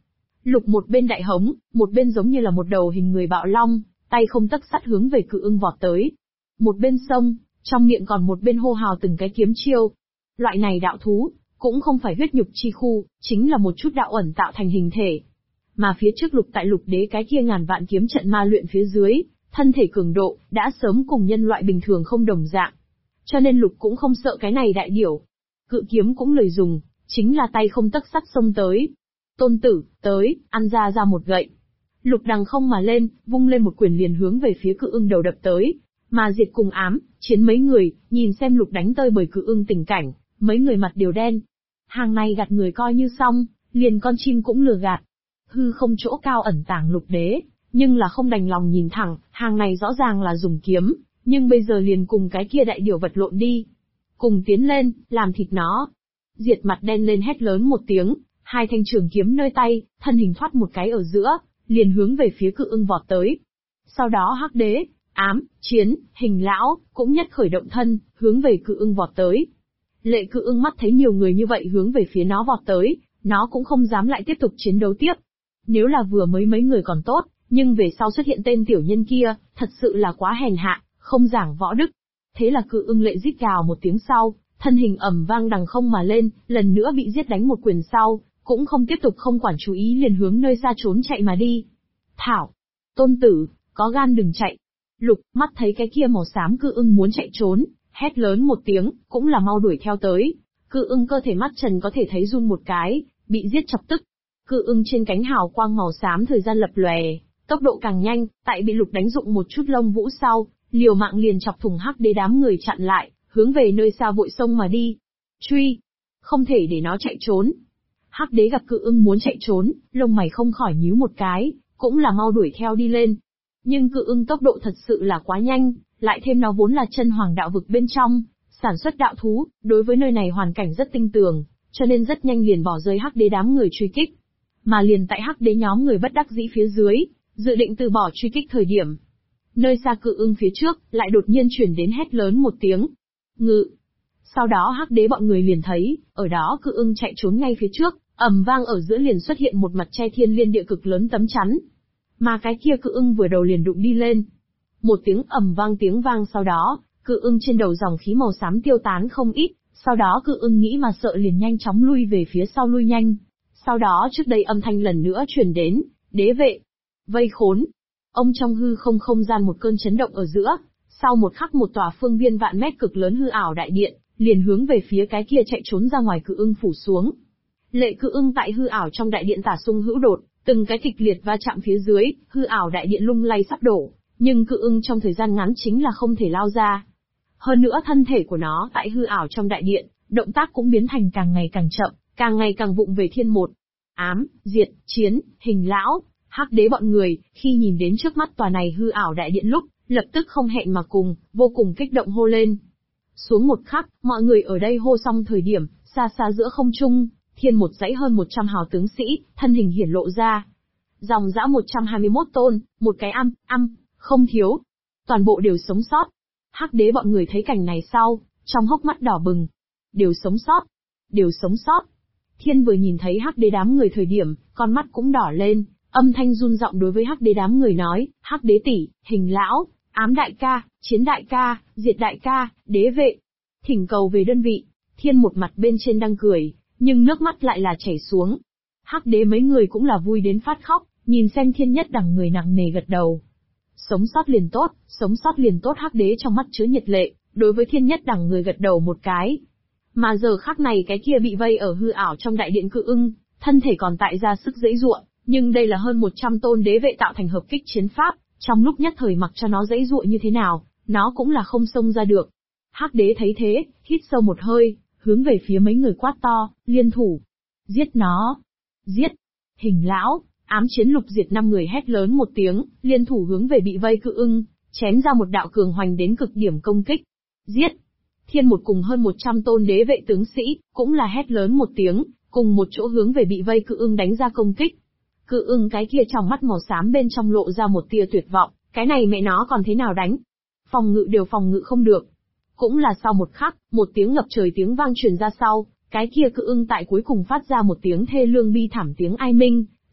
[SPEAKER 2] Lục một bên đại hống, một bên giống như là một đầu hình người bạo long, tay không tấc sắt hướng về Cự Ưng vọt tới. Một bên sông, trong miệng còn một bên hô hào từng cái kiếm chiêu. Loại này đạo thú, cũng không phải huyết nhục chi khu, chính là một chút đạo ẩn tạo thành hình thể. Mà phía trước Lục tại Lục Đế cái kia ngàn vạn kiếm trận ma luyện phía dưới, thân thể cường độ, đã sớm cùng nhân loại bình thường không đồng dạng. Cho nên Lục cũng không sợ cái này đại điểu. Cự kiếm cũng lời dùng, chính là tay không tấc sắt xông tới. Tôn tử, tới, ăn ra một gậy. Lục đằng không mà lên, vung lên một quyền liền hướng về phía Cự Ưng đầu đập tới. Mà Diệt cùng Ám, Chiến mấy người, nhìn xem Lục đánh tơi bởi Cự Ưng tình cảnh, mấy người mặt đều đen. Hàng này gạt người coi như xong, liền con chim cũng lừa gạt. Hư không chỗ cao ẩn tàng Lục Đế, nhưng là không đành lòng nhìn thẳng, hàng này rõ ràng là dùng kiếm, nhưng bây giờ liền cùng cái kia đại điểu vật lộn đi. Cùng tiến lên, làm thịt nó. Diệt mặt đen lên hét lớn một tiếng, hai thanh trường kiếm nơi tay, thân hình thoát một cái ở giữa, liền hướng về phía Cự Ưng vọt tới. Sau đó Hắc Đế, Ám, Chiến, Hình Lão, cũng nhất khởi động thân, hướng về Cự Ưng vọt tới. Lệ Cự Ưng mắt thấy nhiều người như vậy hướng về phía nó vọt tới, nó cũng không dám lại tiếp tục chiến đấu tiếp. Nếu là vừa mới mấy người còn tốt, nhưng về sau xuất hiện tên tiểu nhân kia, thật sự là quá hèn hạ, không giảng võ đức. Thế là Cự Ưng lệ rít gào một tiếng sau, thân hình ầm vang đằng không mà lên, lần nữa bị giết đánh một quyền sau, cũng không tiếp tục không quản chú ý liền hướng nơi xa trốn chạy mà đi. Thảo! Tôn tử, có gan đừng chạy. Lục, mắt thấy cái kia màu xám Cự Ưng muốn chạy trốn, hét lớn một tiếng, cũng là mau đuổi theo tới. Cự Ưng cơ thể mắt trần có thể thấy run một cái, bị giết chọc tức. Cự Ưng trên cánh hào quang màu xám thời gian lập lòe, tốc độ càng nhanh, tại bị Lục đánh dụng một chút lông vũ sau, liều mạng liền chọc thủng Hắc Đế đám người chặn lại, hướng về nơi xa vội sông mà đi. Truy! Không thể để nó chạy trốn. Hắc Đế gặp Cự Ưng muốn chạy trốn, lông mày không khỏi nhíu một cái, cũng là mau đuổi theo đi lên. Nhưng Cự Ưng tốc độ thật sự là quá nhanh, lại thêm nó vốn là chân hoàng đạo vực bên trong, sản xuất đạo thú, đối với nơi này hoàn cảnh rất tinh tường, cho nên rất nhanh liền bỏ rơi Hắc Đế đám người truy kích. Mà liền tại Hắc Đế nhóm người bất đắc dĩ phía dưới, dự định từ bỏ truy kích thời điểm. Nơi xa Cự Ưng phía trước, lại đột nhiên chuyển đến hét lớn một tiếng. Ngự! Sau đó Hắc Đế bọn người liền thấy, ở đó Cự Ưng chạy trốn ngay phía trước, ầm vang ở giữa liền xuất hiện một mặt che thiên liên địa cực lớn tấm chắn. Mà cái kia Cự Ưng vừa đầu liền đụng đi lên. Một tiếng ầm vang tiếng vang sau đó, Cự Ưng trên đầu dòng khí màu xám tiêu tán không ít, sau đó Cự Ưng nghĩ mà sợ liền nhanh chóng lui về phía sau lui nhanh. Sau đó trước đây âm thanh lần nữa truyền đến, đế vệ. Vây khốn. Ông trong hư không gian một cơn chấn động ở giữa, sau một khắc một tòa phương viên vạn mét cực lớn hư ảo đại điện, liền hướng về phía cái kia chạy trốn ra ngoài Cự Ưng phủ xuống. Lệ Cự Ưng tại hư ảo trong đại điện tả sung hữu đột, từng cái kịch liệt va chạm phía dưới, hư ảo đại điện lung lay sắp đổ, nhưng Cự Ưng trong thời gian ngắn chính là không thể lao ra. Hơn nữa thân thể của nó tại hư ảo trong đại điện, động tác cũng biến thành càng ngày càng chậm, càng ngày càng vụng về thiên một. Ám, Diệt, Chiến, Hình Lão, Hắc Đế bọn người, khi nhìn đến trước mắt tòa này hư ảo đại điện lúc, lập tức không hẹn mà cùng, vô cùng kích động hô lên. Xuống một khắc, mọi người ở đây hô xong thời điểm, xa xa giữa không trung, thiên một dãy hơn 100 hào tướng sĩ, thân hình hiển lộ ra. Dòng dã 121 tôn, một cái không thiếu. Toàn bộ đều sống sót. Hắc Đế bọn người thấy cảnh này sau, trong hốc mắt đỏ bừng. Đều sống sót. Đều sống sót. Thiên vừa nhìn thấy Hắc Đế đám người thời điểm, con mắt cũng đỏ lên, âm thanh run giọng đối với Hắc Đế đám người nói, Hắc Đế tỷ, Hình Lão, Ám đại ca, Chiến đại ca, Diệt đại ca, đế vệ. Thỉnh cầu về đơn vị. Thiên một mặt bên trên đang cười, nhưng nước mắt lại là chảy xuống. Hắc Đế mấy người cũng là vui đến phát khóc, nhìn xem Thiên nhất đẳng người nặng nề gật đầu. Sống sót liền tốt, sống sót liền tốt. Hắc Đế trong mắt chứa nhiệt lệ, đối với Thiên nhất đẳng người gật đầu một cái. Mà giờ khắc này cái kia bị vây ở hư ảo trong đại điện Cự Ưng, thân thể còn tại ra sức giãy giụa, nhưng đây là hơn 100 tôn đế vệ tạo thành hợp kích chiến pháp, trong lúc nhất thời mặc cho nó giãy giụa như thế nào, nó cũng là không xông ra được. Hắc Đế thấy thế, hít sâu một hơi, hướng về phía mấy người quát to, liên thủ. Giết nó! Giết! Hình Lão, Ám, Chiến, Lục, Diệt 5 người hét lớn một tiếng, liên thủ hướng về bị vây Cự Ưng, chém ra một đạo cường hoành đến cực điểm công kích. Giết! Thiên một cùng hơn 100 tôn đế vệ tướng sĩ, cũng là hét lớn một tiếng, cùng một chỗ hướng về bị vây Cự Ưng đánh ra công kích. Cự Ưng cái kia trong mắt màu xám bên trong lộ ra một tia tuyệt vọng, cái này mẹ nó còn thế nào đánh? Phòng ngự đều phòng ngự không được. Cũng là sau một khắc, một tiếng ngập trời tiếng vang truyền ra sau, cái kia Cự Ưng tại cuối cùng phát ra một tiếng thê lương bi thảm tiếng ai minh,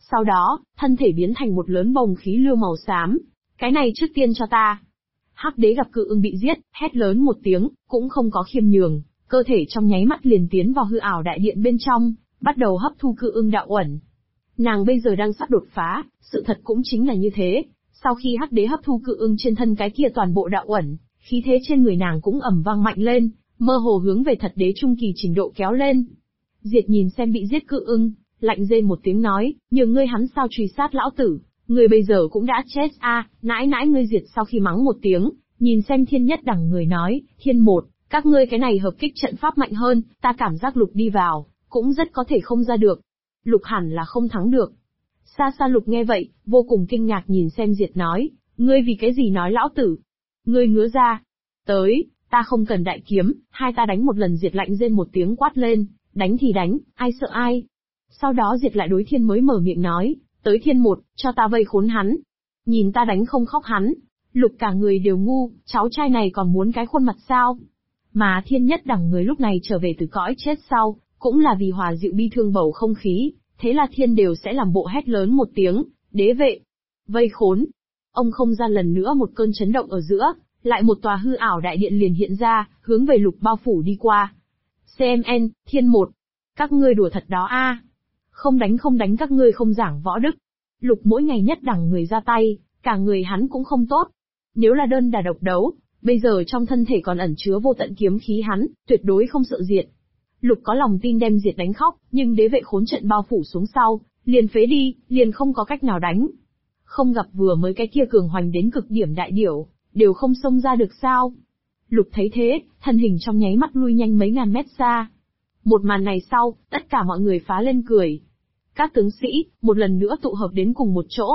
[SPEAKER 2] Sau đó, thân thể biến thành một lớn bồng khí lưu màu xám. Cái này trước tiên cho ta. Hắc đế gặp cự ưng bị giết, hét lớn một tiếng, cũng không có khiêm nhường, cơ thể trong nháy mắt liền tiến vào hư ảo đại điện bên trong, bắt đầu hấp thu cự ưng đạo uẩn. Nàng bây giờ đang sắp đột phá, sự thật cũng chính là như thế. Sau khi hắc đế hấp thu cự ưng trên thân cái kia toàn bộ đạo uẩn, khí thế trên người nàng cũng ầm vang mạnh lên, mơ hồ hướng về thật đế trung kỳ trình độ kéo lên. Diệt nhìn xem bị giết cự ưng, lạnh rên một tiếng nói, nhường ngươi hắn sao truy sát lão tử, ngươi bây giờ cũng đã chết a. Nãi nãi ngươi Diệt sau khi mắng một tiếng, nhìn xem Thiên Nhất Đẳng người nói, Thiên một, các ngươi cái này hợp kích trận pháp mạnh hơn, ta cảm giác Lục đi vào, cũng rất có thể không ra được. Lục hẳn là không thắng được. Xa xa Lục nghe vậy, vô cùng kinh ngạc nhìn xem Diệt nói, ngươi vì cái gì nói lão tử? Ngươi ngứa ra. Tới, ta không cần đại kiếm, hai ta đánh một lần. Diệt lạnh rên một tiếng quát lên, đánh thì đánh, ai sợ ai. Sau đó Diệt lại đối Thiên mới mở miệng nói, tới Thiên một, cho ta vây khốn hắn. Nhìn ta đánh không khóc hắn. Lục cả người đều ngu, cháu trai này còn muốn cái khuôn mặt sao? Mà Thiên Nhất Đẳng người lúc này trở về từ cõi chết sau, cũng là vì hòa dịu bi thương bầu không khí, thế là Thiên đều sẽ làm bộ hét lớn một tiếng, đế vệ, vây khốn. Ông không gian lần nữa một cơn chấn động ở giữa, lại một tòa hư ảo đại điện liền hiện ra, hướng về Lục bao phủ đi qua. CMN, Thiên một, các ngươi đùa thật đó a. Không đánh các ngươi không giảng võ đức. Lục mỗi ngày Nhất Đẳng người ra tay, cả người hắn cũng không tốt. Nếu là đơn đả độc đấu, bây giờ trong thân thể còn ẩn chứa vô tận kiếm khí hắn, tuyệt đối không sợ Diệt. Lục có lòng tin đem Diệt đánh khóc, nhưng đế vệ khốn trận bao phủ xuống sau, liền phế đi, liền không có cách nào đánh. Không gặp vừa mới cái kia cường hoành đến cực điểm đại điểu, đều không xông ra được sao. Lục thấy thế, thân hình trong nháy mắt lui nhanh mấy ngàn mét xa. Một màn này sau, tất cả mọi người phá lên cười. Các tướng sĩ, một lần nữa tụ hợp đến cùng một chỗ.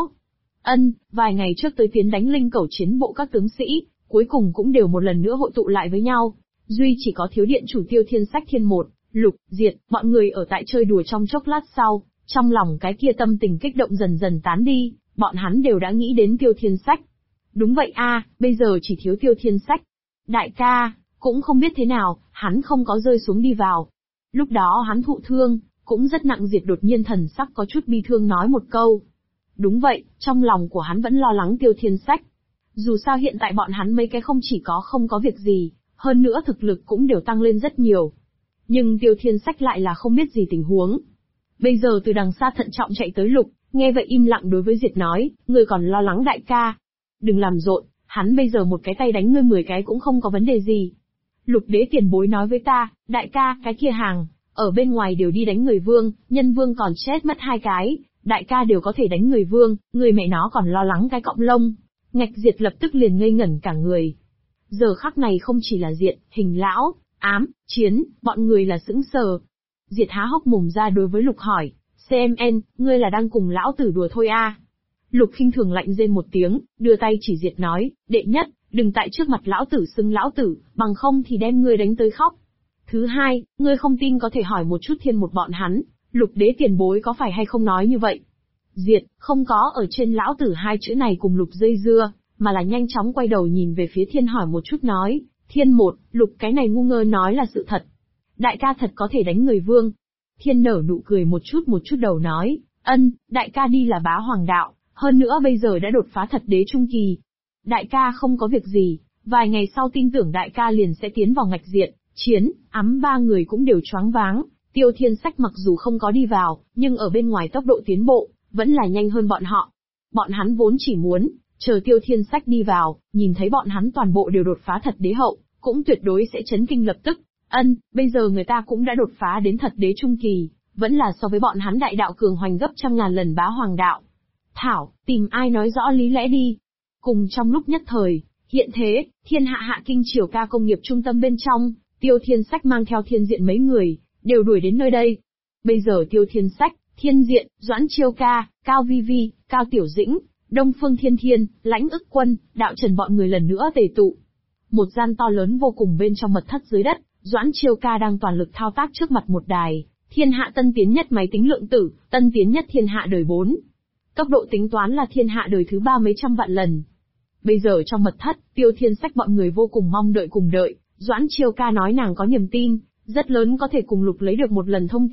[SPEAKER 2] Vài ngày trước tới tiến đánh linh cẩu chiến bộ các tướng sĩ, cuối cùng cũng đều một lần nữa hội tụ lại với nhau. Duy chỉ có thiếu điện chủ Tiêu Thiên Sách Thiên một, Lục, Diệt, bọn người ở tại chơi đùa trong chốc lát sau, trong lòng cái kia tâm tình kích động dần dần tán đi, bọn hắn đều đã nghĩ đến Tiêu Thiên Sách. Đúng vậy a, bây giờ chỉ thiếu Tiêu Thiên Sách. Đại ca, cũng không biết thế nào, hắn không có rơi xuống đi vào. Lúc đó hắn thụ thương, cũng rất nặng. Diệt đột nhiên thần sắc có chút bi thương nói một câu. Đúng vậy, trong lòng của hắn vẫn lo lắng Tiêu Thiên Sách. Dù sao hiện tại bọn hắn mấy cái không chỉ có không có việc gì, hơn nữa thực lực cũng đều tăng lên rất nhiều. Nhưng Tiêu Thiên Sách lại là không biết gì tình huống. Bây giờ từ đằng xa thận trọng chạy tới Lục, nghe vậy im lặng đối với Diệt nói, ngươi còn lo lắng đại ca. Đừng làm rộn, hắn bây giờ một cái tay đánh ngươi 10 cái cũng không có vấn đề gì. Lục đế tiền bối nói với ta, đại ca, cái kia hàng, ở bên ngoài đều đi đánh người vương, nhân vương còn chết mất 2 cái, đại ca đều có thể đánh người vương, người mẹ nó còn lo lắng cái cọng lông. Ngạch Diệt lập tức liền ngây ngẩn cả người. Giờ khắc này không chỉ là Diệt, Hình lão, Ám, Chiến, bọn người là sững sờ. Diệt há hốc mồm ra đối với Lục hỏi, CMN, ngươi là đang cùng lão tử đùa thôi a? Lục khinh thường lạnh rên một tiếng, đưa tay chỉ Diệt nói, đệ nhất, đừng tại trước mặt lão tử xưng lão tử, bằng không thì đem ngươi đánh tới khóc. Thứ hai, ngươi không tin có thể hỏi một chút Thiên một bọn hắn, Lục đế tiền bối có phải hay không nói như vậy? Diệt, không có ở trên lão tử 2 chữ này cùng Lục dây dưa, mà là nhanh chóng quay đầu nhìn về phía Thiên hỏi một chút nói, Thiên một, Lục cái này ngu ngơ nói là sự thật. Đại ca thật có thể đánh người vương. Thiên nở nụ cười một chút đầu nói, đại ca đi là bá hoàng đạo, hơn nữa bây giờ đã đột phá thật đế trung kỳ. Đại ca không có việc gì, vài ngày sau tin tưởng đại ca liền sẽ tiến vào Ngạch Diệt, Chiến, Ám 3 người cũng đều choáng váng. Tiêu Thiên Sách mặc dù không có đi vào, nhưng ở bên ngoài tốc độ tiến bộ, vẫn là nhanh hơn bọn họ. Bọn hắn vốn chỉ muốn, chờ Tiêu Thiên Sách đi vào, nhìn thấy bọn hắn toàn bộ đều đột phá thật đế hậu, cũng tuyệt đối sẽ chấn kinh lập tức. Bây giờ người ta cũng đã đột phá đến thật đế trung kỳ, vẫn là so với bọn hắn đại đạo cường hoành gấp trăm ngàn lần bá hoàng đạo. Thảo, tìm ai nói rõ lý lẽ đi. Cùng trong lúc nhất thời, hiện thế, thiên hạ hạ kinh triều ca công nghiệp trung tâm bên trong, Tiêu Thiên Sách mang theo Thiên Diện mấy người, đều đuổi đến nơi đây. Bây giờ Tiêu Thiên Sách, Thiên Diện, Doãn Chiêu Ca, Cao Vi Vi, Cao Tiểu Dĩnh, Đông Phương Thiên Thiên, Lãnh Ức Quân, Đạo Trần bọn người lần nữa tề tụ. Một gian to lớn vô cùng bên trong mật thất dưới đất, Doãn Chiêu Ca đang toàn lực thao tác trước mặt một đài, thiên hạ tân tiến nhất máy tính lượng tử, tân tiến nhất thiên hạ đời 4. Tốc độ tính toán là thiên hạ đời thứ 3 mấy trăm vạn lần. Bây giờ trong mật thất, Tiêu Thiên Sách bọn người vô cùng mong đợi cùng đợi, Doãn Chiêu Ca nói nàng có niềm tin, rất lớn có thể cùng Lục lấy được một lần thông tin,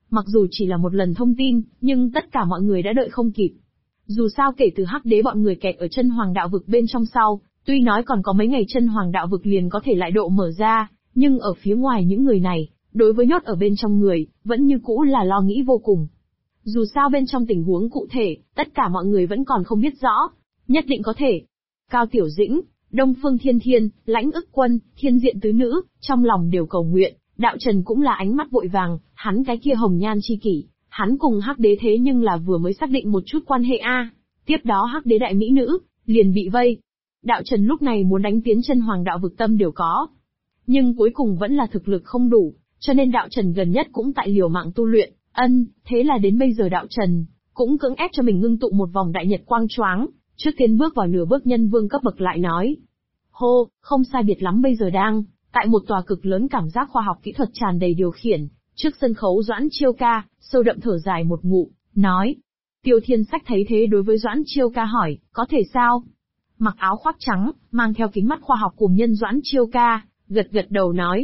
[SPEAKER 2] Mặc dù chỉ là một lần thông tin, nhưng tất cả mọi người đã đợi không kịp. Dù sao kể từ Hắc Đế bọn người kẹt ở chân Hoàng đạo vực bên trong sau, tuy nói còn có mấy ngày chân Hoàng đạo vực liền có thể lại độ mở ra, nhưng ở phía ngoài những người này, đối với nhốt ở bên trong người, vẫn như cũ là lo nghĩ vô cùng. Dù sao bên trong tình huống cụ thể, tất cả mọi người vẫn còn không biết rõ. Nhất định có thể. Cao Tiểu Dĩnh, Đông Phương Thiên Thiên, Lãnh Ức Quân, Thiên Diện Tứ Nữ, trong lòng đều cầu nguyện. Đạo Trần cũng là ánh mắt vội vàng, hắn cái kia hồng nhan chi kỷ, hắn cùng Hắc Đế thế nhưng là vừa mới xác định một chút quan hệ a. Tiếp đó Hắc Đế đại mỹ nữ, liền bị vây. Đạo Trần lúc này muốn đánh tiến chân Hoàng đạo vực tâm đều có. Nhưng cuối cùng vẫn là thực lực không đủ, cho nên Đạo Trần gần nhất cũng tại liều mạng tu luyện. Thế là đến bây giờ Đạo Trần cũng cưỡng ép cho mình ngưng tụ một vòng đại nhật quang choáng, trước tiên bước vào nửa bước nhân vương cấp bậc lại nói. Hô, không sai biệt lắm bây giờ đang tại một tòa cực lớn cảm giác khoa học kỹ thuật tràn đầy điều khiển, trước sân khấu Doãn Chiêu Ca, sâu đậm thở dài một ngụm, nói. Tiêu Thiên Sách thấy thế đối với Doãn Chiêu Ca hỏi, có thể sao? Mặc áo khoác trắng, mang theo kính mắt khoa học cùng nhân Doãn Chiêu Ca, gật gật đầu nói,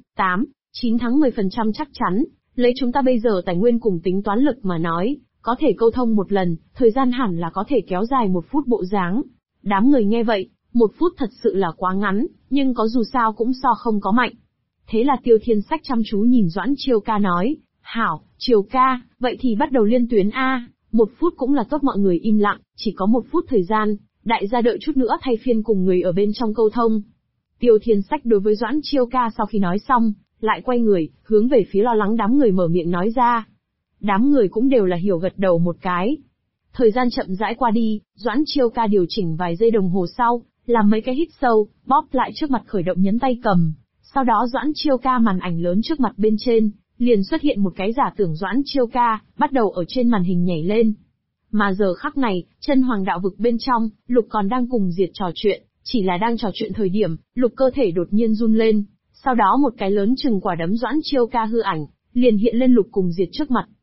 [SPEAKER 2] 9 tháng 10% chắc chắn, lấy chúng ta bây giờ tài nguyên cùng tính toán lực mà nói, có thể câu thông một lần, thời gian hẳn là có thể kéo dài 1 phút bộ dáng. Đám người nghe vậy, 1 phút thật sự là quá ngắn, nhưng có dù sao cũng so không có mạnh. Thế là Tiêu Thiên Sách chăm chú nhìn Doãn Chiêu Ca nói, hảo, Chiêu Ca, vậy thì bắt đầu liên tuyến A, 1 phút cũng là tốt mọi người im lặng, chỉ có 1 phút thời gian, đại gia đợi chút nữa thay phiên cùng người ở bên trong câu thông. Tiêu Thiên Sách đối với Doãn Chiêu Ca sau khi nói xong, lại quay người, hướng về phía lo lắng đám người mở miệng nói ra. Đám người cũng đều là hiểu gật đầu một cái. Thời gian chậm rãi qua đi, Doãn Chiêu Ca điều chỉnh vài giây đồng hồ sau, làm mấy cái hít sâu, bóp lại trước mặt khởi động nhấn tay cầm. Sau đó Doãn Chiêu Ca màn ảnh lớn trước mặt bên trên, liền xuất hiện một cái giả tưởng Doãn Chiêu Ca, bắt đầu ở trên màn hình nhảy lên. Mà giờ khắc này, chân Hoàng đạo vực bên trong, Lục còn đang cùng Diệt trò chuyện, chỉ là đang trò chuyện thời điểm, Lục cơ thể đột nhiên run lên, sau đó một cái lớn chừng quả đấm Doãn Chiêu Ca hư ảnh, liền hiện lên Lục cùng Diệt trước mặt.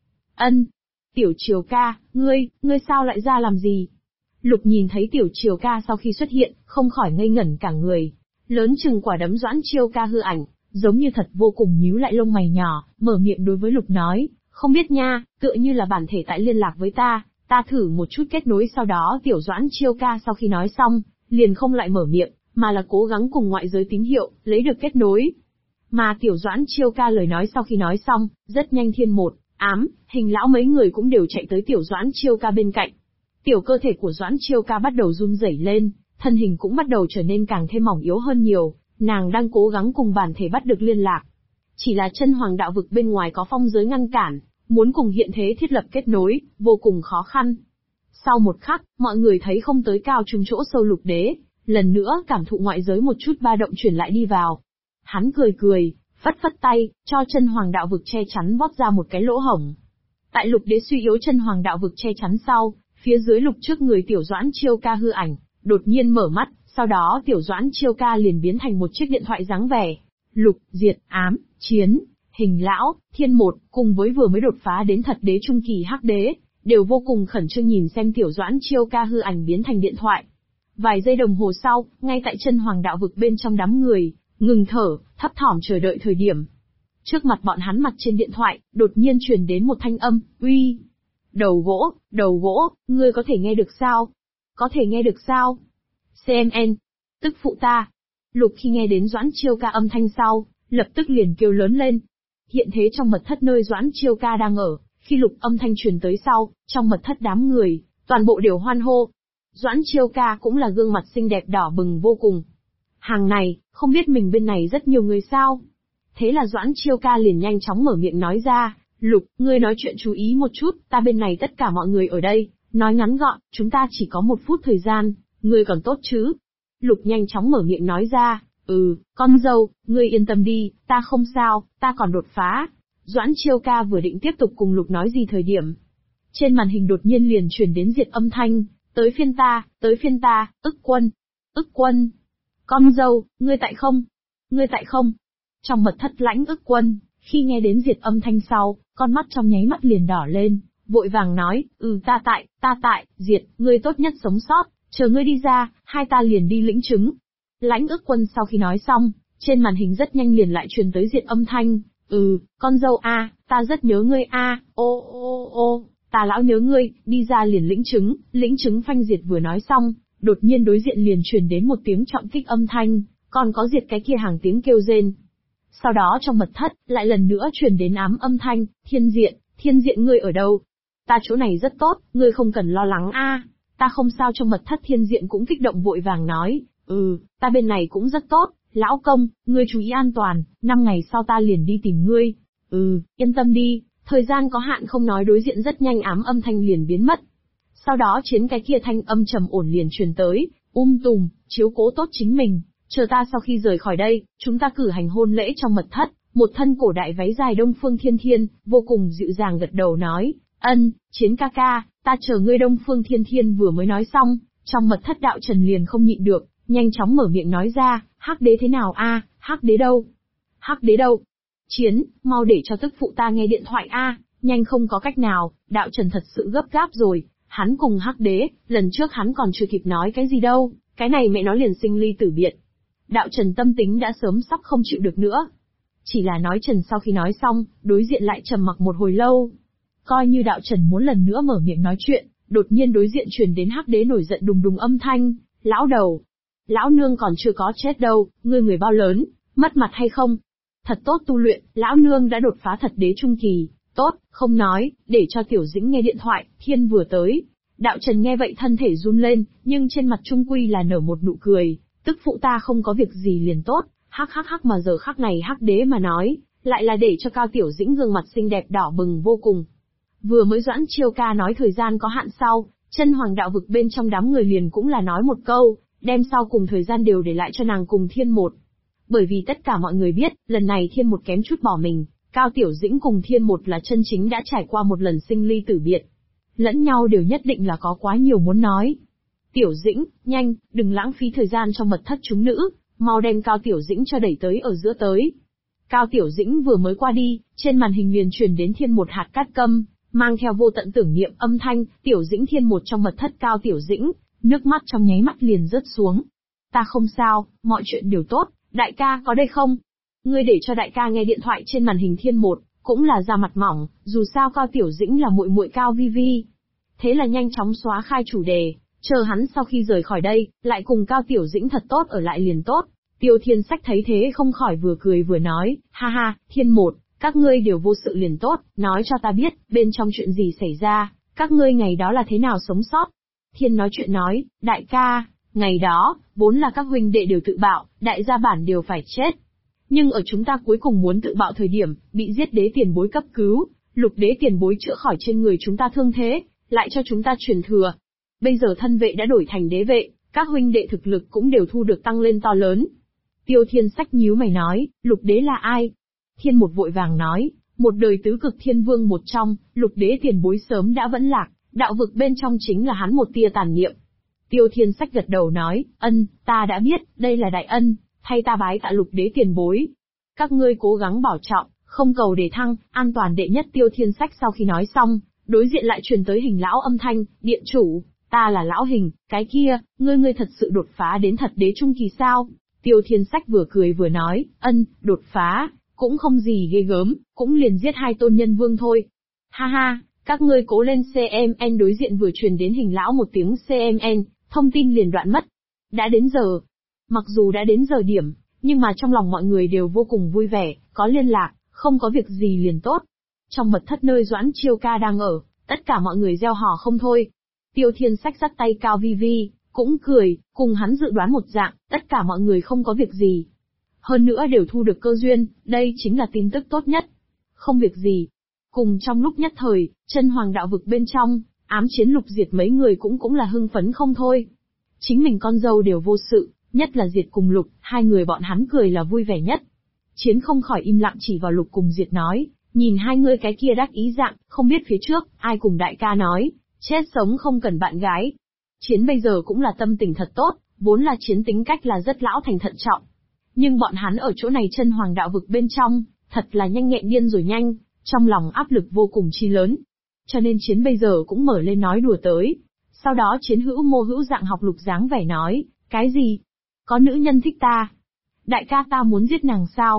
[SPEAKER 2] Tiểu Chiêu Ca, ngươi sao lại ra làm gì? Lục nhìn thấy Tiểu Chiêu Ca sau khi xuất hiện, không khỏi ngây ngẩn cả người. Lớn chừng quả đấm Doãn Chiêu Ca hư ảnh, giống như thật vô cùng nhíu lại lông mày nhỏ, mở miệng đối với Lục nói, không biết nha, tựa như là bản thể tại liên lạc với ta thử một chút kết nối. Sau đó Tiểu Doãn Chiêu Ca sau khi nói xong, liền không lại mở miệng, mà là cố gắng cùng ngoại giới tín hiệu, lấy được kết nối. Mà Tiểu Doãn Chiêu Ca lời nói sau khi nói xong, rất nhanh Thiên Một, Ám, Hình lão mấy người cũng đều chạy tới Tiểu Doãn Chiêu Ca bên cạnh. Tiểu cơ thể của Doãn Chiêu Ca bắt đầu run rẩy lên, thân hình cũng bắt đầu trở nên càng thêm mỏng yếu hơn nhiều, nàng đang cố gắng cùng bản thể bắt được liên lạc. Chỉ là chân Hoàng đạo vực bên ngoài có phong giới ngăn cản, muốn cùng hiện thế thiết lập kết nối, vô cùng khó khăn. Sau một khắc, mọi người thấy không tới cao trung chỗ sâu Lục Đế, lần nữa cảm thụ ngoại giới một chút ba động chuyển lại đi vào. Hắn cười, phất tay, cho chân Hoàng đạo vực che chắn vót ra một cái lỗ hổng. Tại Lục Đế suy yếu chân Hoàng đạo vực che chắn sau, phía dưới Lục trước người Tiểu Doãn Chiêu Ca hư ảnh, đột nhiên mở mắt, sau đó Tiểu Doãn Chiêu Ca liền biến thành một chiếc điện thoại dáng vẻ. Lục, Diệt, Ám, Chiến, Hình lão, Thiên Một, cùng với vừa mới đột phá đến thật đế trung kỳ Hắc Đế, đều vô cùng khẩn trương nhìn xem Tiểu Doãn Chiêu Ca hư ảnh biến thành điện thoại. Vài giây đồng hồ sau, ngay tại chân Hoàng đạo vực bên trong đám người, ngừng thở, thấp thỏm chờ đợi thời điểm. Trước mặt bọn hắn mặt trên điện thoại, đột nhiên truyền đến một thanh âm, uy. Đầu gỗ, ngươi có thể nghe được sao? Có thể nghe được sao? CMN, tức phụ ta. Lục khi nghe đến Doãn Chiêu Ca âm thanh sau, lập tức liền kêu lớn lên. Hiện thế trong mật thất nơi Doãn Chiêu Ca đang ở, khi Lục âm thanh truyền tới sau, trong mật thất đám người, toàn bộ đều hoan hô. Doãn Chiêu Ca cũng là gương mặt xinh đẹp đỏ bừng vô cùng. Hàng này, không biết mình bên này rất nhiều người sao? Thế là Doãn Chiêu Ca liền nhanh chóng mở miệng nói ra, Lục, ngươi nói chuyện chú ý một chút, ta bên này tất cả mọi người ở đây, nói ngắn gọn, chúng ta chỉ có 1 phút thời gian, ngươi còn tốt chứ? Lục nhanh chóng mở miệng nói ra, con dâu, ngươi yên tâm đi, ta không sao, ta còn đột phá. Doãn Chiêu Ca vừa định tiếp tục cùng Lục nói gì thời điểm. Trên màn hình đột nhiên liền truyền đến Diệt âm thanh, tới phiên ta, Ức Quân. Con dâu, ngươi tại không? Trong mật thất Lãnh Ức Quân, khi nghe đến Diệt âm thanh sau, con mắt trong nháy mắt liền đỏ lên, vội vàng nói, ta tại, Diệt, ngươi tốt nhất sống sót, chờ ngươi đi ra, hai ta liền đi lĩnh chứng. Lãnh Ức Quân sau khi nói xong, trên màn hình rất nhanh liền lại truyền tới Diệt âm thanh, Con dâu a, ta rất nhớ ngươi a, ô, ta lão nhớ ngươi, đi ra liền lĩnh chứng phanh diệt vừa nói xong, đột nhiên đối diện liền truyền đến một tiếng trọng kích âm thanh, còn có diệt cái kia hàng tiếng kêu rên. Sau đó trong mật thất, lại lần nữa truyền đến ám âm thanh, thiên diện ngươi ở đâu? Ta chỗ này rất tốt, ngươi không cần lo lắng a. Ta không sao. Trong mật thất thiên diện cũng kích động vội vàng nói, ta bên này cũng rất tốt, lão công, ngươi chú ý an toàn, 5 ngày sau ta liền đi tìm ngươi. Yên tâm đi, thời gian có hạn. Không nói đối diện rất nhanh ám âm thanh liền biến mất. Sau đó chiến cái kia thanh âm trầm ổn liền truyền tới, tùm, chiếu cố tốt chính mình, chờ ta sau khi rời khỏi đây, chúng ta cử hành hôn lễ trong mật thất. Một thân cổ đại váy dài Đông Phương Thiên vô cùng dịu dàng gật đầu nói, Chiến ca ca, ta chờ ngươi. Đông Phương Thiên vừa mới nói xong, trong mật thất Đạo Trần liền không nhịn được, nhanh chóng mở miệng nói ra, Hắc đế thế nào a? Hắc đế đâu? Hắc đế đâu? Chiến, mau để cho tức phụ ta nghe điện thoại a, nhanh không có cách nào. Đạo Trần thật sự gấp gáp rồi, hắn cùng Hắc đế, lần trước hắn còn chưa kịp nói cái gì đâu, cái này mẹ nó liền sinh ly tử biệt. Đạo Trần tâm tính đã sớm sắp không chịu được nữa. Chỉ là nói Trần sau khi nói xong, đối diện lại trầm mặc một hồi lâu. Coi như Đạo Trần muốn lần nữa mở miệng nói chuyện, đột nhiên đối diện truyền đến Hắc đế nổi giận đùng âm thanh, lão đầu. Lão nương còn chưa có chết đâu, ngươi người bao lớn, mất mặt hay không? Thật tốt tu luyện, lão nương đã đột phá thật đế trung kỳ, tốt, không nói, để cho Tiểu Dĩnh nghe điện thoại. Thiên vừa tới. Đạo Trần nghe vậy thân thể run lên, nhưng trên mặt trung quy là nở một nụ cười, tức phụ ta không có việc gì liền tốt. Hắc mà giờ khắc này Hắc đế mà nói, lại là để cho Cao Tiểu Dĩnh gương mặt xinh đẹp đỏ bừng vô cùng. Vừa mới Doãn Chiêu ca nói thời gian có hạn sau, Chân Hoàng đạo vực bên trong đám người liền cũng là nói một câu, đem sau cùng thời gian đều để lại cho nàng cùng Thiên Một. Bởi vì tất cả mọi người biết, lần này Thiên Một kém chút bỏ mình, Cao Tiểu Dĩnh cùng Thiên Một là chân chính đã trải qua một lần sinh ly tử biệt. Lẫn nhau đều nhất định là có quá nhiều muốn nói. Tiểu Dĩnh, nhanh, đừng lãng phí thời gian trong mật thất chúng nữ, mau đem Cao Tiểu Dĩnh cho đẩy tới ở giữa tới. Cao Tiểu Dĩnh vừa mới qua đi, trên màn hình liền truyền đến Thiên Một hạt cát câm, mang theo vô tận tưởng niệm âm thanh, Tiểu Dĩnh Thiên Một trong mật thất Cao Tiểu Dĩnh, nước mắt trong nháy mắt liền rớt xuống. Ta không sao, mọi chuyện đều tốt, đại ca có đây không? Ngươi để cho đại ca nghe điện thoại. Trên màn hình Thiên Một, cũng là da mặt mỏng, dù sao Cao Tiểu Dĩnh là muội muội Cao Vi Vi. Thế là nhanh chóng xóa khai chủ đề, chờ hắn sau khi rời khỏi đây, lại cùng Cao Tiểu Dĩnh thật tốt ở lại liền tốt. Tiêu Thiên Sách thấy thế không khỏi vừa cười vừa nói, ha, Thiên Một, các ngươi đều vô sự liền tốt, nói cho ta biết, bên trong chuyện gì xảy ra, các ngươi ngày đó là thế nào sống sót. Thiên nói chuyện nói, đại ca, ngày đó, vốn là các huynh đệ đều tự bạo, đại gia bản đều phải chết. Nhưng ở chúng ta cuối cùng muốn tự bạo thời điểm, bị giết đế tiền bối cấp cứu, Lục đế tiền bối chữa khỏi trên người chúng ta thương thế, lại cho chúng ta truyền thừa. Bây giờ thân vệ đã đổi thành đế vệ, các huynh đệ thực lực cũng đều thu được tăng lên to lớn. Tiêu Thiên Sách nhíu mày nói, Lục đế là ai? Thiên Một vội vàng nói, một đời tứ cực thiên vương một trong, Lục đế tiền bối sớm đã vẫn lạc, đạo vực bên trong chính là hắn một tia tàn niệm. Tiêu Thiên Sách gật đầu nói, ta đã biết, đây là đại ân, thay ta bái tạ Lục đế tiền bối. Các ngươi cố gắng bảo trọng, không cầu đề thăng, an toàn đệ nhất. Tiêu Thiên Sách sau khi nói xong, đối diện lại truyền tới Hình lão âm thanh, điện chủ, ta là lão Hình, cái kia, ngươi thật sự đột phá đến thật đế trung kỳ sao? Tiêu Thiên Sách vừa cười vừa nói, đột phá, cũng không gì ghê gớm, cũng liền giết 2 tôn nhân vương thôi. Ha, các ngươi cố lên. CMN đối diện vừa truyền đến Hình lão một tiếng CMN, thông tin liền đoạn mất. Đã đến giờ. Mặc dù đã đến giờ điểm, nhưng mà trong lòng mọi người đều vô cùng vui vẻ, có liên lạc, không có việc gì liền tốt. Trong mật thất nơi Doãn Chiêu ca đang ở, tất cả mọi người reo hò không thôi. Tiêu Thiên Sách dắt tay Cao Vi Vi, cũng cười, cùng hắn dự đoán một dạng, tất cả mọi người không có việc gì. Hơn nữa đều thu được cơ duyên, đây chính là tin tức tốt nhất. Không việc gì. Cùng trong lúc nhất thời, Chân Hoàng đạo vực bên trong, Ám Chiến Lục Diệt mấy người cũng là hưng phấn không thôi. Chính mình con dâu đều vô sự, nhất là Diệt cùng Lục, 2 người bọn hắn cười là vui vẻ nhất. Chiến không khỏi im lặng chỉ vào Lục cùng Diệt nói, nhìn 2 người cái kia đắc ý dạng, không biết phía trước, ai cùng đại ca nói, chết sống không cần bạn gái. Chiến bây giờ cũng là tâm tình thật tốt, vốn là Chiến tính cách là rất lão thành thận trọng. Nhưng bọn hắn ở chỗ này Chân Hoàng đạo vực bên trong, thật là nhanh nhẹn điên rồi nhanh, trong lòng áp lực vô cùng chi lớn. Cho nên Chiến bây giờ cũng mở lên nói đùa tới. Sau đó Chiến hữu mô hữu dạng học Lục dáng vẻ nói, cái gì? Có nữ nhân thích ta? Đại ca ta muốn giết nàng sao?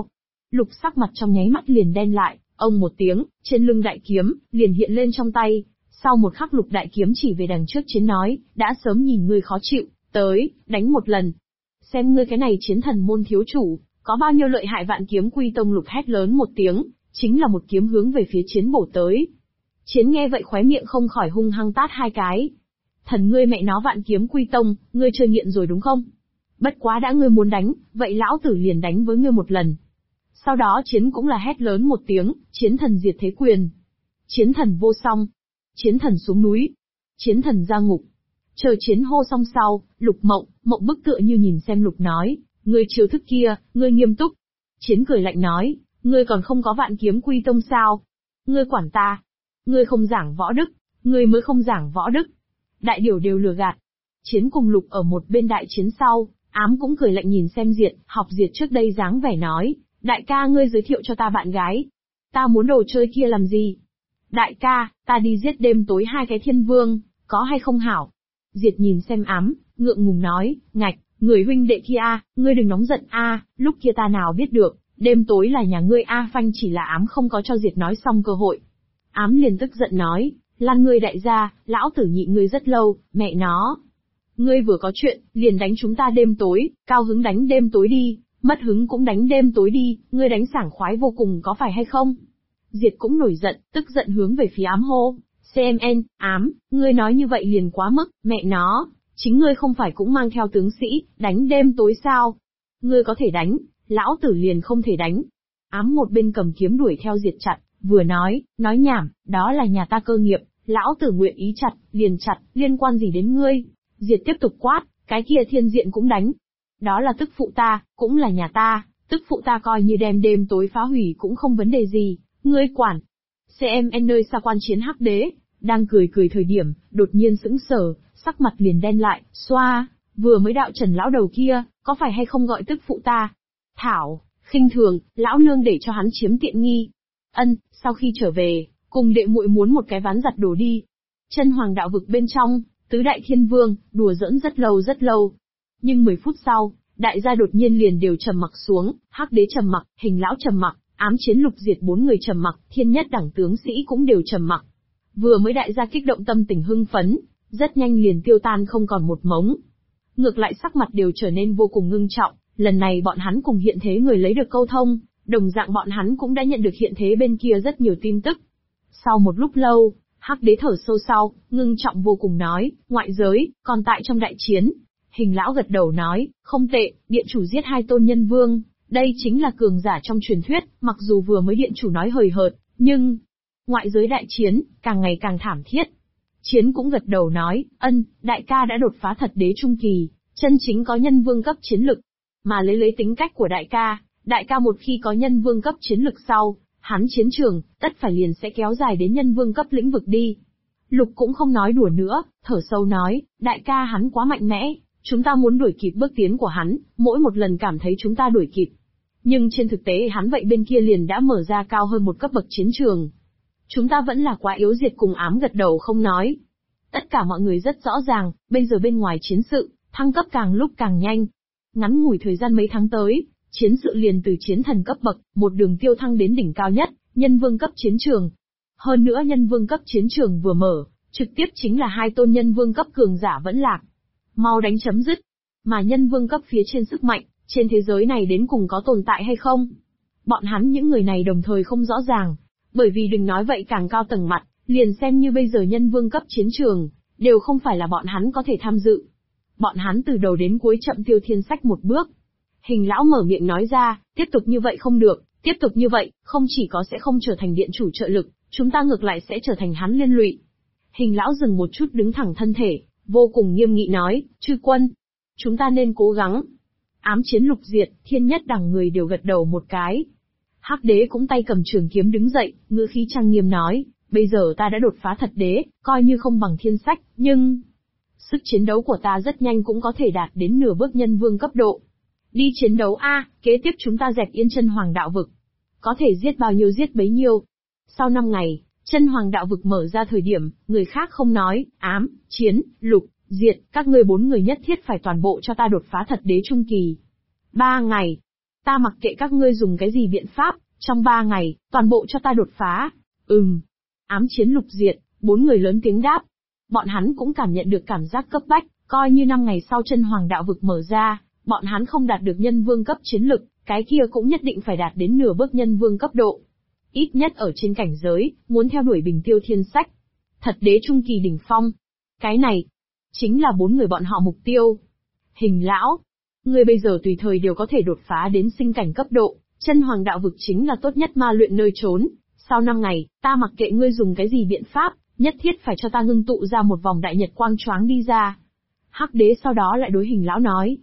[SPEAKER 2] Lục sắc mặt trong nháy mắt liền đen lại, ông một tiếng, trên lưng đại kiếm liền hiện lên trong tay. Sau một khắc Lục đại kiếm chỉ về đằng trước Chiến nói, đã sớm nhìn ngươi khó chịu, tới, đánh một lần. Xem ngươi cái này Chiến thần môn thiếu chủ, có bao nhiêu lợi hại. Vạn Kiếm Quy Tông Lục hét lớn một tiếng, chính là một kiếm hướng về phía Chiến bổ tới. Chiến nghe vậy khóe miệng không khỏi hung hăng tát hai cái. Thần ngươi mẹ nó Vạn Kiếm Quy Tông, ngươi chơi nghiện rồi đúng không? Bất quá đã ngươi muốn đánh, vậy lão tử liền đánh với ngươi một lần. Sau đó Chiến cũng là hét lớn một tiếng, Chiến thần diệt thế quyền. Chiến thần vô song. Chiến thần xuống núi. Chiến thần ra ngục. Chờ Chiến hô xong sau, Lục Mộng bức tựa như nhìn xem Lục nói, ngươi chiêu thức kia, ngươi nghiêm túc. Chiến cười lạnh nói, ngươi còn không có Vạn Kiếm Quy Tông sao? Ngươi quản ta. Ngươi không giảng võ đức, ngươi mới không giảng võ đức. Đại điều đều lừa gạt. Chiến cùng Lục ở một bên đại chiến sau, Ám cũng cười lạnh nhìn xem Diệt, học Diệt trước đây dáng vẻ nói, đại ca ngươi giới thiệu cho ta bạn gái. Ta muốn đồ chơi kia làm gì? Đại ca, ta đi giết đêm tối hai cái thiên vương, có hay không hảo? Diệt nhìn xem Ám, ngượng ngùng nói, ngạch, người huynh đệ kia ngươi đừng nóng giận lúc kia ta nào biết được, đêm tối là nhà ngươi phanh chỉ là Ám không có cho Diệt nói xong cơ hội. Ám liền tức giận nói, Lan ngươi đại gia, lão tử nhịn ngươi rất lâu, mẹ nó. Ngươi vừa có chuyện, liền đánh chúng ta đêm tối, cao hứng đánh đêm tối đi, mất hứng cũng đánh đêm tối đi, ngươi đánh sảng khoái vô cùng có phải hay không? Diệt cũng nổi giận, tức giận hướng về phía Ám hô, CMN, Ám, ngươi nói như vậy liền quá mức, mẹ nó, chính ngươi không phải cũng mang theo tướng sĩ, đánh đêm tối sao? Ngươi có thể đánh, lão tử liền không thể đánh. Ám một bên cầm kiếm đuổi theo Diệt chặt, vừa nói nhảm, đó là nhà ta cơ nghiệp, lão tử nguyện ý chặt, liên quan gì đến ngươi? Diệt tiếp tục quát, cái kia Thiên Diện cũng đánh. Đó là tức phụ ta, cũng là nhà ta, tức phụ ta coi như đem đêm tối phá hủy cũng không vấn đề gì, ngươi quản. CMN nơi xa quan Chiến hắc đế, đang cười thời điểm, đột nhiên sững sờ, sắc mặt liền đen lại, xoa, vừa mới đạo Trần lão đầu kia, có phải hay không gọi tức phụ ta? Thảo, khinh thường, lão nương để cho hắn chiếm tiện nghi. Sau khi trở về, cùng đệ muội muốn một cái ván giặt đồ đi. Chân Hoàng đạo vực bên trong, tứ đại thiên vương, đùa giỡn rất lâu. Nhưng 10 phút sau, đại gia đột nhiên liền đều trầm mặc xuống, hắc đế trầm mặc, hình lão trầm mặc, Ám Chiến Lục Diệt 4 người trầm mặc, thiên nhất đẳng tướng sĩ cũng đều trầm mặc. Vừa mới đại gia kích động tâm tình hưng phấn, rất nhanh liền tiêu tan không còn một mống. Ngược lại sắc mặt đều trở nên vô cùng ngưng trọng, lần này bọn hắn cùng hiện thế người lấy được câu thông, đồng dạng bọn hắn cũng đã nhận được hiện thế bên kia rất nhiều tin tức. Sau một lúc lâu, hắc đế thở sâu sau, ngưng trọng vô cùng nói, ngoại giới, còn tại trong đại chiến. Hình lão gật đầu nói, không tệ, điện chủ giết 2 tôn nhân vương, đây chính là cường giả trong truyền thuyết, mặc dù vừa mới điện chủ nói hời hợt, nhưng ngoại giới đại chiến, càng ngày càng thảm thiết. Chiến cũng gật đầu nói, đại ca đã đột phá thật đế trung kỳ, chân chính có nhân vương cấp chiến lực. Mà lấy tính cách của đại ca một khi có nhân vương cấp chiến lực sau, hắn chiến trường, tất phải liền sẽ kéo dài đến nhân vương cấp lĩnh vực đi. Lục cũng không nói đùa nữa, thở sâu nói, đại ca hắn quá mạnh mẽ, chúng ta muốn đuổi kịp bước tiến của hắn, mỗi một lần cảm thấy chúng ta đuổi kịp. Nhưng trên thực tế hắn vậy bên kia liền đã mở ra cao hơn một cấp bậc chiến trường. Chúng ta vẫn là quá yếu. Diệt cùng Ám gật đầu không nói. Tất cả mọi người rất rõ ràng, bây giờ bên ngoài chiến sự, thăng cấp càng lúc càng nhanh. Ngắn ngủi thời gian mấy tháng tới, chiến sự liền từ chiến thần cấp bậc, một đường tiêu thăng đến đỉnh cao nhất, nhân vương cấp chiến trường. Hơn nữa nhân vương cấp chiến trường vừa mở, trực tiếp chính là 2 tôn nhân vương cấp cường giả vẫn lạc. Mau đánh chấm dứt. Mà nhân vương cấp phía trên sức mạnh, trên thế giới này đến cùng có tồn tại hay không? Bọn hắn những người này đồng thời không rõ ràng, bởi vì đừng nói vậy càng cao tầng mặt, liền xem như bây giờ nhân vương cấp chiến trường, đều không phải là bọn hắn có thể tham dự. Bọn hắn từ đầu đến cuối chậm Tiêu Thiên Sách một bước. Hình lão mở miệng nói ra, tiếp tục như vậy không được, tiếp tục như vậy, không chỉ có sẽ không trở thành điện chủ trợ lực, chúng ta ngược lại sẽ trở thành hắn liên lụy. Hình lão dừng một chút đứng thẳng thân thể, vô cùng nghiêm nghị nói, chư quân, chúng ta nên cố gắng. Ám Chiến Lục Diệt, thiên nhất đẳng người đều gật đầu một cái. Hắc đế cũng tay cầm trường kiếm đứng dậy, ngữ khí trang nghiêm nói, bây giờ ta đã đột phá thật đế, coi như không bằng Thiên Sách, nhưng sức chiến đấu của ta rất nhanh cũng có thể đạt đến nửa bước nhân vương cấp độ. Đi chiến đấu kế tiếp chúng ta dẹp yên Chân Hoàng đạo vực. Có thể giết bao nhiêu giết bấy nhiêu. Sau 5 ngày, Chân Hoàng đạo vực mở ra thời điểm, người khác không nói, Ám, Chiến, Lục, Diệt, các ngươi 4 người nhất thiết phải toàn bộ cho ta đột phá thật đế trung kỳ. 3 ngày. Ta mặc kệ các ngươi dùng cái gì biện pháp, trong 3 ngày, toàn bộ cho ta đột phá. Ám chiến lục diệt, 4 người lớn tiếng đáp. Bọn hắn cũng cảm nhận được cảm giác cấp bách, coi như 5 ngày sau chân hoàng đạo vực mở ra, bọn hắn không đạt được nhân vương cấp chiến lực, cái kia cũng nhất định phải đạt đến nửa bước nhân vương cấp độ. Ít nhất ở trên cảnh giới, muốn theo đuổi Bình Tiêu Thiên Sách. Thật đế trung kỳ đỉnh phong. Cái này, chính là 4 người bọn họ mục tiêu. Hình lão, ngươi bây giờ tùy thời đều có thể đột phá đến sinh cảnh cấp độ, chân hoàng đạo vực chính là tốt nhất ma luyện nơi trốn. Sau 5 ngày, ta mặc kệ ngươi dùng cái gì biện pháp, nhất thiết phải cho ta ngưng tụ ra một vòng đại nhật quang choáng đi ra. Hắc đế sau đó lại đối hình lão nói.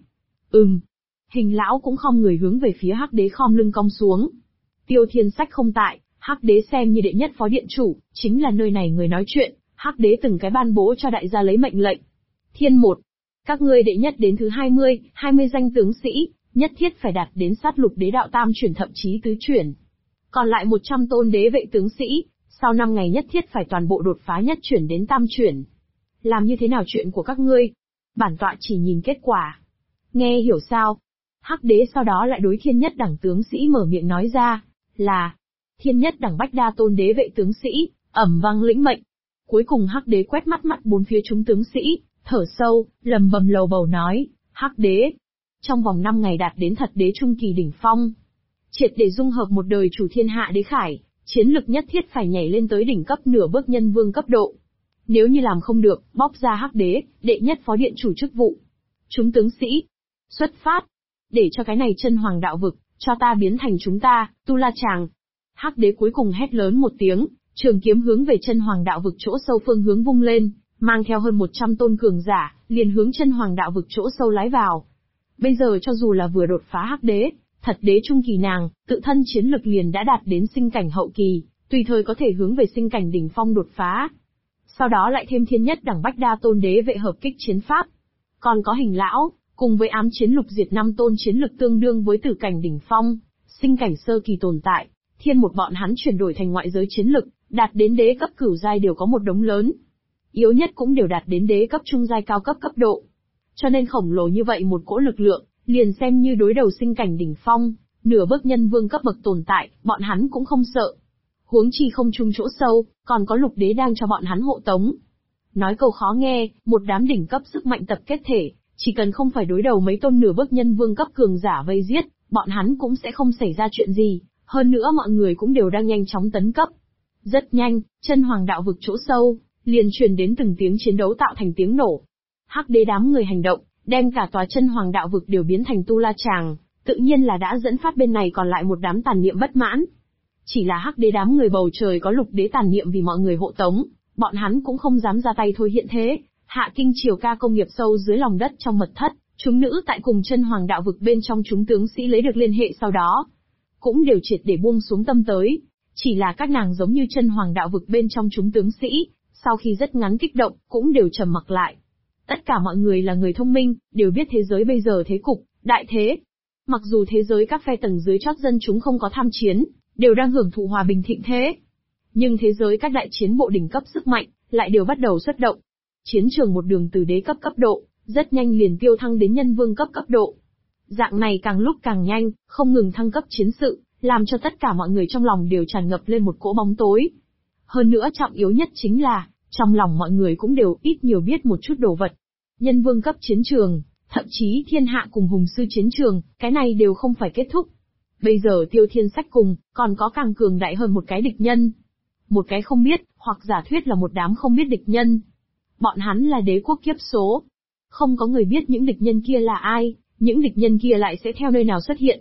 [SPEAKER 2] Hình lão cũng khom người hướng về phía hắc đế khom lưng cong xuống. Tiêu Thiên Sách không tại, hắc đế xem như đệ nhất phó điện chủ, chính là nơi này người nói chuyện, hắc đế từng cái ban bố cho đại gia lấy mệnh lệnh. Thiên một, các ngươi đệ nhất đến thứ 20 danh tướng sĩ, nhất thiết phải đạt đến sát lục đế đạo tam chuyển thậm chí tứ chuyển. Còn lại 100 tôn đế vệ tướng sĩ, sau 5 ngày nhất thiết phải toàn bộ đột phá nhất chuyển đến tam chuyển. Làm như thế nào chuyện của các ngươi? Bản tọa chỉ nhìn kết quả. Nghe hiểu sao? Hắc đế sau đó lại đối thiên nhất đẳng tướng sĩ mở miệng nói ra, là thiên nhất đẳng bách đa tôn đế vệ tướng sĩ, ầm vang lĩnh mệnh. Cuối cùng hắc đế quét mắt bốn phía chúng tướng sĩ, thở sâu, lầm bầm lầu bầu nói, hắc đế, trong vòng 5 ngày đạt đến thật đế trung kỳ đỉnh phong. Triệt để dung hợp một đời chủ thiên hạ đế khải, chiến lực nhất thiết phải nhảy lên tới đỉnh cấp nửa bước nhân vương cấp độ. Nếu như làm không được, bóc ra hắc đế, đệ nhất phó điện chủ chức vụ. Chúng tướng sĩ, xuất phát, để cho cái này chân hoàng đạo vực, cho ta biến thành chúng ta, Tu La Tràng. Hắc đế cuối cùng hét lớn một tiếng, trường kiếm hướng về chân hoàng đạo vực chỗ sâu phương hướng vung lên, mang theo hơn 100 tôn cường giả, liền hướng chân hoàng đạo vực chỗ sâu lái vào. Bây giờ cho dù là vừa đột phá hắc đế, thật đế trung kỳ nàng, tự thân chiến lực liền đã đạt đến sinh cảnh hậu kỳ, tùy thời có thể hướng về sinh cảnh đỉnh phong đột phá. Sau đó lại thêm thiên nhất đẳng bách đa tôn đế vệ hợp kích chiến pháp. Còn có hình lão, cùng với ám chiến lục diệt 5 tôn chiến lực tương đương với tử cảnh đỉnh phong, sinh cảnh sơ kỳ tồn tại, thiên một bọn hắn chuyển đổi thành ngoại giới chiến lực, đạt đến đế cấp cửu giai đều có một đống lớn. Yếu nhất cũng đều đạt đến đế cấp trung giai cao cấp cấp độ. Cho nên khổng lồ như vậy một cỗ lực lượng, liền xem như đối đầu sinh cảnh đỉnh phong, nửa bước nhân vương cấp bậc tồn tại, bọn hắn cũng không sợ. Huống chi không chung chỗ sâu, còn có lục đế đang cho bọn hắn hộ tống. Nói câu khó nghe, một đám đỉnh cấp sức mạnh tập kết thể, chỉ cần không phải đối đầu mấy tôn nửa bước nhân vương cấp cường giả vây giết, bọn hắn cũng sẽ không xảy ra chuyện gì, hơn nữa mọi người cũng đều đang nhanh chóng tấn cấp. Rất nhanh, chân hoàng đạo vực chỗ sâu, liền truyền đến từng tiếng chiến đấu tạo thành tiếng nổ. Hắc đế đám người hành động, đem cả tòa chân hoàng đạo vực đều biến thành Tu La Tràng, tự nhiên là đã dẫn phát bên này còn lại một đám tàn niệm bất mãn. Chỉ là hắc đế đám người bầu trời có lục đế tàn niệm vì mọi người hộ tống, bọn hắn cũng không dám ra tay thôi hiện thế. Hạ kinh triều ca công nghiệp sâu dưới lòng đất trong mật thất, chúng nữ tại cùng chân hoàng đạo vực bên trong chúng tướng sĩ lấy được liên hệ sau đó, cũng đều triệt để buông xuống tâm tới. Chỉ là các nàng giống như chân hoàng đạo vực bên trong chúng tướng sĩ, sau khi rất ngắn kích động, cũng đều trầm mặc lại. Tất cả mọi người là người thông minh, đều biết thế giới bây giờ thế cục, đại thế. Mặc dù thế giới các phe tầng dưới chót dân chúng không có tham chiến, đều đang hưởng thụ hòa bình thịnh thế. Nhưng thế giới các đại chiến bộ đỉnh cấp sức mạnh, lại đều bắt đầu xuất động. Chiến trường một đường từ đế cấp cấp độ, rất nhanh liền tiêu thăng đến nhân vương cấp cấp độ. Dạng này càng lúc càng nhanh, không ngừng thăng cấp chiến sự, làm cho tất cả mọi người trong lòng đều tràn ngập lên một cỗ bóng tối. Hơn nữa trọng yếu nhất chính là, trong lòng mọi người cũng đều ít nhiều biết một chút đồ vật. Nhân vương cấp chiến trường, thậm chí thiên hạ cùng hùng sư chiến trường, cái này đều không phải kết thúc. Bây giờ Tiêu Thiên Sách cùng, còn có càng cường đại hơn một cái địch nhân. Một cái không biết, hoặc giả thuyết là một đám không biết địch nhân. Bọn hắn là đế quốc kiếp số. Không có người biết những địch nhân kia là ai, những địch nhân kia lại sẽ theo nơi nào xuất hiện.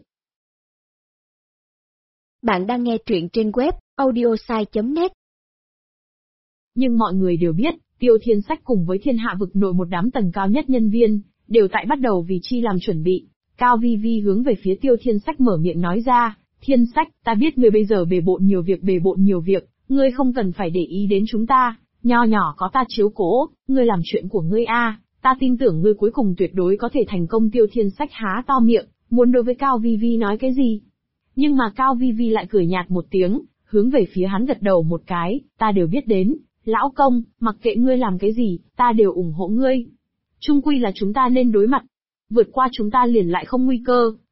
[SPEAKER 1] Bạn đang nghe truyện trên web audiosai.net.
[SPEAKER 2] Nhưng mọi người đều biết, Tiêu Thiên Sách cùng với thiên hạ vực nội một đám tầng cao nhất nhân viên, đều tại bắt đầu vì chi làm chuẩn bị. Cao Vi Vi hướng về phía Tiêu Thiên Sách mở miệng nói ra, Thiên Sách, ta biết ngươi bây giờ bề bộn nhiều việc, ngươi không cần phải để ý đến chúng ta, nho nhỏ có ta chiếu cố, ngươi làm chuyện của ngươi a, ta tin tưởng ngươi cuối cùng tuyệt đối có thể thành công. Tiêu Thiên Sách há to miệng, muốn đối với Cao Vi Vi nói cái gì. Nhưng mà Cao Vi Vi lại cười nhạt một tiếng, hướng về phía hắn gật đầu một cái, ta đều biết đến, lão công, mặc kệ ngươi làm cái gì, ta đều ủng hộ ngươi. Chung quy là chúng ta nên đối mặt. Vượt qua chúng ta liền lại không nguy cơ,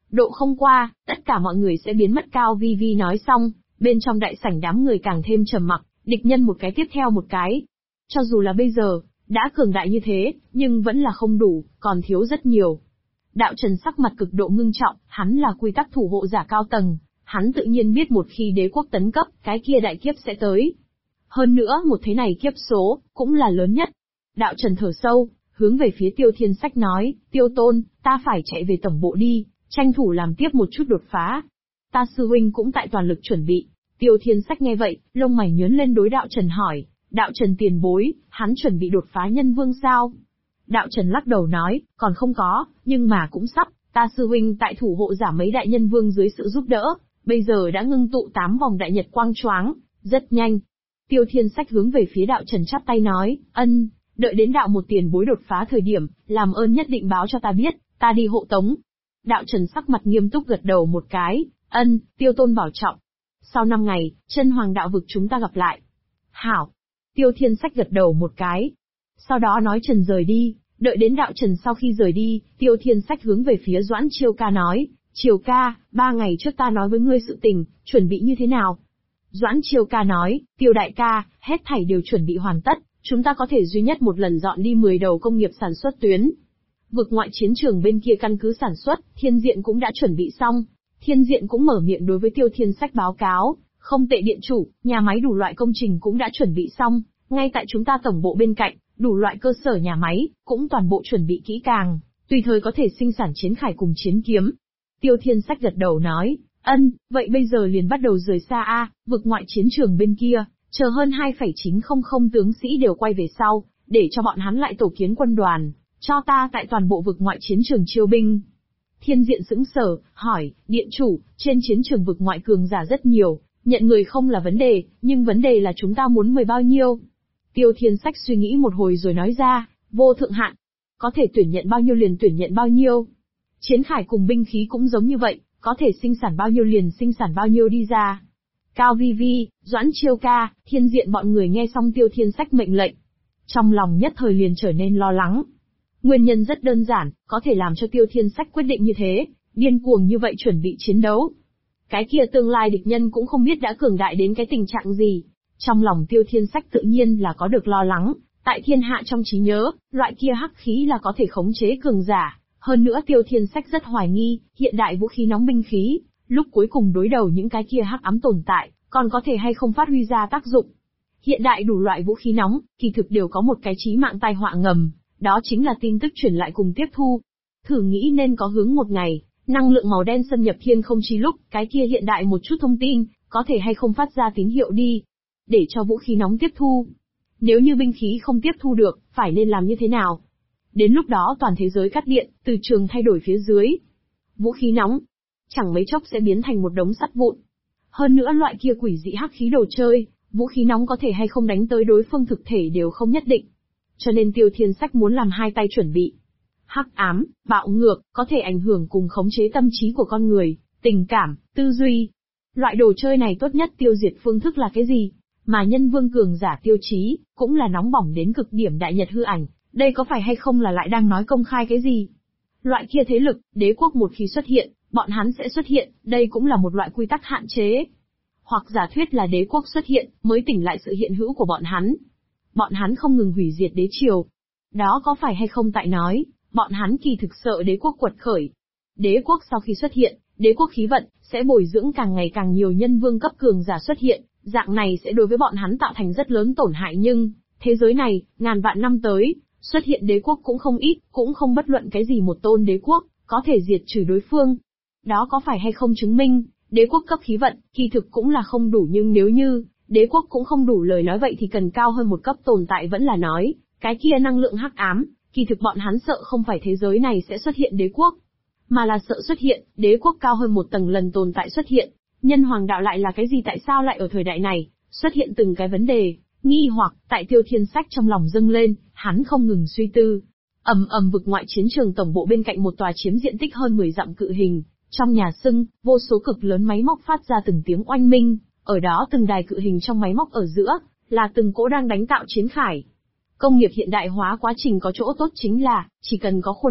[SPEAKER 2] Độ không qua, tất cả mọi người sẽ biến mất. Cao Vi Vi nói xong, bên trong đại sảnh đám người càng thêm trầm mặc, địch nhân một cái tiếp theo một cái. Cho dù là bây giờ, đã cường đại như thế, nhưng vẫn là không đủ, còn thiếu rất nhiều. Đạo Trần sắc mặt cực độ ngưng trọng, hắn là quy tắc thủ hộ giả cao tầng, hắn tự nhiên biết một khi đế quốc tấn cấp, cái kia đại kiếp sẽ tới. Hơn nữa, một thế này kiếp số, cũng là lớn nhất. Đạo Trần thở sâu, hướng về phía Tiêu Thiên Sách nói, Tiêu Tôn, ta phải chạy về tổng bộ đi, tranh thủ làm tiếp một chút đột phá. Ta sư huynh cũng tại toàn lực chuẩn bị. Tiêu Thiên Sách nghe vậy, lông mày nhướng lên đối Đạo Trần hỏi, Đạo Trần tiền bối, hắn chuẩn bị đột phá nhân vương sao? Đạo Trần lắc đầu nói, còn không có, nhưng mà cũng sắp, ta sư huynh tại thủ hộ giả mấy đại nhân vương dưới sự giúp đỡ, bây giờ đã ngưng tụ 8 vòng đại nhật quang choáng, rất nhanh. Tiêu Thiên Sách hướng về phía Đạo Trần chắp tay nói, ân, đợi đến đạo một tiền bối đột phá thời điểm, làm ơn nhất định báo cho ta biết, ta đi hộ tống. Đạo Trần sắc mặt nghiêm túc gật đầu một cái, ân, Tiêu Tôn bảo trọng. Sau 5 ngày, chân hoàng đạo vực chúng ta gặp lại. Hảo. Tiêu Thiên Sách gật đầu một cái. Sau đó nói Trần rời đi, đợi đến Đạo Trần sau khi rời đi, Tiêu Thiên Sách hướng về phía Doãn Chiêu Ca nói, Chiêu Ca, 3 ngày trước ta nói với ngươi sự tình, chuẩn bị như thế nào? Doãn Chiêu Ca nói, Tiêu đại ca, hết thảy đều chuẩn bị hoàn tất, chúng ta có thể duy nhất một lần dọn đi 10 đầu công nghiệp sản xuất tuyến. Vực ngoại chiến trường bên kia căn cứ sản xuất, Thiên Diện cũng đã chuẩn bị xong. Thiên Diện cũng mở miệng đối với Tiêu Thiên Sách báo cáo, không tệ điện chủ, nhà máy đủ loại công trình cũng đã chuẩn bị xong, ngay tại chúng ta tổng bộ bên cạnh, đủ loại cơ sở nhà máy, cũng toàn bộ chuẩn bị kỹ càng, tùy thời có thể sinh sản chiến khải cùng chiến kiếm. Tiêu Thiên Sách gật đầu nói, ân, vậy bây giờ liền bắt đầu rời xa a, vực ngoại chiến trường bên kia, chờ hơn 2,900 tướng sĩ đều quay về sau, để cho bọn hắn lại tổ kiến quân đoàn, cho ta tại toàn bộ vực ngoại chiến trường chiêu binh. Thiên Diện sững sờ, hỏi, điện chủ, trên chiến trường vực ngoại cường giả rất nhiều, nhận người không là vấn đề, nhưng vấn đề là chúng ta muốn mời bao nhiêu? Tiêu Thiên Sách suy nghĩ một hồi rồi nói ra, vô thượng hạn. Có thể tuyển nhận bao nhiêu liền tuyển nhận bao nhiêu. Chiến khải cùng binh khí cũng giống như vậy, có thể sinh sản bao nhiêu liền sinh sản bao nhiêu đi ra. Cao Vi Vi, Doãn Chiêu Ca, Thiên Diện bọn người nghe xong Tiêu Thiên Sách mệnh lệnh. Trong lòng nhất thời liền trở nên lo lắng. Nguyên nhân rất đơn giản, có thể làm cho Tiêu Thiên Sách quyết định như thế, điên cuồng như vậy chuẩn bị chiến đấu. Cái kia tương lai địch nhân cũng không biết đã cường đại đến cái tình trạng gì. Trong lòng Tiêu Thiên Sách tự nhiên là có được lo lắng, tại thiên hạ trong trí nhớ, loại kia hắc khí là có thể khống chế cường giả. Hơn nữa Tiêu Thiên Sách rất hoài nghi, hiện đại vũ khí nóng binh khí, lúc cuối cùng đối đầu những cái kia hắc ám tồn tại, còn có thể hay không phát huy ra tác dụng. Hiện đại đủ loại vũ khí nóng, kỳ thực đều có một cái chí mạng tai họa ngầm, đó chính là tin tức truyền lại cùng tiếp thu. Thử nghĩ nên có hướng một ngày, năng lượng màu đen xâm nhập thiên không chi lúc, cái kia hiện đại một chút thông tin, có thể hay không phát ra tín hiệu đi, để cho vũ khí nóng tiếp thu. Nếu như binh khí không tiếp thu được, phải nên làm như thế nào? Đến lúc đó toàn thế giới cắt điện, từ trường thay đổi phía dưới. Vũ khí nóng, chẳng mấy chốc sẽ biến thành một đống sắt vụn. Hơn nữa loại kia quỷ dị hắc khí đồ chơi, vũ khí nóng có thể hay không đánh tới đối phương thực thể đều không nhất định. Cho nên Tiêu Thiên Sách muốn làm hai tay chuẩn bị. Hắc ám, bạo ngược, có thể ảnh hưởng cùng khống chế tâm trí của con người, tình cảm, tư duy. Loại đồ chơi này tốt nhất tiêu diệt phương thức là cái gì? Mà nhân vương cường giả tiêu chí, cũng là nóng bỏng đến cực điểm đại nhật hư ảnh, đây có phải hay không là lại đang nói công khai cái gì? Loại kia thế lực, đế quốc một khi xuất hiện, bọn hắn sẽ xuất hiện, đây cũng là một loại quy tắc hạn chế. Hoặc giả thuyết là đế quốc xuất hiện, mới tỉnh lại sự hiện hữu của bọn hắn. Bọn hắn không ngừng hủy diệt đế triều. Đó có phải hay không tại nói, bọn hắn kỳ thực sợ đế quốc quật khởi. Đế quốc sau khi xuất hiện, đế quốc khí vận, sẽ bồi dưỡng càng ngày càng nhiều nhân vương cấp cường giả xuất hiện, dạng này sẽ đối với bọn hắn tạo thành rất lớn tổn hại nhưng, thế giới này, ngàn vạn năm tới, xuất hiện đế quốc cũng không ít, cũng không bất luận cái gì một tôn đế quốc, có thể diệt trừ đối phương. Đó có phải hay không chứng minh, đế quốc cấp khí vận, kỳ thực cũng là không đủ nhưng nếu như, đế quốc cũng không đủ lời nói vậy thì cần cao hơn một cấp tồn tại vẫn là nói, cái kia năng lượng hắc ám, kỳ thực bọn hắn sợ không phải thế giới này sẽ xuất hiện đế quốc, mà là sợ xuất hiện, đế quốc cao hơn một tầng lần tồn tại xuất hiện. Nhân hoàng đạo lại là cái gì tại sao lại ở thời đại này, xuất hiện từng cái vấn đề, nghi hoặc, tại Tiêu Thiên Sách trong lòng dâng lên, hắn không ngừng suy tư. Vực ngoại chiến trường tổng bộ bên cạnh một tòa chiếm diện tích hơn 10 dặm cự hình, trong nhà xưng, vô số cực lớn máy móc phát ra từng tiếng oanh minh, ở đó từng đài cự hình trong máy móc ở giữa, là từng cỗ đang đánh tạo chiến khải. Công nghiệp hiện đại hóa quá trình có chỗ tốt chính là, chỉ cần có khuôn đúc,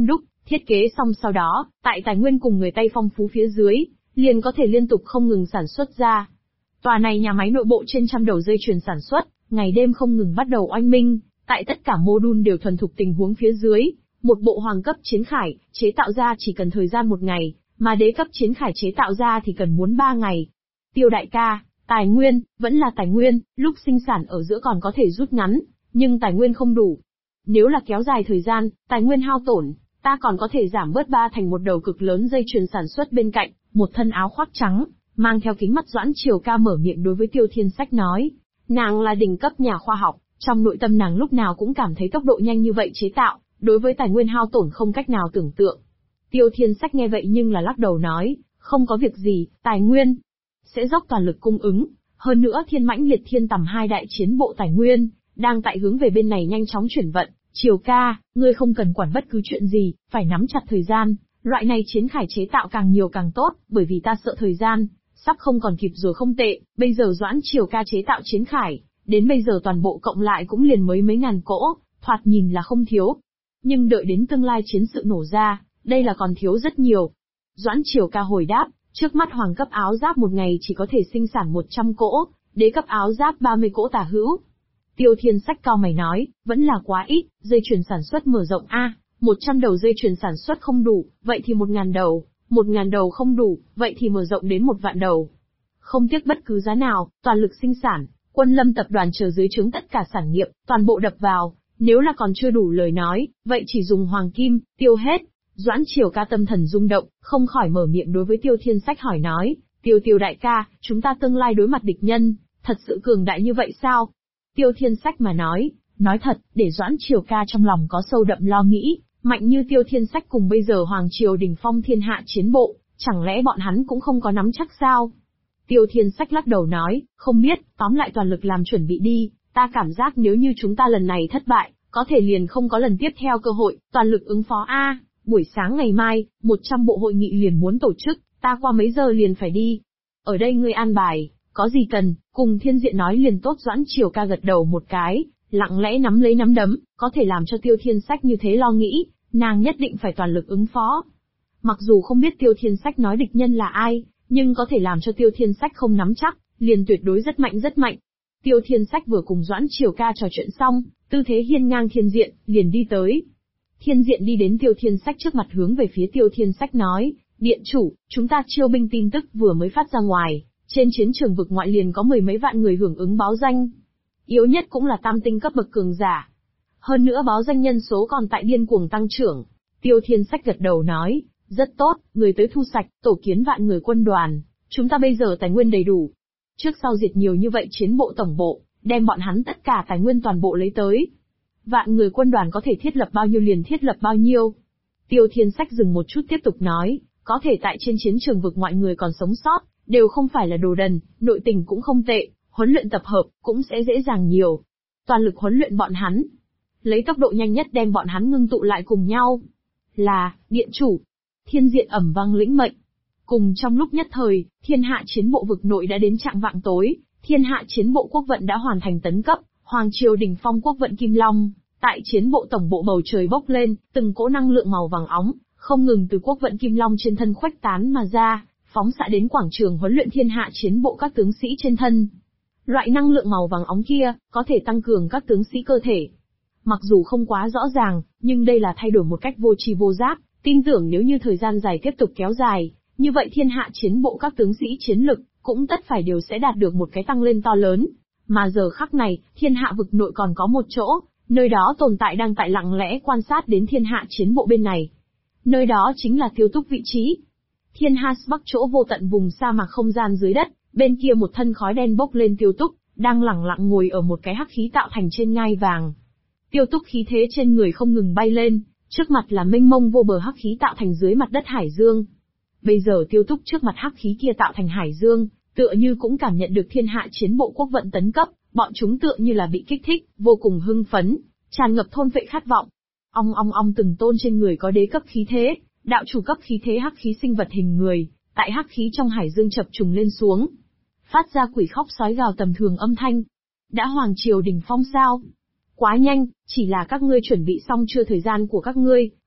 [SPEAKER 2] Thiết kế xong sau đó, tại tài nguyên cùng người Tây phong phú phía dưới, liền có thể liên tục không ngừng sản xuất ra. Tòa này nhà máy nội bộ trên trăm đầu dây chuyền sản xuất, ngày đêm không ngừng bắt đầu oanh minh, tại tất cả mô đun đều thuần thục tình huống phía dưới, một bộ hoàng cấp chiến khải, chế tạo ra chỉ cần thời gian 1 ngày, mà đế cấp chiến khải chế tạo ra thì cần muốn 3 ngày. Tiêu đại ca, tài nguyên, vẫn là tài nguyên, lúc sinh sản ở giữa còn có thể rút ngắn, nhưng tài nguyên không đủ. Nếu là kéo dài thời gian, tài nguyên hao tổn, ta còn có thể giảm bớt 3 thành một đầu cực lớn dây chuyền sản xuất bên cạnh, một thân áo khoác trắng, mang theo kính mắt Doãn Triều Ca mở miệng đối với Tiêu Thiên Sách nói. Nàng là đỉnh cấp nhà khoa học, trong nội tâm nàng lúc nào cũng cảm thấy tốc độ nhanh như vậy chế tạo, đối với tài nguyên hao tổn không cách nào tưởng tượng. Tiêu Thiên Sách nghe vậy nhưng là lắc đầu nói, không có việc gì, tài nguyên sẽ dốc toàn lực cung ứng, hơn nữa Thiên Mãnh Liệt Thiên Tầm 2 đại chiến bộ tài nguyên, đang tại hướng về bên này nhanh chóng chuyển vận. Triều ca, ngươi không cần quản bất cứ chuyện gì, phải nắm chặt thời gian, loại này chiến khải chế tạo càng nhiều càng tốt, bởi vì ta sợ thời gian sắp không còn kịp rồi không tệ, bây giờ Doãn Triều ca chế tạo chiến khải, đến bây giờ toàn bộ cộng lại cũng liền mấy ngàn cỗ, thoạt nhìn là không thiếu. Nhưng đợi đến tương lai chiến sự nổ ra, đây là còn thiếu rất nhiều. Doãn Triều ca hồi đáp, trước mắt hoàng cấp áo giáp 1 ngày chỉ có thể sinh sản 100 cỗ, đế cấp áo giáp 30 cỗ tả hữu. Tiêu Thiên Sách cao mày nói, vẫn là quá ít, dây chuyền sản xuất mở rộng a, 100 đầu dây chuyền sản xuất không đủ, vậy thì 1000 đầu, 1000 đầu không đủ, vậy thì mở rộng đến 1 vạn đầu. Không tiếc bất cứ giá nào, toàn lực sinh sản, Quân Lâm tập đoàn chờ dưới trướng tất cả sản nghiệp, toàn bộ đập vào, nếu là còn chưa đủ lời nói, vậy chỉ dùng hoàng kim, tiêu hết. Doãn Triều ca tâm thần rung động, không khỏi mở miệng đối với Tiêu Thiên Sách hỏi nói, Tiêu đại ca, chúng ta tương lai đối mặt địch nhân, thật sự cường đại như vậy sao? Tiêu Thiên Sách mà nói thật, để Doãn Triều ca trong lòng có sâu đậm lo nghĩ, mạnh như Tiêu Thiên Sách cùng bây giờ Hoàng Triều đỉnh phong thiên hạ chiến bộ, chẳng lẽ bọn hắn cũng không có nắm chắc sao? Tiêu Thiên Sách lắc đầu nói, không biết, tóm lại toàn lực làm chuẩn bị đi, ta cảm giác nếu như chúng ta lần này thất bại, có thể liền không có lần tiếp theo cơ hội, toàn lực ứng phó a. Buổi sáng ngày mai, 100 bộ hội nghị liền muốn tổ chức, ta qua mấy giờ liền phải đi. Ở đây ngươi an bài, có gì cần, cùng Thiên Diện nói liền tốt. Doãn Triều ca gật đầu một cái, lặng lẽ nắm lấy nắm đấm, có thể làm cho Tiêu Thiên Sách như thế lo nghĩ, nàng nhất định phải toàn lực ứng phó. Mặc dù không biết Tiêu Thiên Sách nói địch nhân là ai, nhưng có thể làm cho Tiêu Thiên Sách không nắm chắc, liền tuyệt đối rất mạnh rất mạnh. Tiêu Thiên Sách vừa cùng Doãn Triều ca trò chuyện xong, tư thế hiên ngang Thiên Diện, liền đi tới. Thiên Diện đi đến Tiêu Thiên Sách trước mặt hướng về phía Tiêu Thiên Sách nói, Điện chủ, chúng ta chiêu binh tin tức vừa mới phát ra ngoài, trên chiến trường vực ngoại liền có 10 mấy vạn người hưởng ứng báo danh. Yếu nhất cũng là tam tinh cấp bậc cường giả. Hơn nữa báo danh nhân số còn tại điên cuồng tăng trưởng. Tiêu Thiên Sách gật đầu nói, rất tốt, người tới thu sạch, tổ kiến vạn người quân đoàn, chúng ta bây giờ tài nguyên đầy đủ. Trước sau diệt nhiều như vậy chiến bộ tổng bộ, đem bọn hắn tất cả tài nguyên toàn bộ lấy tới. Vạn người quân đoàn có thể thiết lập bao nhiêu liền thiết lập bao nhiêu. Tiêu Thiên Sách dừng một chút tiếp tục nói, có thể tại trên chiến trường vực ngoại người còn sống sót, đều không phải là đồ đần, nội tình cũng không tệ, huấn luyện tập hợp cũng sẽ dễ dàng nhiều. Toàn lực huấn luyện bọn hắn, lấy tốc độ nhanh nhất đem bọn hắn ngưng tụ lại cùng nhau. Là, điện chủ. Thiên Diện ầm vang lĩnh mệnh. Cùng trong lúc nhất thời, thiên hạ chiến bộ vực nội đã đến trạng vạng tối, thiên hạ chiến bộ quốc vận đã hoàn thành tấn cấp, Hoàng Triều đỉnh phong quốc vận Kim Long, tại chiến bộ tổng bộ bầu trời bốc lên, từng cỗ năng lượng màu vàng óng, không ngừng từ quốc vận Kim Long trên thân khuếch tán mà ra, phóng xạ đến quảng trường huấn luyện thiên hạ chiến bộ các tướng sĩ trên thân. Loại năng lượng màu vàng óng kia, có thể tăng cường các tướng sĩ cơ thể. Mặc dù không quá rõ ràng, nhưng đây là thay đổi một cách vô tri vô giác, tin tưởng nếu như thời gian dài tiếp tục kéo dài, như vậy thiên hạ chiến bộ các tướng sĩ chiến lực, cũng tất phải đều sẽ đạt được một cái tăng lên to lớn. Mà giờ khắc này, thiên hạ vực nội còn có một chỗ, nơi đó tồn tại đang tại lặng lẽ quan sát đến thiên hạ chiến bộ bên này. Nơi đó chính là Tiêu Túc vị trí. Thiên Hà Bắc chỗ vô tận vùng sa mạc không gian dưới đất, bên kia một thân khói đen bốc lên Tiêu Túc, đang lẳng lặng ngồi ở một cái hắc khí tạo thành trên ngai vàng. Tiêu Túc khí thế trên người không ngừng bay lên, trước mặt là mênh mông vô bờ hắc khí tạo thành dưới mặt đất hải dương. Bây giờ Tiêu Túc trước mặt hắc khí kia tạo thành hải dương, tựa như cũng cảm nhận được thiên hạ chiến bộ quốc vận tấn cấp, bọn chúng tựa như là bị kích thích, vô cùng hưng phấn, tràn ngập thôn vệ khát vọng. Ong ong ong, từng tôn trên người có đế cấp khí thế, đạo chủ cấp khí thế hắc khí sinh vật hình người, tại hắc khí trong hải dương chập trùng lên xuống, phát ra quỷ khóc sói gào tầm thường âm thanh. Đã Hoàng Triều đỉnh phong sao? Quá nhanh, chỉ là các ngươi chuẩn bị xong chưa? Thời gian của các ngươi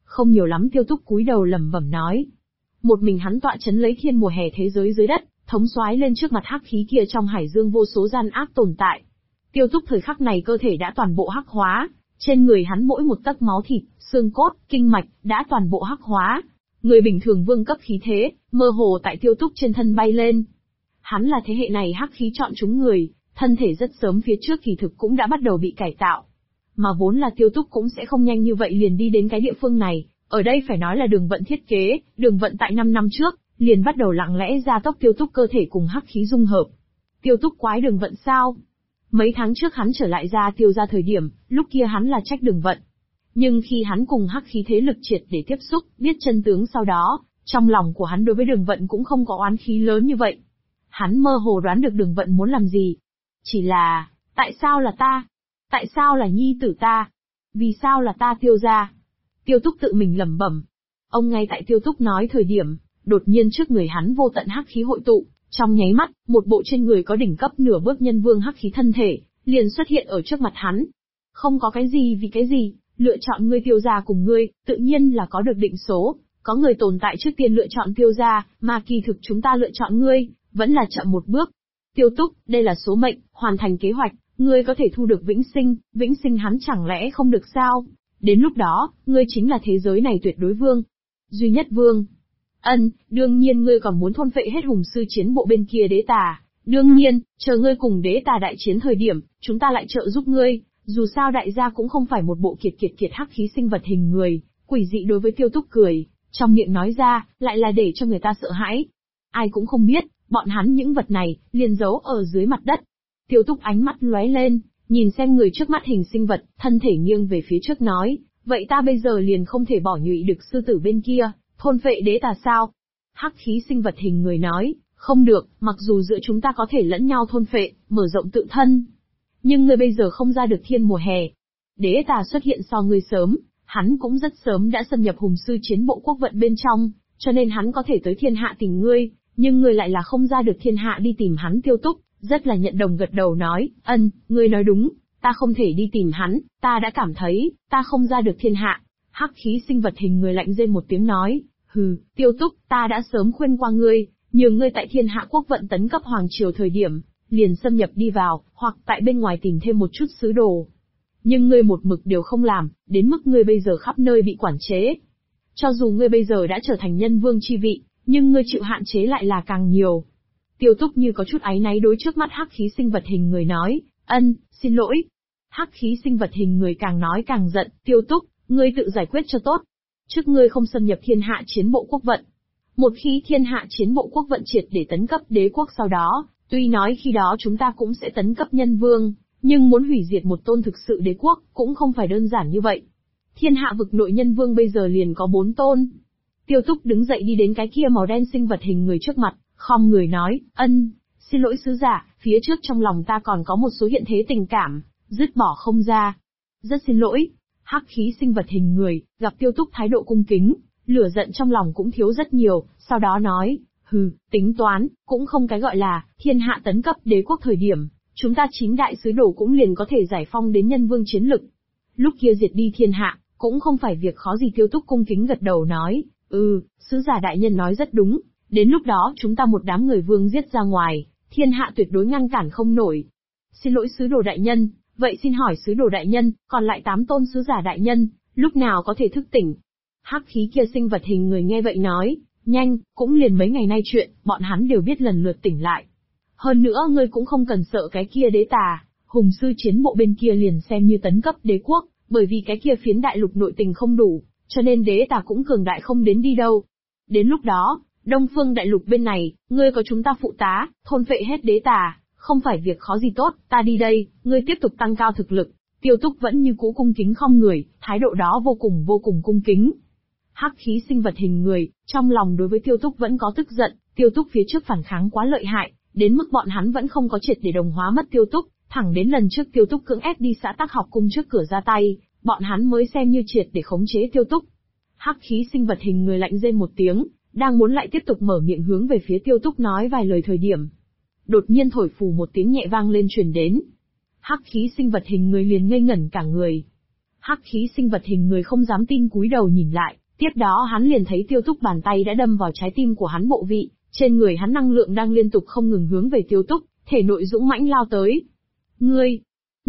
[SPEAKER 2] Không nhiều lắm, Tiêu Túc cúi đầu lẩm bẩm nói. Một mình hắn tọa chấn lấy thiên mùa hè thế giới dưới đất, thống soái lên trước mặt hắc khí kia trong hải dương vô số gian ác tồn tại. Tiêu Túc thời khắc này cơ thể đã toàn bộ hắc hóa, trên người hắn mỗi một tấc máu thịt, xương cốt, kinh mạch đã toàn bộ hắc hóa. Người bình thường vương cấp khí thế, mơ hồ tại Tiêu Túc trên thân bay lên. Hắn là thế hệ này hắc khí chọn chúng người, thân thể rất sớm phía trước kỳ thực cũng đã bắt đầu bị cải tạo. Mà vốn là Tiêu Túc cũng sẽ không nhanh như vậy liền đi đến cái địa phương này, ở đây phải nói là Đường Vận thiết kế, Đường Vận tại 5 năm trước, liền bắt đầu lặng lẽ gia tốc Tiêu Túc cơ thể cùng hắc khí dung hợp. Tiêu Túc quái Đường Vận sao? Mấy tháng trước hắn trở lại ra Tiêu gia thời điểm, lúc kia hắn là trách Đường Vận. Nhưng khi hắn cùng hắc khí thế lực triệt để tiếp xúc, biết chân tướng sau đó, trong lòng của hắn đối với Đường Vận cũng không có oán khí lớn như vậy. Hắn mơ hồ đoán được Đường Vận muốn làm gì. Chỉ là, tại sao là ta? Tại sao là nhi tử ta? Vì sao là ta Tiêu gia? Tiêu Túc tự mình lẩm bẩm. Ông ngay tại Tiêu Túc nói thời điểm, đột nhiên trước người hắn vô tận hắc khí hội tụ, trong nháy mắt, một bộ trên người có đỉnh cấp nửa bước nhân vương hắc khí thân thể, liền xuất hiện ở trước mặt hắn. Không có cái gì vì cái gì, lựa chọn ngươi Tiêu gia cùng ngươi, tự nhiên là có được định số, có người tồn tại trước tiên lựa chọn Tiêu gia, mà kỳ thực chúng ta lựa chọn ngươi, vẫn là chậm một bước. Tiêu Túc, đây là số mệnh, hoàn thành kế hoạch, ngươi có thể thu được vĩnh sinh hắn chẳng lẽ không được sao? Đến lúc đó, ngươi chính là thế giới này tuyệt đối vương. Duy nhất vương. Đương nhiên ngươi còn muốn thôn phệ hết hùng sư chiến bộ bên kia đế tà. Đương nhiên, chờ ngươi cùng đế tà đại chiến thời điểm, chúng ta lại trợ giúp ngươi, dù sao đại gia cũng không phải một bộ kiệt hắc khí sinh vật hình người, quỷ dị đối với Tiêu Túc cười, trong miệng nói ra, lại là để cho người ta sợ hãi. Ai cũng không biết, bọn hắn những vật này, liền giấu ở dưới mặt đất. Tiêu Túc ánh mắt lóe lên, nhìn xem người trước mắt hình sinh vật, thân thể nghiêng về phía trước nói, vậy ta bây giờ liền không thể bỏ nhụy được sư tử bên kia, thôn phệ đế tà sao? Hắc khí sinh vật hình người nói, không được, mặc dù giữa chúng ta có thể lẫn nhau thôn phệ, mở rộng tự thân. Nhưng ngươi bây giờ không ra được thiên mùa hè. Đế tà xuất hiện so ngươi sớm, hắn cũng rất sớm đã xâm nhập hùng sư chiến bộ quốc vận bên trong, cho nên hắn có thể tới thiên hạ tìm ngươi, nhưng ngươi lại là không ra được thiên hạ đi tìm hắn. Tiêu Túc rất là nhận đồng gật đầu nói, ngươi nói đúng, ta không thể đi tìm hắn, ta đã cảm thấy, ta không ra được thiên hạ. Hắc khí sinh vật hình người lạnh rên một tiếng nói, hừ, Tiêu Túc, ta đã sớm khuyên qua ngươi, nhường ngươi tại thiên hạ quốc vận tấn cấp hoàng triều thời điểm, liền xâm nhập đi vào, hoặc tại bên ngoài tìm thêm một chút sứ đồ. Nhưng ngươi một mực đều không làm, đến mức ngươi bây giờ khắp nơi bị quản chế. Cho dù ngươi bây giờ đã trở thành nhân vương chi vị, nhưng ngươi chịu hạn chế lại là càng nhiều. Tiêu Túc như có chút áy náy đối trước mắt hắc khí sinh vật hình người nói, xin lỗi. Hắc khí sinh vật hình người càng nói càng giận, Tiêu Túc, ngươi tự giải quyết cho tốt. Trước ngươi không xâm nhập thiên hạ chiến bộ quốc vận. Một khi thiên hạ chiến bộ quốc vận triệt để tấn cấp đế quốc sau đó, tuy nói khi đó chúng ta cũng sẽ tấn cấp nhân vương, nhưng muốn hủy diệt một tôn thực sự đế quốc, cũng không phải đơn giản như vậy. Thiên hạ vực nội nhân vương bây giờ liền có 4 tôn. Tiêu Túc đứng dậy đi đến cái kia màu đen sinh vật hình người trước mặt, khom người nói, xin lỗi sứ giả, phía trước trong lòng ta còn có một số hiện thế tình cảm, dứt bỏ không ra. Rất xin lỗi. Hắc khí sinh vật hình người, gặp Tiêu Túc thái độ cung kính, lửa giận trong lòng cũng thiếu rất nhiều, sau đó nói, tính toán, cũng không cái gọi là, thiên hạ tấn cấp đế quốc thời điểm, chúng ta 9 đại sứ đồ cũng liền có thể giải phong đến nhân vương chiến lực. Lúc kia diệt đi thiên hạ, cũng không phải việc khó gì. Tiêu Túc cung kính gật đầu nói, sứ giả đại nhân nói rất đúng, đến lúc đó chúng ta một đám người vương giết ra ngoài, thiên hạ tuyệt đối ngăn cản không nổi. Xin lỗi sứ đồ đại nhân, vậy xin hỏi sứ đồ đại nhân, còn lại 8 tôn sứ giả đại nhân, lúc nào có thể thức tỉnh? Hắc khí kia sinh vật hình người nghe vậy nói, nhanh, cũng liền mấy ngày nay chuyện, bọn hắn đều biết lần lượt tỉnh lại. Hơn nữa ngươi cũng không cần sợ cái kia đế tà, hùng sư chiến bộ bên kia liền xem như tấn cấp đế quốc, bởi vì cái kia phiến đại lục nội tình không đủ, cho nên đế tà cũng cường đại không đến đi đâu. Đến lúc đó, Đông Phương đại lục bên này, ngươi có chúng ta phụ tá, thôn phệ hết đế tà, không phải việc khó gì tốt, ta đi đây, ngươi tiếp tục tăng cao thực lực. Tiêu Túc vẫn như cũ cung kính khom người, thái độ đó vô cùng cung kính. Hắc khí sinh vật hình người, trong lòng đối với Tiêu Túc vẫn có tức giận, Tiêu Túc phía trước phản kháng quá lợi hại, đến mức bọn hắn vẫn không có triệt để đồng hóa mất Tiêu Túc, thẳng đến lần trước Tiêu Túc cưỡng ép đi xã Tắc Học Cung trước cửa ra tay, bọn hắn mới xem như triệt để khống chế Tiêu Túc. Hắc khí sinh vật hình người lạnh rên một tiếng, đang muốn lại tiếp tục mở miệng hướng về phía Tiêu Túc nói vài lời thời điểm. Đột nhiên thổi phù một tiếng nhẹ vang lên truyền đến. Hắc khí sinh vật hình người liền ngây ngẩn cả người. Hắc khí sinh vật hình người không dám tin cúi đầu nhìn lại, Tiếp đó hắn liền thấy Tiêu Túc bàn tay đã đâm vào trái tim của hắn bộ vị, trên người hắn năng lượng đang liên tục không ngừng hướng về Tiêu Túc, thể nội dũng mãnh lao tới. Ngươi!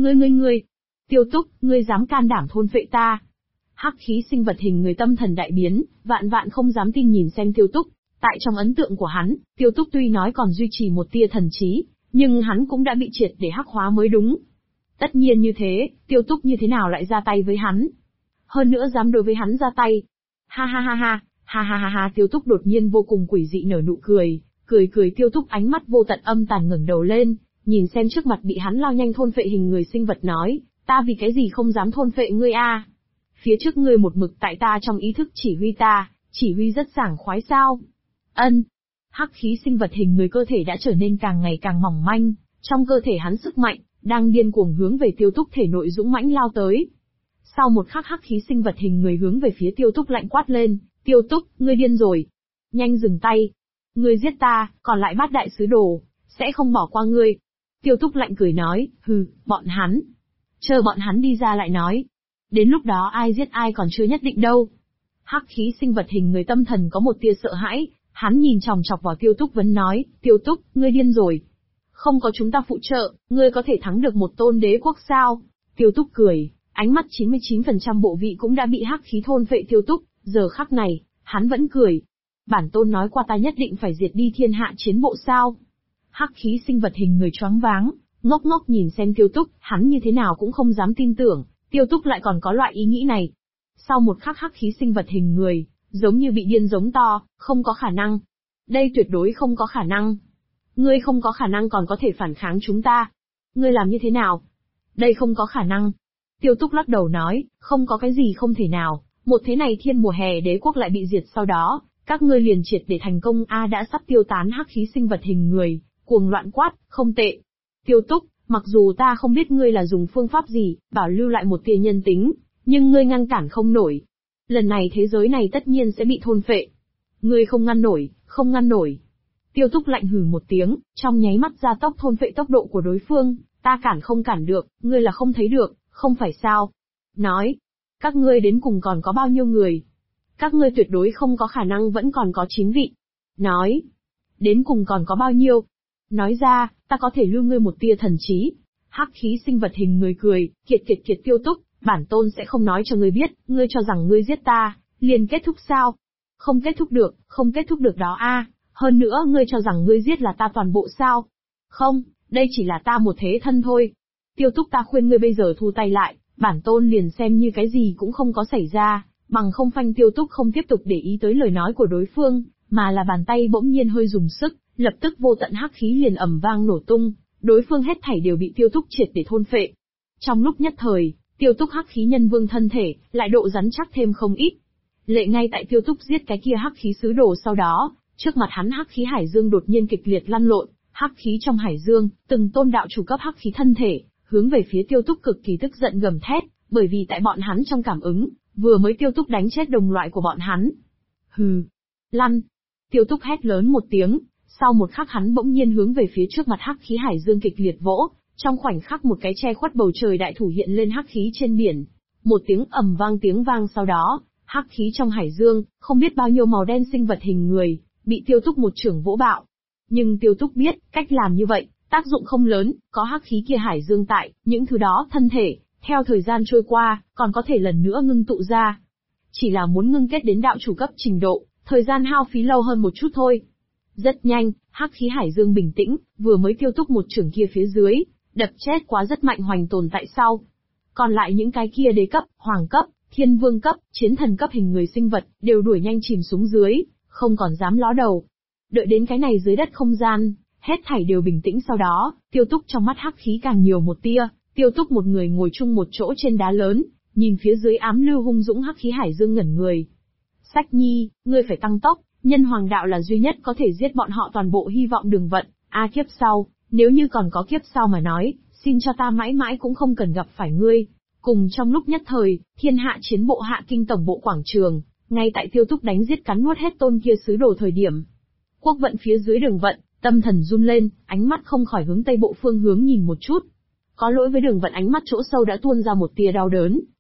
[SPEAKER 2] Tiêu Túc, ngươi dám can đảm thôn phệ ta? Hắc khí sinh vật hình người tâm thần đại biến, vạn vạn không dám tin nhìn xem Tiêu Túc. Tại trong ấn tượng của hắn, Tiêu Túc tuy nói còn duy trì một tia thần trí, nhưng hắn cũng đã bị triệt để hắc hóa mới đúng. Tất nhiên như thế, Tiêu Túc như thế nào lại ra tay với hắn? Hơn nữa dám đối với hắn ra tay. Ha ha ha ha, ha ha ha ha, Tiêu Túc đột nhiên vô cùng quỷ dị nở nụ cười, cười Tiêu Túc ánh mắt vô tận âm tàn ngẩng đầu lên, nhìn xem trước mặt bị hắn lao nhanh thôn phệ hình người sinh vật nói, ta vì cái gì không dám thôn phệ ngươi a? Phía trước ngươi một mực tại ta trong ý thức chỉ huy ta, chỉ huy rất sảng khoái sao? Ân. Hắc khí sinh vật hình người cơ thể đã trở nên càng ngày càng mỏng manh, trong cơ thể hắn sức mạnh đang điên cuồng hướng về Tiêu Túc thể nội dũng mãnh lao tới. Sau một khắc hắc khí sinh vật hình người hướng về phía Tiêu Túc lạnh quát lên, Tiêu Túc, ngươi điên rồi. Nhanh dừng tay. Ngươi giết ta, còn lại Bát đại sứ đồ, sẽ không bỏ qua ngươi. Tiêu Túc lạnh cười nói, hừ, bọn hắn. Chờ bọn hắn đi ra lại nói. Đến lúc đó ai giết ai còn chưa nhất định đâu. Hắc khí sinh vật hình người tâm thần có một tia sợ hãi, hắn nhìn chòng chọc vào Tiêu Túc vấn nói, Tiêu Túc, ngươi điên rồi. Không có chúng ta phụ trợ, ngươi có thể thắng được một tôn đế quốc sao? Tiêu Túc cười, ánh mắt 99% bộ vị cũng đã bị hắc khí thôn phệ Tiêu Túc, giờ khắc này, hắn vẫn cười. Bản tôn nói qua ta nhất định phải diệt đi thiên hạ chiến bộ sao? Hắc khí sinh vật hình người choáng váng, ngốc ngốc nhìn xem Tiêu Túc, hắn như thế nào cũng không dám tin tưởng, Tiêu Túc lại còn có loại ý nghĩ này. Sau một khắc hắc khí sinh vật hình người, giống như bị điên giống to, không có khả năng. Đây tuyệt đối không có khả năng. Ngươi không có khả năng còn có thể phản kháng chúng ta. Ngươi làm như thế nào? Đây không có khả năng. Tiêu Túc lắc đầu nói, không có cái gì không thể nào, một thế này thiên mùa hè đế quốc lại bị diệt sau đó, các ngươi liền triệt để thành công đã sắp tiêu tán hắc khí sinh vật hình người, cuồng loạn quát, không tệ. Tiêu Túc, mặc dù ta không biết ngươi là dùng phương pháp gì, bảo lưu lại một tia nhân tính, nhưng ngươi ngăn cản không nổi. Lần này thế giới này tất nhiên sẽ bị thôn phệ. Ngươi không ngăn nổi, không ngăn nổi. Tiêu Túc lạnh hừ một tiếng, trong nháy mắt gia tốc thôn phệ tốc độ của đối phương, ta cản không cản được, ngươi là không thấy được, không phải sao? Nói, các ngươi đến cùng còn có bao nhiêu người? Các ngươi tuyệt đối không có khả năng vẫn còn có 9 vị. Nói, đến cùng còn có bao nhiêu? Nói ra, ta có thể lưu ngươi một tia thần trí. Hắc khí sinh vật hình người cười, kiệt Tiêu Túc, bản tôn sẽ không nói cho ngươi biết, ngươi cho rằng ngươi giết ta, liền kết thúc sao? Không kết thúc được, không kết thúc được đó a. Hơn nữa ngươi cho rằng ngươi giết là ta toàn bộ sao? Không, đây chỉ là ta một thế thân thôi. Tiêu Túc, ta khuyên ngươi bây giờ thu tay lại, bản tôn liền xem như cái gì cũng không có xảy ra, bằng không phanh. Tiêu Túc không tiếp tục để ý tới lời nói của đối phương, mà là bàn tay bỗng nhiên hơi dùng sức, lập tức vô tận hắc khí liền ầm vang nổ tung, đối phương hết thảy đều bị Tiêu Túc triệt để thôn phệ. Trong lúc nhất thời, Tiêu Túc hắc khí nhân vương thân thể, lại độ rắn chắc thêm không ít. Lệ ngay tại Tiêu Túc giết cái kia hắc khí sứ đồ sau đó, trước mặt hắn hắc khí hải dương đột nhiên kịch liệt lăn lộn, hắc khí trong hải dương, từng tôn đạo chủ cấp hắc khí thân thể, hướng về phía Tiêu Túc cực kỳ tức giận gầm thét, bởi vì tại bọn hắn trong cảm ứng, vừa mới Tiêu Túc đánh chết đồng loại của bọn hắn. Hừ, lăn. Tiêu Túc hét lớn một tiếng, sau một khắc hắn bỗng nhiên hướng về phía trước mặt hắc khí hải dương kịch liệt vỗ, trong khoảnh khắc một cái che khuất bầu trời đại thủ hiện lên hắc khí trên biển. Một tiếng ầm vang tiếng vang sau đó, hắc khí trong hải dương, không biết bao nhiêu màu đen sinh vật hình người, bị Tiêu Túc một chưởng vỗ bạo. Nhưng Tiêu Túc biết, cách làm như vậy, tác dụng không lớn, có hắc khí kia hải dương tại, những thứ đó thân thể, theo thời gian trôi qua, còn có thể lần nữa ngưng tụ ra. Chỉ là muốn ngưng kết đến đạo chủ cấp trình độ, thời gian hao phí lâu hơn một chút thôi. Rất nhanh, hắc khí hải dương bình tĩnh, vừa mới Tiêu Túc một chưởng kia phía dưới, đập chết quá rất mạnh hoành tồn tại sau. Còn lại những cái kia đế cấp, hoàng cấp, thiên vương cấp, chiến thần cấp hình người sinh vật, đều đuổi nhanh chìm xuống dưới, không còn dám ló đầu. Đợi đến cái này dưới đất không gian, hết thảy đều bình tĩnh sau đó, Tiêu Túc trong mắt hắc khí càng nhiều một tia, Tiêu Túc một người ngồi chung một chỗ trên đá lớn, nhìn phía dưới ám lưu hung dũng hắc khí hải dương ngẩn người. Sách Nhi, ngươi phải tăng tốc, nhân hoàng đạo là duy nhất có thể giết bọn họ toàn bộ hy vọng đường vận, kiếp sau, nếu như còn có kiếp sau mà nói, xin cho ta mãi mãi cũng không cần gặp phải ngươi. Cùng trong lúc nhất thời, thiên hạ chiến bộ hạ kinh tổng bộ quảng trường, ngay tại Tiêu Túc đánh giết cắn nuốt hết tôn kia sứ đồ thời điểm. Quốc vận phía dưới đường vận, tâm thần run lên, ánh mắt không khỏi hướng tây bộ phương hướng nhìn một chút. Có lỗi với đường vận, ánh mắt chỗ sâu đã tuôn ra một tia đau đớn,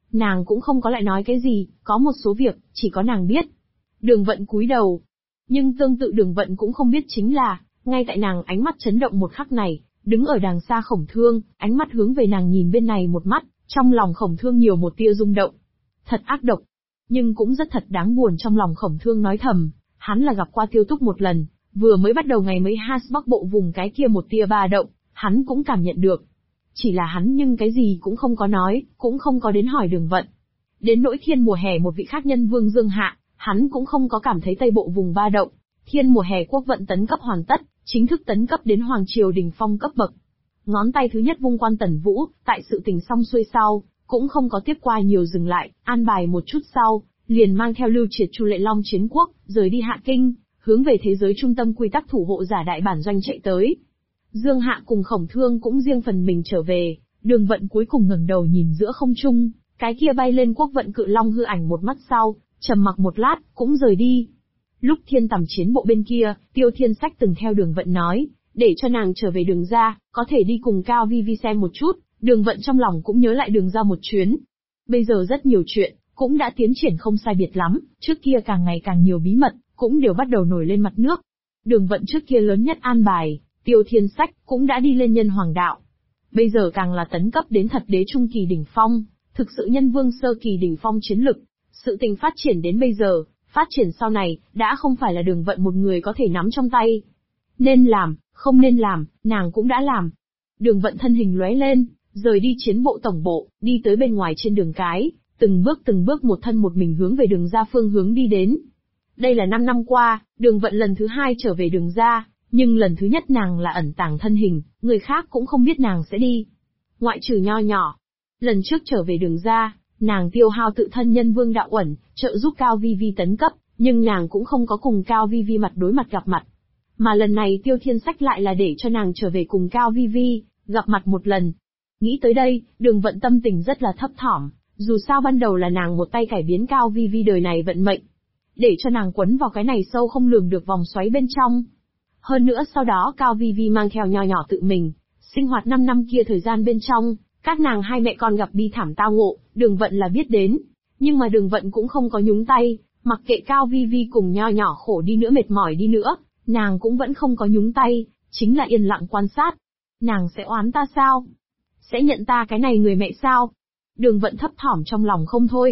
[SPEAKER 2] Nàng cũng không có lại nói cái gì, có một số việc, chỉ có nàng biết. Đường Vận cúi đầu. Nhưng tương tự Đường Vận cũng không biết chính là, ngay tại nàng ánh mắt chấn động một khắc này, đứng ở đằng xa Khổng Thương, ánh mắt hướng về nàng nhìn bên này một mắt, trong lòng Khổng Thương nhiều một tia rung động. Thật ác độc, nhưng cũng rất thật đáng buồn. Trong lòng Khổng Thương nói thầm, hắn là gặp qua Tiêu Túc một lần, vừa mới bắt đầu ngày mấy Has Bắc Bộ vùng cái kia một tia ba động, hắn cũng cảm nhận được. Chỉ là hắn nhưng cái gì cũng không có nói, cũng không có đến hỏi Đường Vận. Đến nỗi Thiên Mùa Hè một vị khác nhân vương Dương Hạ, hắn cũng không có cảm thấy Tây Bộ vùng ba động. Thiên Mùa Hè quốc vận tấn cấp hoàn tất, chính thức tấn cấp đến Hoàng Triều đỉnh phong cấp bậc. Ngón tay thứ nhất vung quan Tần Vũ, tại sự tình xong xuôi sau, cũng không có tiếp qua nhiều dừng lại, an bài một chút sau, liền mang theo Lưu Triệt Chu Lệ Long Chiến Quốc, rời đi Hạ Kinh, hướng về thế giới trung tâm quy tắc thủ hộ giả đại bản doanh chạy tới. Dương Hạ cùng Khổng Thương cũng riêng phần mình trở về, Đường Vận cuối cùng ngẩng đầu nhìn giữa không trung, cái kia bay lên quốc vận cự long hư ảnh một mắt sau, trầm mặc một lát, cũng rời đi. Lúc Thiên Tầm chiến bộ bên kia, Tiêu Thiên Sách từng theo Đường Vận nói, để cho nàng trở về Đường gia, có thể đi cùng Cao Vi Vi xem một chút. Đường Vận trong lòng cũng nhớ lại Đường gia một chuyến. Bây giờ rất nhiều chuyện, cũng đã tiến triển không sai biệt lắm, trước kia càng ngày càng nhiều bí mật, cũng đều bắt đầu nổi lên mặt nước. Đường Vận trước kia lớn nhất an bài, Tiêu Thiên Sách cũng đã đi lên nhân hoàng đạo. Bây giờ càng là tấn cấp đến thật đế trung kỳ đỉnh phong, thực sự nhân vương sơ kỳ đỉnh phong chiến lực. Sự tình phát triển đến bây giờ, phát triển sau này, đã không phải là Đường Vận một người có thể nắm trong tay. Nên làm, không nên làm, nàng cũng đã làm. Đường Vận thân hình lóe lên, rời đi chiến bộ tổng bộ, đi tới bên ngoài trên đường cái, từng bước một thân một mình hướng về Đường gia phương hướng đi đến. Đây là 5 năm qua, Đường Vận lần thứ 2 trở về Đường gia, nhưng lần thứ nhất nàng là ẩn tàng thân hình, người khác cũng không biết nàng sẽ đi. Ngoại trừ Nho Nhỏ. Lần trước trở về Đường gia, nàng tiêu hao tự thân nhân vương đạo uẩn, trợ giúp Cao Vi Vi tấn cấp, nhưng nàng cũng không có cùng Cao Vi Vi mặt đối mặt gặp mặt. Mà lần này Tiêu Thiên Sách lại là để cho nàng trở về cùng Cao Vi Vi, gặp mặt một lần. Nghĩ tới đây, Đường Vận tâm tình rất là thấp thỏm, dù sao ban đầu là nàng một tay cải biến Cao Vi Vi đời này vận mệnh. Để cho nàng quấn vào cái này sâu không lường được vòng xoáy bên trong. Hơn nữa sau đó Cao Vi Vi mang theo Nho Nhỏ tự mình, sinh hoạt 5 năm kia thời gian bên trong, các nàng hai mẹ con gặp bi thảm tao ngộ, Đường Vận là biết đến. Nhưng mà Đường Vận cũng không có nhúng tay, mặc kệ Cao Vi Vi cùng Nho Nhỏ khổ đi nữa mệt mỏi đi nữa, nàng cũng vẫn không có nhúng tay, chính là yên lặng quan sát. Nàng sẽ oán ta sao? Sẽ nhận ta cái này người mẹ sao? Đường Vận thấp thỏm trong lòng không thôi.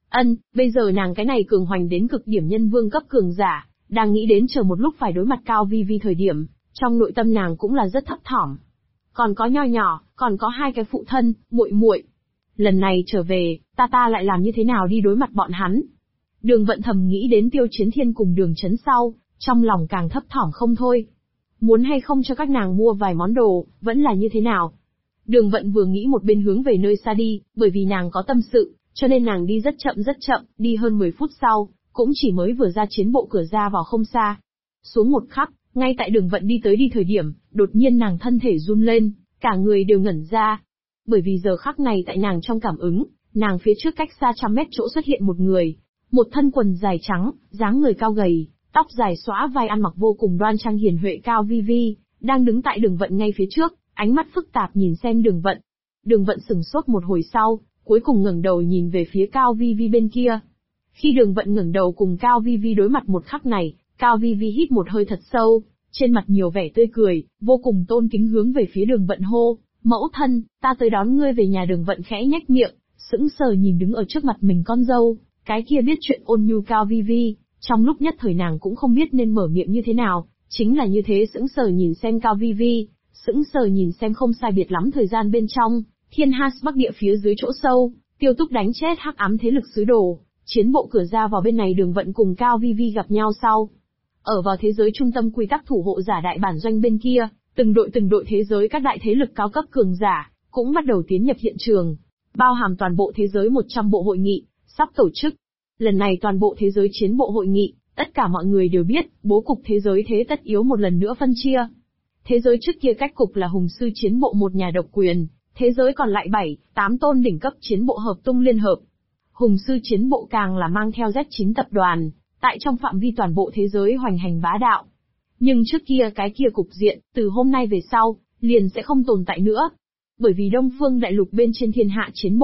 [SPEAKER 2] Bây giờ nàng cái này cường hoành đến cực điểm nhân vương cấp cường giả, đang nghĩ đến chờ một lúc phải đối mặt Cao Vi Vi thời điểm, trong nội tâm nàng cũng là rất thấp thỏm. Còn có Nho Nhỏ, còn có hai cái phụ thân, muội muội. Lần này trở về, ta lại làm như thế nào đi đối mặt bọn hắn? Đường Vận thầm nghĩ đến Tiêu Chiến Thiên cùng Đường Chấn sau, trong lòng càng thấp thỏm không thôi. Muốn hay không cho các nàng mua vài món đồ, vẫn là như thế nào? Đường Vận vừa nghĩ một bên hướng về nơi xa đi, bởi vì nàng có tâm sự, cho nên nàng đi rất chậm, đi hơn 10 phút sau, cũng chỉ mới vừa ra chiến bộ cửa ra vào không xa. Xuống một khắc, ngay tại Đường Vận đi tới đi thời điểm, đột nhiên nàng thân thể run lên, cả người đều ngẩn ra. Bởi vì giờ khắc này tại nàng trong cảm ứng, nàng phía trước cách xa 100 mét chỗ xuất hiện một người, một thân quần dài trắng, dáng người cao gầy, tóc dài xõa vai ăn mặc vô cùng đoan trang hiền huệ Cao Vi Vi, đang đứng tại Đường Vận ngay phía trước, ánh mắt phức tạp nhìn xem Đường Vận. Đường Vận sững sốt một hồi sau, cuối cùng ngẩng đầu nhìn về phía Cao Vi Vi bên kia. Khi Đường Vận ngẩng đầu cùng Cao Vi Vi đối mặt một khắc này, Cao Vi Vi hít một hơi thật sâu, trên mặt nhiều vẻ tươi cười, vô cùng tôn kính hướng về phía Đường Vận hô, mẫu thân, ta tới đón ngươi về nhà. Đường Vận khẽ nhếch miệng, sững sờ nhìn đứng ở trước mặt mình con dâu, cái kia biết chuyện ôn nhu Cao Vi Vi, trong lúc nhất thời nàng cũng không biết nên mở miệng như thế nào, chính là như thế sững sờ nhìn xem Cao Vi Vi, sững sờ nhìn xem không sai biệt lắm thời gian bên trong, Thiên Has Bắc địa phía dưới chỗ sâu, Tiêu Túc đánh chết hắc ám thế lực sứ đồ, chiến bộ cửa ra vào bên này Đường Vận cùng Cao Vi Vi gặp nhau sau. Ở vào thế giới trung tâm quy tắc thủ hộ giả đại bản doanh bên kia, từng đội thế giới các đại thế lực cao cấp cường giả, cũng bắt đầu tiến nhập hiện trường, bao hàm toàn bộ thế giới 100 bộ hội nghị, sắp tổ chức. Lần này toàn bộ thế giới chiến bộ hội nghị, tất cả mọi người đều biết, bố cục thế giới thế tất yếu một lần nữa phân chia. Thế giới trước kia cách cục là hùng sư chiến bộ một nhà độc quyền, thế giới còn lại 7-8 tôn đỉnh cấp chiến bộ hợp tung liên hợp. Hùng sư chiến bộ càng là mang theo Z9 tập đoàn, tại trong phạm vi toàn bộ thế giới hoành hành bá đạo. Nhưng trước kia cái kia cục diện, từ hôm nay về sau, liền sẽ không tồn tại nữa. Bởi vì Đông Phương Đại Lục bên trên thiên hạ chiến bộ,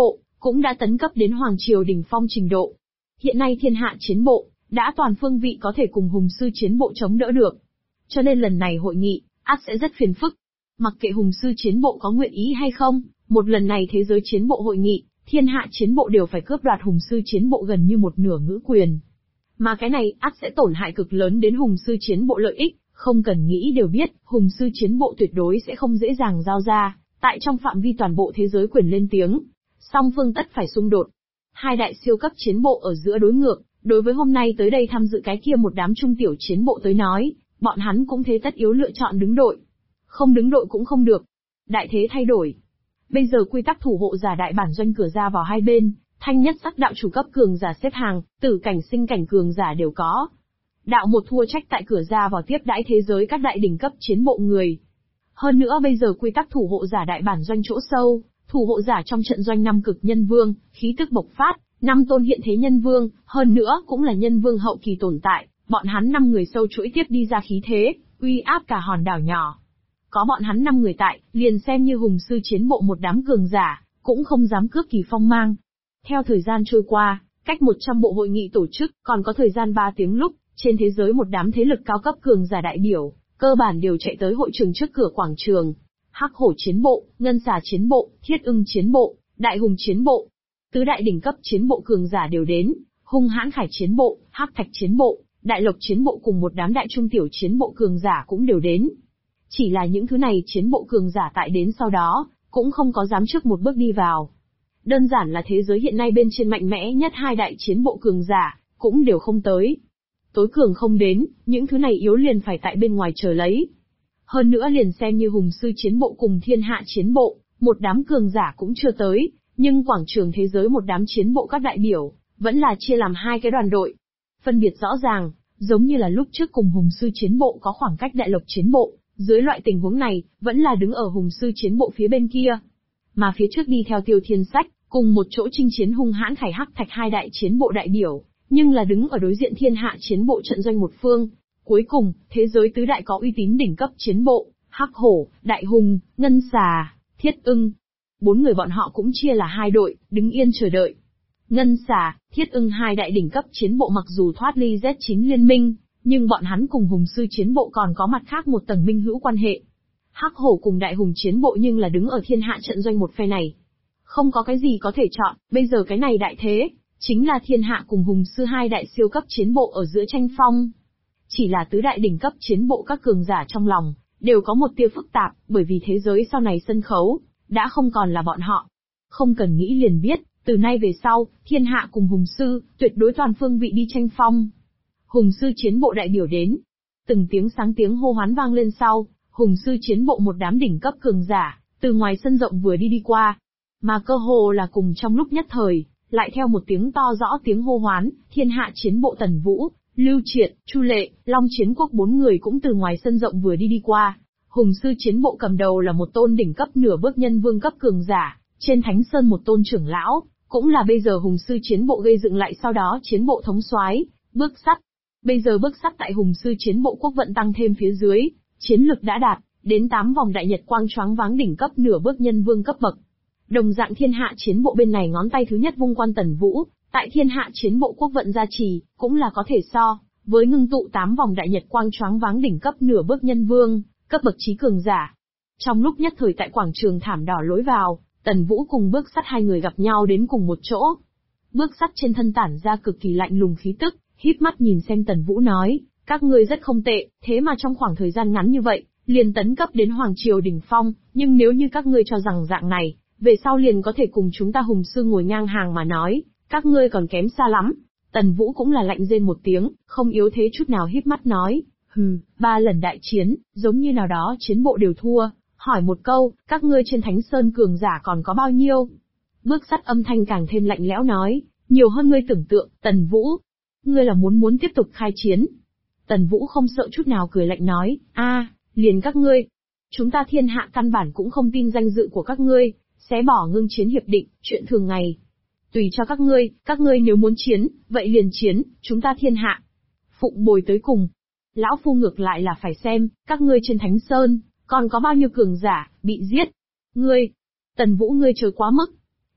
[SPEAKER 2] cũng đã tấn cấp đến hoàng triều đỉnh phong trình độ. Hiện nay thiên hạ chiến bộ, đã toàn phương vị có thể cùng hùng sư chiến bộ chống đỡ được. Cho nên lần này hội nghị, ắt sẽ rất phiền phức. Mặc kệ hùng sư chiến bộ có nguyện ý hay không, một lần này thế giới chiến bộ hội nghị, thiên hạ chiến bộ đều phải cướp đoạt hùng sư chiến bộ gần như một nửa ngữ quyền. Mà cái này ắt sẽ tổn hại cực lớn đến hùng sư chiến bộ lợi ích, không cần nghĩ đều biết, hùng sư chiến bộ tuyệt đối sẽ không dễ dàng giao ra, tại trong phạm vi toàn bộ thế giới quyền lên tiếng. Song phương tất phải xung đột. Hai đại siêu cấp chiến bộ ở giữa đối ngược, đối với hôm nay tới đây tham dự cái kia một đám trung tiểu chiến bộ tới nói, bọn hắn cũng thế tất yếu lựa chọn đứng đội. Không đứng đội cũng không được. Đại thế thay đổi. Bây giờ quy tắc thủ hộ giả đại bản doanh cửa ra vào hai bên, thanh nhất sắc đạo chủ cấp cường giả xếp hàng, tử cảnh sinh cảnh cường giả đều có. Đạo một thua trách tại cửa ra vào tiếp đãi thế giới các đại đỉnh cấp chiến bộ người. Hơn nữa bây giờ quy tắc thủ hộ giả đại bản doanh chỗ sâu, thủ hộ giả trong trận doanh năm cực nhân vương, khí tức bộc phát, năm tôn hiện thế nhân vương, hơn nữa cũng là nhân vương hậu kỳ tồn tại, bọn hắn 5 người sâu chuỗi tiếp đi ra khí thế, uy áp cả hòn đảo nhỏ. Có bọn hắn 5 người tại, liền xem như hùng sư chiến bộ một đám cường giả, cũng không dám cướp kỳ phong mang. Theo thời gian trôi qua, cách 100 bộ hội nghị tổ chức, còn có thời gian 3 tiếng lúc, trên thế giới một đám thế lực cao cấp cường giả đại biểu, cơ bản đều chạy tới hội trường trước cửa quảng trường. Hắc hổ chiến bộ, ngân xà chiến bộ, thiết ưng chiến bộ, đại hùng chiến bộ. Tứ đại đỉnh cấp chiến bộ cường giả đều đến, hung hãn khải chiến bộ, hắc thạch chiến bộ, đại lộc chiến bộ cùng một đám đại trung tiểu chiến bộ cường giả cũng đều đến. Chỉ là những thứ này chiến bộ cường giả tại đến sau đó, cũng không có dám trước một bước đi vào. Đơn giản là thế giới hiện nay bên trên mạnh mẽ nhất hai đại chiến bộ cường giả, cũng đều không tới. Tối cường không đến, những thứ này yếu liền phải tại bên ngoài chờ lấy. Hơn nữa liền xem như hùng sư chiến bộ cùng thiên hạ chiến bộ, một đám cường giả cũng chưa tới, nhưng quảng trường thế giới một đám chiến bộ các đại biểu, vẫn là chia làm hai cái đoàn đội. Phân biệt rõ ràng, giống như là lúc trước cùng hùng sư chiến bộ có khoảng cách đại lộc chiến bộ, dưới loại tình huống này, vẫn là đứng ở hùng sư chiến bộ phía bên kia. Mà phía trước đi theo Tiêu Thiên Sách, cùng một chỗ chinh chiến hung hãn khải hắc thạch hai đại chiến bộ đại biểu, nhưng là đứng ở đối diện thiên hạ chiến bộ trận doanh một phương. Cuối cùng, thế giới tứ đại có uy tín đỉnh cấp chiến bộ, hắc hổ, đại hùng, ngân xà, thiết ưng. 4 người bọn họ cũng chia là hai đội, đứng yên chờ đợi. Ngân xà, thiết ưng hai đại đỉnh cấp chiến bộ mặc dù thoát ly Z9 liên minh, nhưng bọn hắn cùng hùng sư chiến bộ còn có mặt khác một tầng minh hữu quan hệ. Hắc hổ cùng đại hùng chiến bộ nhưng là đứng ở thiên hạ trận doanh một phe này. Không có cái gì có thể chọn, bây giờ cái này đại thế, chính là thiên hạ cùng hùng sư hai đại siêu cấp chiến bộ ở giữa tranh phong. Chỉ là tứ đại đỉnh cấp chiến bộ các cường giả trong lòng, đều có một tia phức tạp, bởi vì thế giới sau này sân khấu, đã không còn là bọn họ. Không cần nghĩ liền biết, từ nay về sau, thiên hạ cùng hùng sư, tuyệt đối toàn phương vị đi tranh phong. Hùng sư chiến bộ đại biểu đến. Từng tiếng sáng tiếng hô hoán vang lên sau, hùng sư chiến bộ một đám đỉnh cấp cường giả, từ ngoài sân rộng vừa đi qua. Mà cơ hồ là cùng trong lúc nhất thời, lại theo một tiếng to rõ tiếng hô hoán, thiên hạ chiến bộ Tần Vũ, Lưu Triệt, Chu Lệ, Long Chiến Quốc 4 người cũng từ ngoài sân rộng vừa đi qua. Hùng sư chiến bộ cầm đầu là một tôn đỉnh cấp nửa bước nhân vương cấp cường giả, trên Thánh Sơn một tôn trưởng lão, cũng là bây giờ hùng sư chiến bộ gây dựng lại sau đó chiến bộ thống soái, Bước Sắt. Bây giờ Bước Sắt tại hùng sư chiến bộ quốc vận tăng thêm phía dưới, chiến lực đã đạt đến 8 vòng đại nhật quang choáng váng đỉnh cấp nửa bước nhân vương cấp bậc. Đồng dạng thiên hạ chiến bộ bên này ngón tay thứ nhất vung quan Tần Vũ, tại thiên hạ chiến bộ quốc vận gia trì, cũng là có thể so với ngưng tụ 8 vòng đại nhật quang choáng váng đỉnh cấp nửa bước nhân vương, cấp bậc trí cường giả. Trong lúc nhất thời tại quảng trường thảm đỏ lối vào, Tần Vũ cùng Bước Sắt hai người gặp nhau đến cùng một chỗ. Bước Sắt trên thân tản ra cực kỳ lạnh lùng khí tức, híp mắt nhìn xem Tần Vũ nói, các ngươi rất không tệ, thế mà trong khoảng thời gian ngắn như vậy, liền tấn cấp đến Hoàng Triều đỉnh phong, nhưng nếu như các ngươi cho rằng dạng này, về sau liền có thể cùng chúng ta hùng sư ngồi ngang hàng mà nói, các ngươi còn kém xa lắm. Tần Vũ cũng là lạnh rên một tiếng, không yếu thế chút nào híp mắt nói, 3 lần đại chiến, giống như nào đó chiến bộ đều thua, hỏi một câu, các ngươi trên Thánh Sơn cường giả còn có bao nhiêu? Bước Sắt âm thanh càng thêm lạnh lẽo nói, nhiều hơn ngươi tưởng tượng, Tần Vũ. Ngươi là muốn tiếp tục khai chiến. Tần Vũ không sợ chút nào cười lạnh nói, liền các ngươi. Chúng ta thiên hạ căn bản cũng không tin danh dự của các ngươi, xé bỏ ngưng chiến hiệp định, chuyện thường ngày. Tùy cho các ngươi nếu muốn chiến, vậy liền chiến, chúng ta thiên hạ. Phụng bồi tới cùng. Lão Phu ngược lại là phải xem, các ngươi trên Thánh Sơn, còn có bao nhiêu cường giả, bị giết. Ngươi, Tần Vũ ngươi trời quá mức.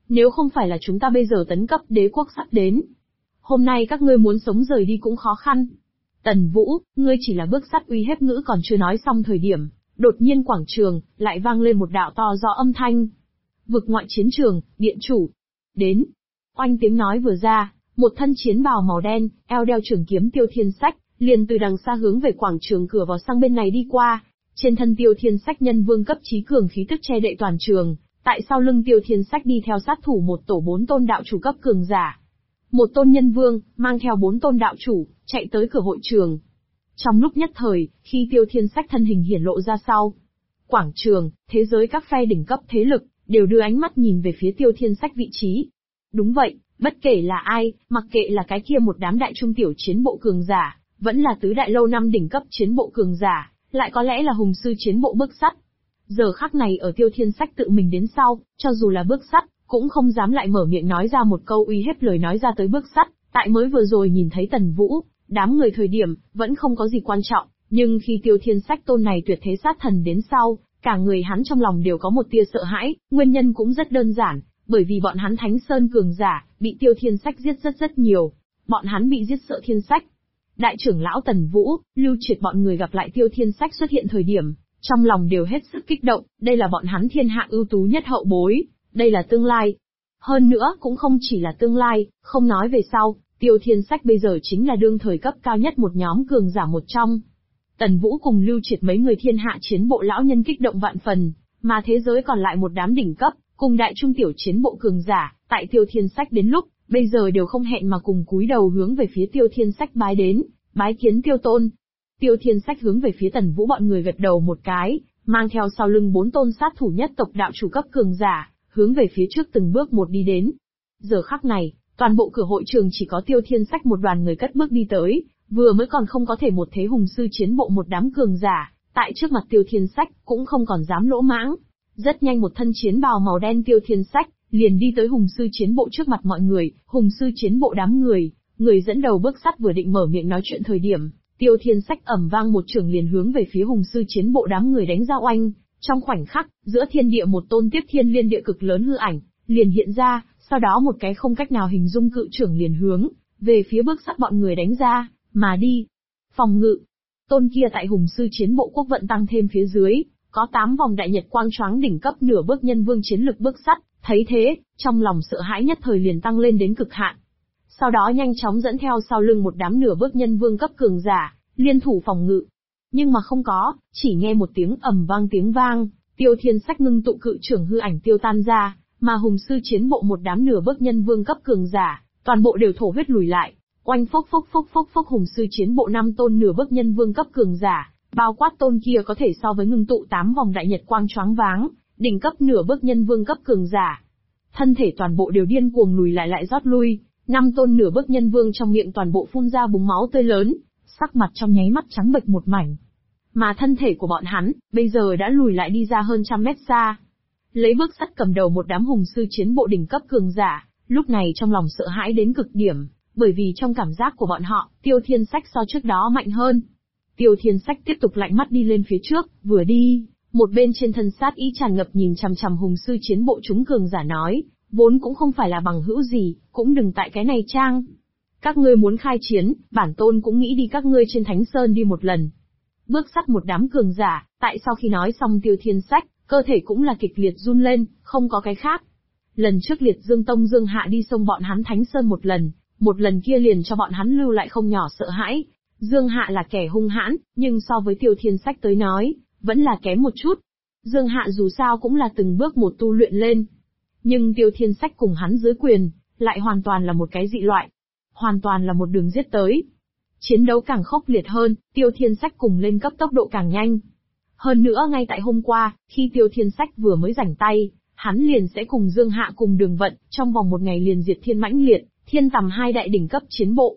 [SPEAKER 2] Nếu không phải là chúng ta bây giờ tấn cấp đế quốc sắp đến, hôm nay các ngươi muốn sống rời đi cũng khó khăn. Tần Vũ, ngươi chỉ là bước sắt uy hiếp ngữ còn chưa nói xong thời điểm, đột nhiên quảng trường, lại vang lên một đạo to rõ âm thanh. Vực ngoại chiến trường, điện chủ. Đến. Oanh tiếng nói vừa ra, một thân chiến bào màu đen, eo đeo trường kiếm Tiêu Thiên Sách, liền từ đằng xa hướng về quảng trường cửa vào sang bên này đi qua. Trên thân Tiêu Thiên Sách nhân vương cấp chí cường khí tức che đậy toàn trường, tại sau lưng Tiêu Thiên Sách đi theo sát thủ một tổ 4 tôn đạo chủ cấp cường giả. Một tôn nhân vương, mang theo 4 tôn đạo chủ, chạy tới cửa hội trường. Trong lúc nhất thời, khi Tiêu Thiên Sách thân hình hiển lộ ra sau quảng trường, thế giới các phe đỉnh cấp thế lực, đều đưa ánh mắt nhìn về phía Tiêu Thiên Sách vị trí. Đúng vậy, bất kể là ai, mặc kệ là cái kia một đám đại trung tiểu chiến bộ cường giả, vẫn là tứ đại lâu năm đỉnh cấp chiến bộ cường giả, lại có lẽ là hùng sư chiến bộ bước sắt. Giờ khắc này ở Tiêu Thiên Sách tự mình đến sau, cho dù là bước sắt, cũng không dám lại mở miệng nói ra một câu uy hiếp lời nói ra tới bước sắt, tại mới vừa rồi nhìn thấy Tần Vũ, đám người thời điểm, vẫn không có gì quan trọng, nhưng khi Tiêu Thiên Sách tôn này tuyệt thế sát thần đến sau, cả người hắn trong lòng đều có một tia sợ hãi, nguyên nhân cũng rất đơn giản, bởi vì bọn hắn Thánh Sơn cường giả, bị Tiêu Thiên Sách giết rất nhiều, bọn hắn bị giết sợ Thiên Sách. Đại trưởng lão Tần Vũ, Lưu Triệt bọn người gặp lại Tiêu Thiên Sách xuất hiện thời điểm, trong lòng đều hết sức kích động, đây là bọn hắn thiên hạ ưu tú nhất hậu bối, đây là tương lai. Hơn nữa cũng không chỉ là tương lai, không nói về sau, Tiêu Thiên Sách bây giờ chính là đương thời cấp cao nhất một nhóm cường giả một trong. Tần Vũ cùng Lưu Triệt mấy người thiên hạ chiến bộ lão nhân kích động vạn phần, mà thế giới còn lại một đám đỉnh cấp, cùng đại trung tiểu chiến bộ cường giả, tại Tiêu Thiên Sách đến lúc, bây giờ đều không hẹn mà cùng cúi đầu hướng về phía Tiêu Thiên Sách bái đến, bái kiến Tiêu Tôn. Tiêu Thiên Sách hướng về phía Tần Vũ bọn người gật đầu một cái, mang theo sau lưng 4 tôn sát thủ nhất tộc đạo chủ cấp cường giả, hướng về phía trước từng bước một đi đến. Giờ khắc này, toàn bộ cửa hội trường chỉ có Tiêu Thiên Sách một đoàn người cất bước đi tới, vừa mới còn không có thể một thế hùng sư chiến bộ một đám cường giả, tại trước mặt Tiêu Thiên Sách cũng không còn dám lỗ mãng. Rất nhanh một thân chiến bào màu đen Tiêu Thiên Sách liền đi tới hùng sư chiến bộ trước mặt mọi người, hùng sư chiến bộ đám người, người dẫn đầu bước sắt vừa định mở miệng nói chuyện thời điểm, Tiêu Thiên Sách ầm vang một trường liền hướng về phía hùng sư chiến bộ đám người đánh ra oanh. Trong khoảnh khắc, giữa thiên địa một tôn tiếp thiên liên địa cực lớn hư ảnh liền hiện ra, sau đó một cái không cách nào hình dung cự trưởng liền hướng về phía bước sắt bọn người đánh ra mà đi. Phòng ngự. Tôn kia tại hùng sư chiến bộ quốc vận tăng thêm phía dưới, có 8 vòng đại nhật quang choáng đỉnh cấp nửa bước nhân vương chiến lực bước sắt, thấy thế, trong lòng sợ hãi nhất thời liền tăng lên đến cực hạn. Sau đó nhanh chóng dẫn theo sau lưng một đám nửa bước nhân vương cấp cường giả, liên thủ phòng ngự. Nhưng mà không có, chỉ nghe một tiếng ầm vang tiếng vang, Tiêu Thiên Sách ngưng tụ cự trưởng hư ảnh tiêu tan ra, mà hùng sư chiến bộ một đám nửa bước nhân vương cấp cường giả, toàn bộ đều thổ huyết lùi lại. Oanh phốc phốc hùng sư chiến bộ 5 tôn nửa bước nhân vương cấp cường giả, bao quát tôn kia có thể so với ngưng tụ 8 vòng đại nhật quang choáng váng, đỉnh cấp nửa bước nhân vương cấp cường giả. Thân thể toàn bộ đều điên cuồng lùi lại rót lui, 5 tôn nửa bước nhân vương trong miệng toàn bộ phun ra búng máu tươi lớn, sắc mặt trong nháy mắt trắng bệch một mảnh. Mà thân thể của bọn hắn, bây giờ đã lùi lại đi ra hơn 100 mét xa. Lấy bước sắt cầm đầu một đám hùng sư chiến bộ đỉnh cấp cường giả, lúc này trong lòng sợ hãi đến cực điểm, bởi vì trong cảm giác của bọn họ, Tiêu Thiên Sách so trước đó mạnh hơn. Tiêu Thiên Sách tiếp tục lạnh mắt đi lên phía trước, vừa đi, một bên trên thân sát ý tràn ngập nhìn chằm chằm hùng sư chiến bộ chúng cường giả nói, vốn cũng không phải là bằng hữu gì, cũng đừng tại cái này trang. Các ngươi muốn khai chiến, bản tôn cũng nghĩ đi các ngươi trên Thánh Sơn đi một lần. Bước sắt một đám cường giả, tại sau khi nói xong Tiêu Thiên Sách, cơ thể cũng là kịch liệt run lên, không có cái khác. Lần trước Liệt Dương Tông Dương Hạ đi xông bọn hắn Thánh Sơn một lần kia liền cho bọn hắn lưu lại không nhỏ sợ hãi. Dương Hạ là kẻ hung hãn, nhưng so với Tiêu Thiên Sách tới nói, vẫn là kém một chút. Dương Hạ dù sao cũng là từng bước một tu luyện lên. Nhưng Tiêu Thiên Sách cùng hắn dưới quyền, lại hoàn toàn là một cái dị loại. Hoàn toàn là một đường giết tới. Chiến đấu càng khốc liệt hơn, Tiêu Thiên Sách cùng lên cấp tốc độ càng nhanh. Hơn nữa ngay tại hôm qua, khi Tiêu Thiên Sách vừa mới rảnh tay, hắn liền sẽ cùng Dương Hạ cùng Đường Vận, trong vòng một ngày liền diệt Thiên Mãnh Liệt, Thiên Tầm hai đại đỉnh cấp chiến bộ.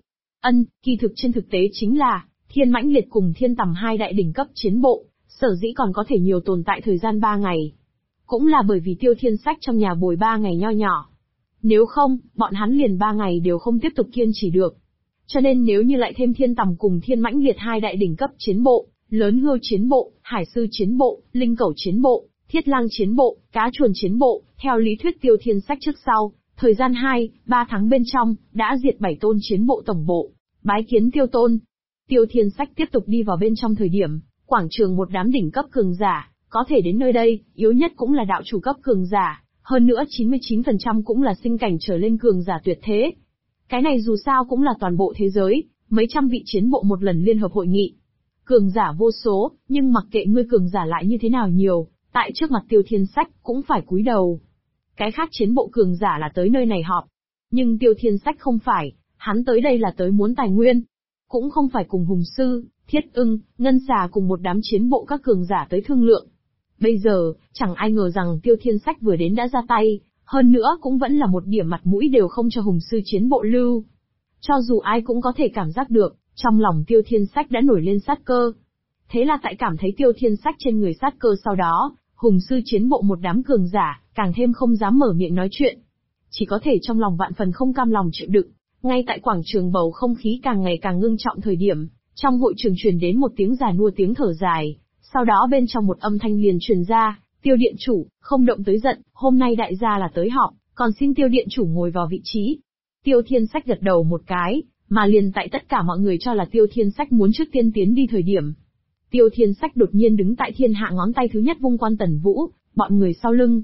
[SPEAKER 2] Kỳ thực trên thực tế chính là, Thiên Mãnh Liệt cùng Thiên Tầm hai đại đỉnh cấp chiến bộ, sở dĩ còn có thể nhiều tồn tại thời gian 3 ngày. Cũng là bởi vì Tiêu Thiên Sách trong nhà bồi 3 ngày nho nhỏ. Nếu không, bọn hắn liền 3 ngày đều không tiếp tục kiên trì được. Cho nên nếu như lại thêm Thiên Tầm cùng Thiên Mãnh Liệt hai đại đỉnh cấp chiến bộ, Lớn Hươu chiến bộ, Hải Sư chiến bộ, Linh Cẩu chiến bộ, Thiết Lang chiến bộ, Cá Chuồn chiến bộ, theo lý thuyết Tiêu Thiên Sách trước sau, thời gian 2-3 tháng bên trong, đã diệt 7 tôn chiến bộ tổng bộ, bái kiến Tiêu Tôn. Tiêu Thiên Sách tiếp tục đi vào bên trong thời điểm, quảng trường một đám đỉnh cấp cường giả, có thể đến nơi đây, yếu nhất cũng là đạo chủ cấp cường giả, hơn nữa 99% cũng là sinh cảnh trở lên cường giả tuyệt thế. Cái này dù sao cũng là toàn bộ thế giới, mấy trăm vị chiến bộ một lần liên hợp hội nghị. Cường giả vô số, nhưng mặc kệ ngươi cường giả lại như thế nào nhiều, tại trước mặt Tiêu Thiên Sách cũng phải cúi đầu. Cái khác chiến bộ cường giả là tới nơi này họp. Nhưng Tiêu Thiên Sách không phải, hắn tới đây là tới muốn tài nguyên. Cũng không phải cùng Hùng Sư, Thiết Ưng, Ngân Xà cùng một đám chiến bộ các cường giả tới thương lượng. Bây giờ, chẳng ai ngờ rằng Tiêu Thiên Sách vừa đến đã ra tay, hơn nữa cũng vẫn là một điểm mặt mũi đều không cho Hùng Sư chiến bộ lưu. Cho dù ai cũng có thể cảm giác được, trong lòng Tiêu Thiên Sách đã nổi lên sát cơ. Thế là tại cảm thấy Tiêu Thiên Sách trên người sát cơ sau đó, Hùng Sư chiến bộ một đám cường giả, càng thêm không dám mở miệng nói chuyện. Chỉ có thể trong lòng vạn phần không cam lòng chịu đựng. Ngay tại quảng trường bầu không khí càng ngày càng ngưng trọng thời điểm, trong hội trường truyền đến một tiếng già nua tiếng thở dài, sau đó bên trong một âm thanh liền truyền ra, Tiêu điện chủ, không động tới giận, hôm nay đại gia là tới họp, còn xin Tiêu điện chủ ngồi vào vị trí. Tiêu Thiên Sách gật đầu một cái, mà liền tại tất cả mọi người cho là Tiêu Thiên Sách muốn trước tiên tiến đi thời điểm. Tiêu Thiên Sách đột nhiên đứng tại thiên hạ ngón tay thứ nhất vung quan Tần Vũ, bọn người sau lưng.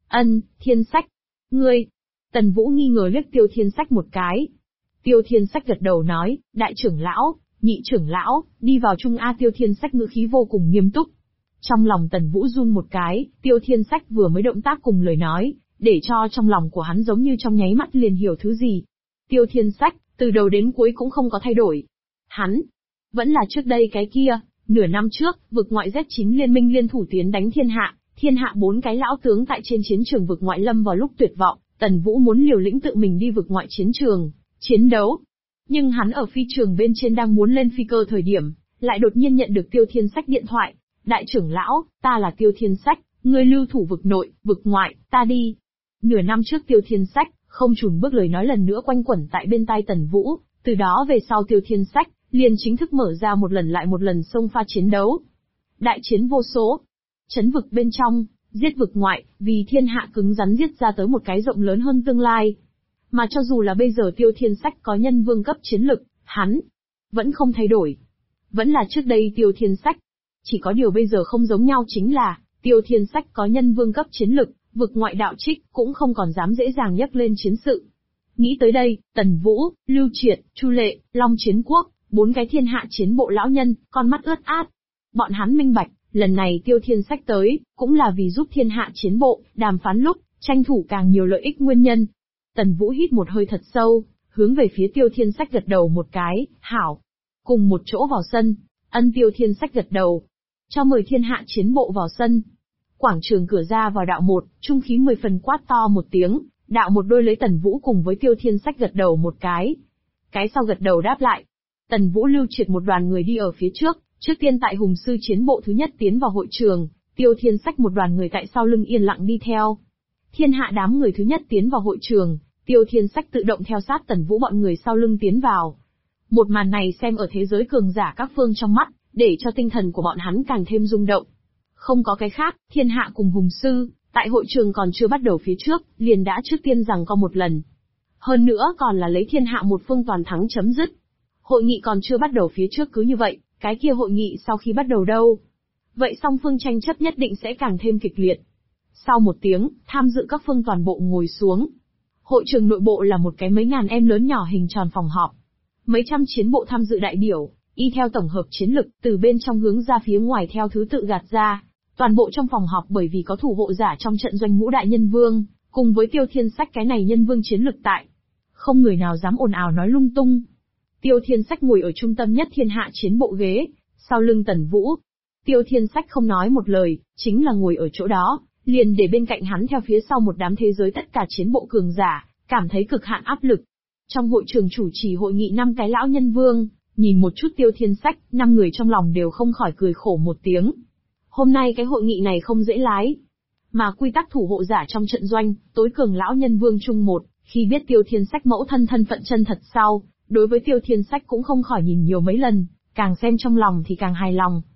[SPEAKER 2] Thiên Sách, ngươi. Tần Vũ nghi ngờ liếc Tiêu Thiên Sách một cái. Tiêu Thiên Sách gật đầu nói, đại trưởng lão, nhị trưởng lão, đi vào chung A. Tiêu Thiên Sách ngữ khí vô cùng nghiêm túc. Trong lòng Tần Vũ run một cái, Tiêu Thiên Sách vừa mới động tác cùng lời nói, để cho trong lòng của hắn giống như trong nháy mắt liền hiểu thứ gì. Tiêu Thiên Sách, từ đầu đến cuối cũng không có thay đổi. Hắn, vẫn là trước đây cái kia, nửa năm trước, vực ngoại Z9 liên minh liên thủ tiến đánh thiên hạ 4 cái lão tướng tại trên chiến trường vực ngoại lâm vào lúc tuyệt vọng, Tần Vũ muốn liều lĩnh tự mình đi vực ngoại chiến trường, chiến đấu. Nhưng hắn ở phi trường bên trên đang muốn lên phi cơ thời điểm, lại đột nhiên nhận được Tiêu Thiên Sách điện thoại. Đại trưởng lão, ta là Tiêu Thiên Sách, ngươi lưu thủ vực nội, vực ngoại, ta đi. Nửa năm trước Tiêu Thiên Sách, không chùn bước lời nói lần nữa quanh quẩn tại bên tai Tần Vũ, từ đó về sau Tiêu Thiên Sách, liền chính thức mở ra một lần lại một lần xông pha chiến đấu. Đại chiến vô số. Chấn vực bên trong, giết vực ngoại, vì thiên hạ cứng rắn giết ra tới một cái rộng lớn hơn tương lai. Mà cho dù là bây giờ Tiêu Thiên Sách có nhân vương cấp chiến lực, hắn vẫn không thay đổi. Vẫn là trước đây Tiêu Thiên Sách. Chỉ có điều bây giờ không giống nhau chính là, Tiêu Thiên Sách có nhân vương cấp chiến lực, vực ngoại đạo trích cũng không còn dám dễ dàng nhắc lên chiến sự. Nghĩ tới đây, Tần Vũ, Lưu Triệt, Chu Lệ, Long Chiến Quốc, 4 cái thiên hạ chiến bộ lão nhân, con mắt ướt át. Bọn hắn minh bạch, lần này Tiêu Thiên Sách tới, cũng là vì giúp thiên hạ chiến bộ, đàm phán lúc, tranh thủ càng nhiều lợi ích nguyên nhân. Tần Vũ hít một hơi thật sâu, hướng về phía Tiêu Thiên Sách gật đầu một cái, hảo. Cùng một chỗ vào sân, Tiêu Thiên Sách gật đầu. Cho mời thiên hạ chiến bộ vào sân. Quảng trường cửa ra vào đạo một, trung khí 10 phần quát to một tiếng, đạo một đôi lấy Tần Vũ cùng với Tiêu Thiên Sách gật đầu một cái. Cái sau gật đầu đáp lại. Tần Vũ Lưu Triệt một đoàn người đi ở phía trước tiên tại Hùng Sư chiến bộ thứ nhất tiến vào hội trường, Tiêu Thiên Sách một đoàn người tại sau lưng yên lặng đi theo. Thiên hạ đám người thứ nhất tiến vào hội trường, Tiêu Thiên Sách tự động theo sát Tần Vũ bọn người sau lưng tiến vào. Một màn này xem ở thế giới cường giả các phương trong mắt, để cho tinh thần của bọn hắn càng thêm rung động. Không có cái khác, thiên hạ cùng Hùng Sư, tại hội trường còn chưa bắt đầu phía trước, liền đã trước tiên giằng co một lần. Hơn nữa còn là lấy thiên hạ một phương toàn thắng chấm dứt. Hội nghị còn chưa bắt đầu phía trước cứ như vậy, cái kia hội nghị sau khi bắt đầu đâu? Vậy song phương tranh chấp nhất định sẽ càng thêm kịch liệt. Sau một tiếng, tham dự các phương toàn bộ ngồi xuống. Hội trường nội bộ là một cái mấy ngàn em lớn nhỏ hình tròn phòng họp. Mấy trăm chiến bộ tham dự đại biểu, y theo tổng hợp chiến lực, từ bên trong hướng ra phía ngoài theo thứ tự gạt ra. Toàn bộ trong phòng họp bởi vì có thủ hộ giả trong trận doanh ngũ đại nhân vương, cùng với Tiêu Thiên Sách cái này nhân vương chiến lực tại. Không người nào dám ồn ào nói lung tung. Tiêu Thiên Sách ngồi ở trung tâm nhất thiên hạ chiến bộ ghế, sau lưng Tần Vũ. Tiêu Thiên Sách không nói một lời, chính là ngồi ở chỗ đó, liền để bên cạnh hắn theo phía sau một đám thế giới tất cả chiến bộ cường giả, cảm thấy cực hạn áp lực. Trong hội trường chủ trì hội nghị 5 cái lão nhân vương, nhìn một chút Tiêu Thiên Sách, 5 người trong lòng đều không khỏi cười khổ một tiếng. Hôm nay cái hội nghị này không dễ lái. Mà quy tắc thủ hộ giả trong trận doanh, tối cường lão nhân vương chung một, khi biết Tiêu Thiên Sách mẫu thân thân phận chân thật sau, đối với Tiêu Thiên Sách cũng không khỏi nhìn nhiều mấy lần, càng xem trong lòng thì càng hài lòng.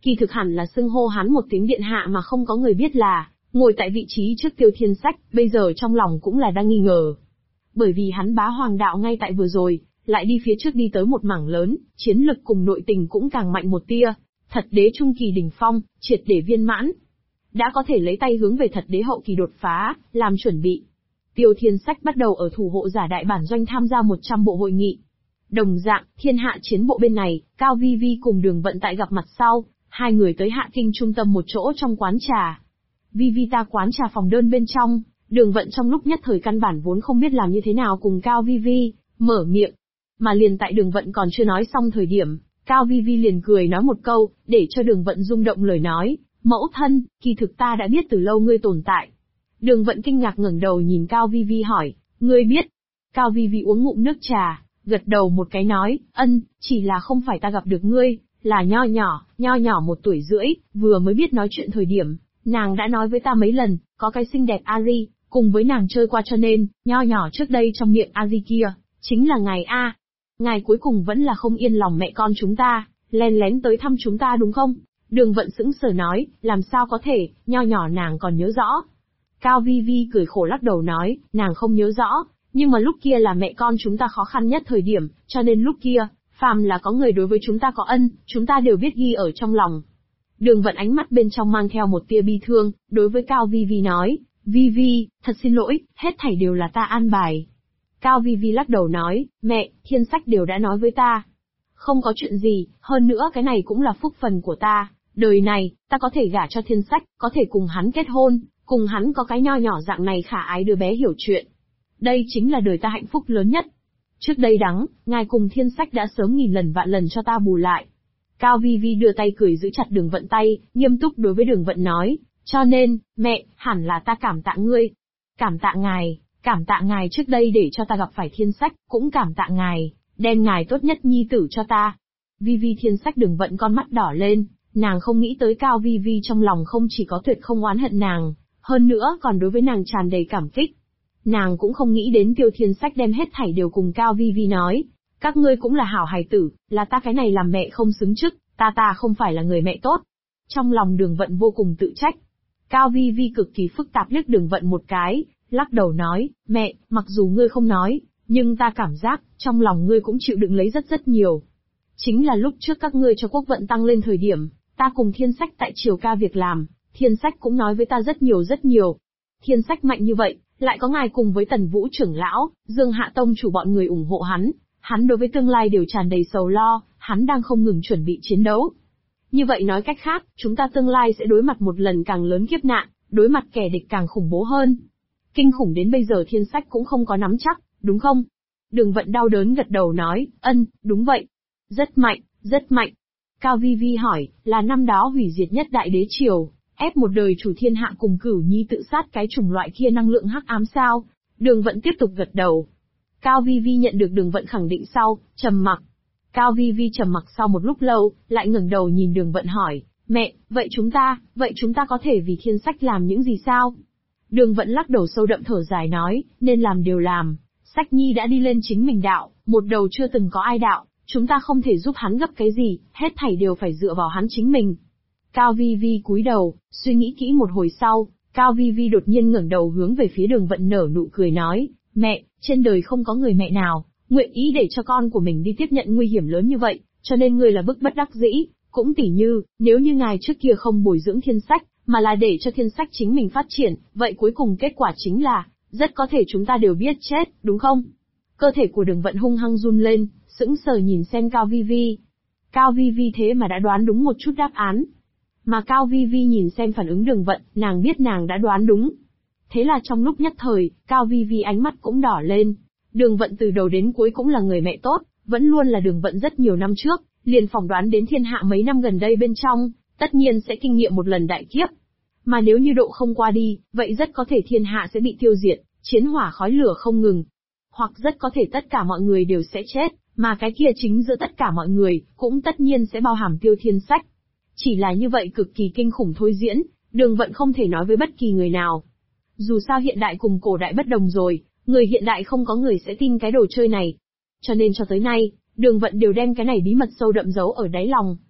[SPEAKER 2] Kỳ thực hẳn là xưng hô hắn một tiếng điện hạ mà không có người biết là, ngồi tại vị trí trước Tiêu Thiên Sách, bây giờ trong lòng cũng là đang nghi ngờ. Bởi vì hắn bá hoàng đạo ngay tại vừa rồi, lại đi phía trước đi tới một mảng lớn, chiến lực cùng nội tình cũng càng mạnh một tia, thật đế trung kỳ đỉnh phong, triệt để viên mãn. Đã có thể lấy tay hướng về thật đế hậu kỳ đột phá, làm chuẩn bị. Tiêu Thiên Sách bắt đầu ở thủ hộ giả đại bản doanh tham gia 100 bộ hội nghị. Đồng dạng, thiên hạ chiến bộ bên này, Cao Vi Vi cùng Đường Vận tại gặp mặt sau, hai người tới Hạ Kinh trung tâm một chỗ trong quán trà. Vi Vi ta quán trà phòng đơn bên trong, Đường Vận trong lúc nhất thời căn bản vốn không biết làm như thế nào cùng Cao Vi Vi, mở miệng. Mà liền tại Đường Vận còn chưa nói xong thời điểm, Cao Vi Vi liền cười nói một câu, để cho Đường Vận rung động lời nói, mẫu thân, kỳ thực ta đã biết từ lâu ngươi tồn tại. Đường Vận kinh ngạc ngẩng đầu nhìn Cao Vi Vi hỏi, ngươi biết? Cao Vi Vi uống ngụm nước trà, gật đầu một cái nói, chỉ là không phải ta gặp được ngươi, là nho nhỏ 1 tuổi rưỡi, vừa mới biết nói chuyện thời điểm, nàng đã nói với ta mấy lần, có cái xinh đẹp Ari, cùng với nàng chơi qua cho nên, nho nhỏ trước đây trong miệng Ari kia, chính là ngài A. Ngài cuối cùng vẫn là không yên lòng mẹ con chúng ta, len lén tới thăm chúng ta đúng không? Đường Vận sững sờ nói, làm sao có thể, nho nhỏ nàng còn nhớ rõ. Cao Vi Vi cười khổ lắc đầu nói, nàng không nhớ rõ, nhưng mà lúc kia là mẹ con chúng ta khó khăn nhất thời điểm, cho nên lúc kia, phàm là có người đối với chúng ta có ân, chúng ta đều biết ghi ở trong lòng. Đường Vận ánh mắt bên trong mang theo một tia bi thương, đối với Cao Vi Vi nói, Vi Vi, thật xin lỗi, hết thảy đều là ta an bài. Cao Vi Vi lắc đầu nói, mẹ, Thiên Sách đều đã nói với ta. Không có chuyện gì, hơn nữa cái này cũng là phúc phần của ta, đời này, ta có thể gả cho Thiên Sách, có thể cùng hắn kết hôn, cùng hắn có cái nho nhỏ dạng này khả ái đứa bé hiểu chuyện. Đây chính là đời ta hạnh phúc lớn nhất. Trước đây đắng, ngài cùng Thiên Sách đã sớm nghìn lần vạn lần cho ta bù lại. Cao Vi Vi đưa tay cười giữ chặt Đường Vận tay, nghiêm túc đối với Đường Vận nói, cho nên, mẹ, hẳn là ta cảm tạ ngươi. Cảm tạ ngài trước đây để cho ta gặp phải Thiên Sách, cũng cảm tạ ngài, đem ngài tốt nhất nhi tử cho ta. Vi Vi Thiên Sách Đường Vận con mắt đỏ lên, nàng không nghĩ tới Cao Vi Vi trong lòng không chỉ có tuyệt không oán hận nàng, hơn nữa còn đối với nàng tràn đầy cảm kích. Nàng cũng không nghĩ đến Tiêu Thiên Sách đem hết thảy đều cùng Cao Vi Vi nói, các ngươi cũng là hảo hài tử, là ta cái này làm mẹ không xứng chức, ta không phải là người mẹ tốt. Trong lòng Đường Vận vô cùng tự trách. Cao Vi Vi cực kỳ phức tạp liếc Đường Vận một cái, lắc đầu nói, mẹ, mặc dù ngươi không nói, nhưng ta cảm giác, trong lòng ngươi cũng chịu đựng lấy rất nhiều. Chính là lúc trước các ngươi cho quốc vận tăng lên thời điểm, ta cùng Thiên Sách tại triều ca việc làm, Thiên Sách cũng nói với ta rất nhiều. Thiên Sách mạnh như vậy, lại có ngài cùng với Tần Vũ trưởng lão, Dương Hạ Tông chủ bọn người ủng hộ hắn đối với tương lai đều tràn đầy sầu lo, hắn đang không ngừng chuẩn bị chiến đấu. Như vậy nói cách khác, chúng ta tương lai sẽ đối mặt một lần càng lớn kiếp nạn, đối mặt kẻ địch càng khủng bố hơn. Kinh khủng đến bây giờ Thiên Sách cũng không có nắm chắc, đúng không? Đường Vận đau đớn gật đầu nói, đúng vậy. Rất mạnh. Cao Vi Vi hỏi, là năm đó hủy diệt nhất đại đế triều, ép một đời chủ thiên hạ cùng Cửu Nhi tự sát cái chủng loại kia năng lượng hắc ám sao? Đường Vận tiếp tục gật đầu. Cao Vi Vi nhận được Đường Vận khẳng định sau, trầm mặc. Cao Vi Vi trầm mặc sau một lúc lâu, lại ngẩng đầu nhìn Đường Vận hỏi, mẹ, vậy chúng ta có thể vì Thiên Sách làm những gì sao? Đường Vận lắc đầu sâu đậm thở dài nói, nên làm đều làm, Sách Nhi đã đi lên chính mình đạo, một đầu chưa từng có ai đạo, chúng ta không thể giúp hắn gấp cái gì, hết thảy đều phải dựa vào hắn chính mình. Cao Vi Vi cúi đầu, suy nghĩ kỹ một hồi sau, Cao Vi Vi đột nhiên ngẩng đầu hướng về phía Đường Vận nở nụ cười nói, mẹ, trên đời không có người mẹ nào, nguyện ý để cho con của mình đi tiếp nhận nguy hiểm lớn như vậy, cho nên ngươi là bức bất đắc dĩ, cũng tỉ như, nếu như ngài trước kia không bồi dưỡng Thiên Sách, mà là để cho Thiên Sách chính mình phát triển, vậy cuối cùng kết quả chính là, rất có thể chúng ta đều biết chết, đúng không? Cơ thể của Đường Vận hung hăng run lên, sững sờ nhìn xem Cao Vi Vi. Cao Vi Vi thế mà đã đoán đúng một chút đáp án. Mà Cao Vi Vi nhìn xem phản ứng Đường Vận, nàng biết nàng đã đoán đúng. Thế là trong lúc nhất thời, Cao Vi Vi ánh mắt cũng đỏ lên. Đường Vận từ đầu đến cuối cũng là người mẹ tốt, vẫn luôn là Đường Vận rất nhiều năm trước, liền phỏng đoán đến thiên hạ mấy năm gần đây bên trong, tất nhiên sẽ kinh nghiệm một lần đại kiếp. Mà nếu như độ không qua đi, vậy rất có thể thiên hạ sẽ bị tiêu diệt, chiến hỏa khói lửa không ngừng. Hoặc rất có thể tất cả mọi người đều sẽ chết, mà cái kia chính giữa tất cả mọi người, cũng tất nhiên sẽ bao hàm Tiêu Thiên Sách. Chỉ là như vậy cực kỳ kinh khủng thôi diễn, Đường Vận không thể nói với bất kỳ người nào. Dù sao hiện đại cùng cổ đại bất đồng rồi, người hiện đại không có người sẽ tin cái đồ chơi này. Cho nên cho tới nay, Đường Vận đều đem cái này bí mật sâu đậm giấu ở đáy lòng.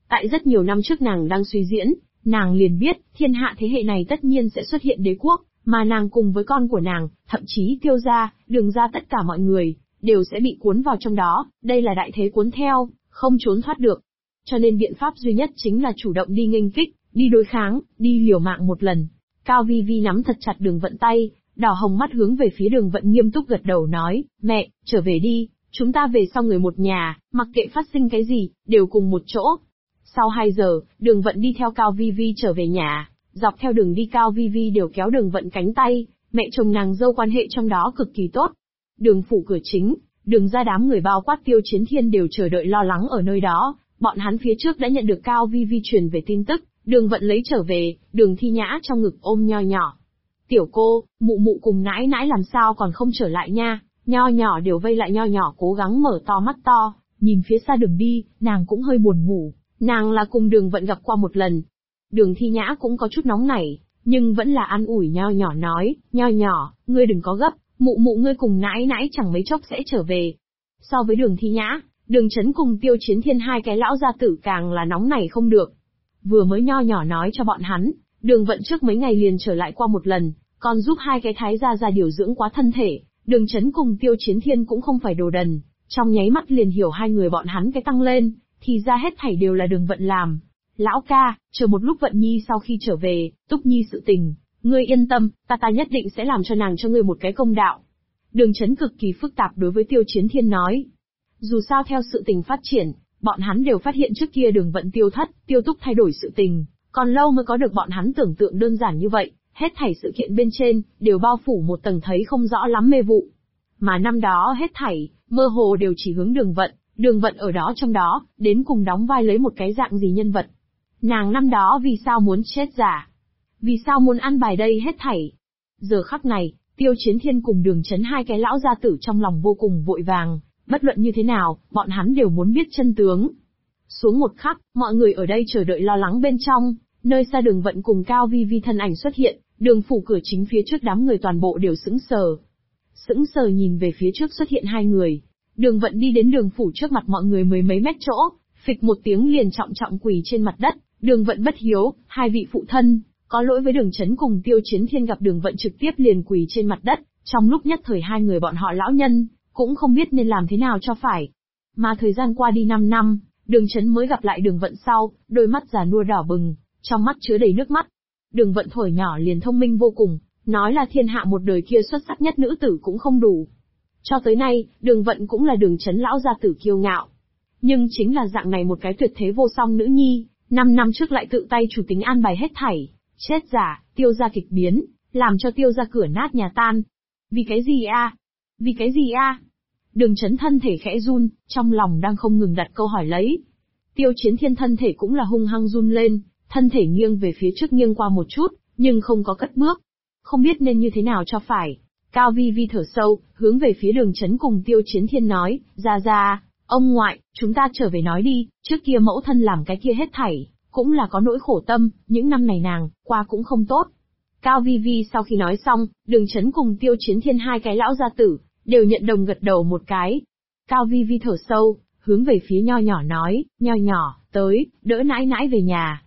[SPEAKER 2] Tại rất nhiều năm trước nàng đang suy diễn, nàng liền biết, thiên hạ thế hệ này tất nhiên sẽ xuất hiện đế quốc, mà nàng cùng với con của nàng, thậm chí Tiêu gia, Đường gia tất cả mọi người, đều sẽ bị cuốn vào trong đó, đây là đại thế cuốn theo, không trốn thoát được. Cho nên biện pháp duy nhất chính là chủ động đi nghênh kích, đi đối kháng, đi liều mạng một lần. Cao Vi Vi nắm thật chặt Đường Vận tay, đỏ hồng mắt hướng về phía Đường Vận nghiêm túc gật đầu nói, mẹ, trở về đi, chúng ta về sau người một nhà, mặc kệ phát sinh cái gì, đều cùng một chỗ. Sau 2 giờ, Đường Vận đi theo Cao Vi Vi trở về nhà, dọc theo đường đi Cao Vi Vi đều kéo Đường Vận cánh tay, mẹ chồng nàng dâu quan hệ trong đó cực kỳ tốt. Đường phủ cửa chính, Đường ra đám người bao quát Tiêu Chiến Thiên đều chờ đợi lo lắng ở nơi đó, bọn hắn phía trước đã nhận được Cao Vi Vi truyền về tin tức, Đường Vận lấy trở về, Đường Thi Nhã trong ngực ôm nho nhỏ. Tiểu cô, mụ mụ cùng nãi nãi làm sao còn không trở lại nha, nho nhỏ đều vây lại nho nhỏ cố gắng mở to mắt to, nhìn phía xa đường đi, nàng cũng hơi buồn ngủ, nàng là cùng Đường Vận gặp qua một lần. Đường Thi Nhã cũng có chút nóng nảy, nhưng vẫn là an ủi nho nhỏ nói, nho nhỏ, ngươi đừng có gấp, mụ mụ ngươi cùng nãi nãi chẳng mấy chốc sẽ trở về. So với Đường Thi Nhã, Đường Chấn cùng Tiêu Chiến Thiên hai cái lão gia tử càng là nóng nảy không được. Vừa mới nho nhỏ nói cho bọn hắn, Đường Vận trước mấy ngày liền trở lại qua một lần, còn giúp hai cái thái gia ra điều dưỡng quá thân thể. Đường Chấn cùng Tiêu Chiến Thiên cũng không phải đồ đần, trong nháy mắt liền hiểu hai người bọn hắn cái tăng lên, thì ra hết thảy đều là Đường Vận làm. Lão ca, chờ một lúc Vận Nhi sau khi trở về, Túc Nhi sự tình, ngươi yên tâm, ta nhất định sẽ làm cho nàng cho ngươi một cái công đạo. Đường Chấn cực kỳ phức tạp đối với Tiêu Chiến Thiên nói. Dù sao theo sự tình phát triển, bọn hắn đều phát hiện trước kia Đường Vận tiêu thất, Tiêu Túc thay đổi sự tình, còn lâu mới có được bọn hắn tưởng tượng đơn giản như vậy, hết thảy sự kiện bên trên, đều bao phủ một tầng thấy không rõ lắm mê vụ. Mà năm đó hết thảy, mơ hồ đều chỉ hướng Đường Vận ở đó trong đó, đến cùng đóng vai lấy một cái dạng gì nhân vật. Nàng năm đó vì sao muốn chết giả? Vì sao muốn ăn bài đây hết thảy? Giờ khắc này, Tiêu Chiến Thiên cùng Đường Chấn hai cái lão gia tử trong lòng vô cùng vội vàng, bất luận như thế nào, bọn hắn đều muốn biết chân tướng. Xuống một khắc, mọi người ở đây chờ đợi lo lắng bên trong, nơi xa Đường Vận cùng Cao Vi Vi thân ảnh xuất hiện, Đường phủ cửa chính phía trước đám người toàn bộ đều sững sờ. Sững sờ nhìn về phía trước xuất hiện hai người. Đường Vận đi đến Đường phủ trước mặt mọi người mười mấy mét chỗ, phịch một tiếng liền trọng trọng quỳ trên mặt đất. Đường Vận bất hiếu, hai vị phụ thân, có lỗi với Đường Chấn cùng Tiêu Chiến Thiên gặp Đường Vận trực tiếp liền quỳ trên mặt đất, trong lúc nhất thời hai người bọn họ lão nhân, cũng không biết nên làm thế nào cho phải. Mà thời gian qua đi 5 năm, Đường Chấn mới gặp lại Đường Vận sau, đôi mắt già nua đỏ bừng, trong mắt chứa đầy nước mắt. Đường Vận thuở nhỏ liền thông minh vô cùng, nói là thiên hạ một đời kia xuất sắc nhất nữ tử cũng không đủ. Cho tới nay, Đường Vận cũng là Đường Chấn lão gia tử kiêu ngạo. Nhưng chính là dạng này một cái tuyệt thế vô song nữ nhi, 5 năm trước lại tự tay chủ tính an bài hết thảy, chết giả, Tiêu gia kịch biến, làm cho Tiêu gia cửa nát nhà tan. Vì cái gì a? Vì cái gì a? Đường Chấn thân thể khẽ run, trong lòng đang không ngừng đặt câu hỏi lấy. Tiêu Chiến Thiên thân thể cũng là hung hăng run lên, thân thể nghiêng về phía trước nghiêng qua một chút, nhưng không có cất bước. Không biết nên như thế nào cho phải. Cao Vi Vi thở sâu, hướng về phía Đường Chấn cùng Tiêu Chiến Thiên nói, ra, ông ngoại, chúng ta trở về nói đi, trước kia mẫu thân làm cái kia hết thảy, cũng là có nỗi khổ tâm, những năm này nàng, qua cũng không tốt. Cao Vi Vi sau khi nói xong, Đường Chấn cùng Tiêu Chiến Thiên hai cái lão gia tử, đều nhận đồng gật đầu một cái. Cao Vi Vi thở sâu, hướng về phía nho nhỏ nói, nho nhỏ, tới, đỡ nãi nãi về nhà.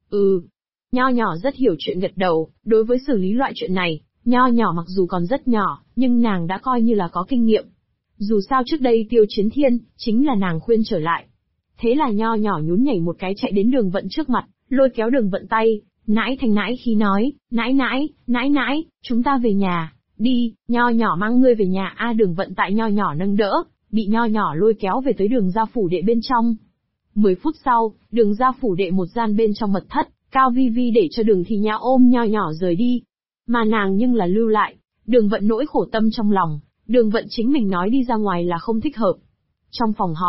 [SPEAKER 2] Nho nhỏ rất hiểu chuyện gật đầu, đối với xử lý loại chuyện này, nho nhỏ mặc dù còn rất nhỏ, nhưng nàng đã coi như là có kinh nghiệm. Dù sao trước đây Tiêu Chiến Thiên, chính là nàng khuyên trở lại. Thế là nho nhỏ nhún nhảy một cái chạy đến Đường Vận trước mặt, lôi kéo Đường Vận tay, nãi thành nãi khi nói, nãi, chúng ta về nhà, đi, nho nhỏ mang ngươi về nhà Đường Vận tại nho nhỏ nâng đỡ, bị nho nhỏ lôi kéo về tới Đường gia phủ đệ bên trong. 10 phút sau, Đường gia phủ đệ một gian bên trong mật thất, Cao Vi Vi để cho Đường Thi Nhã ôm nho nhỏ rời đi. Mà nàng nhưng là lưu lại, Đường Vận nỗi khổ tâm trong lòng, Đường Vận chính mình nói đi ra ngoài là không thích hợp. Trong phòng họp,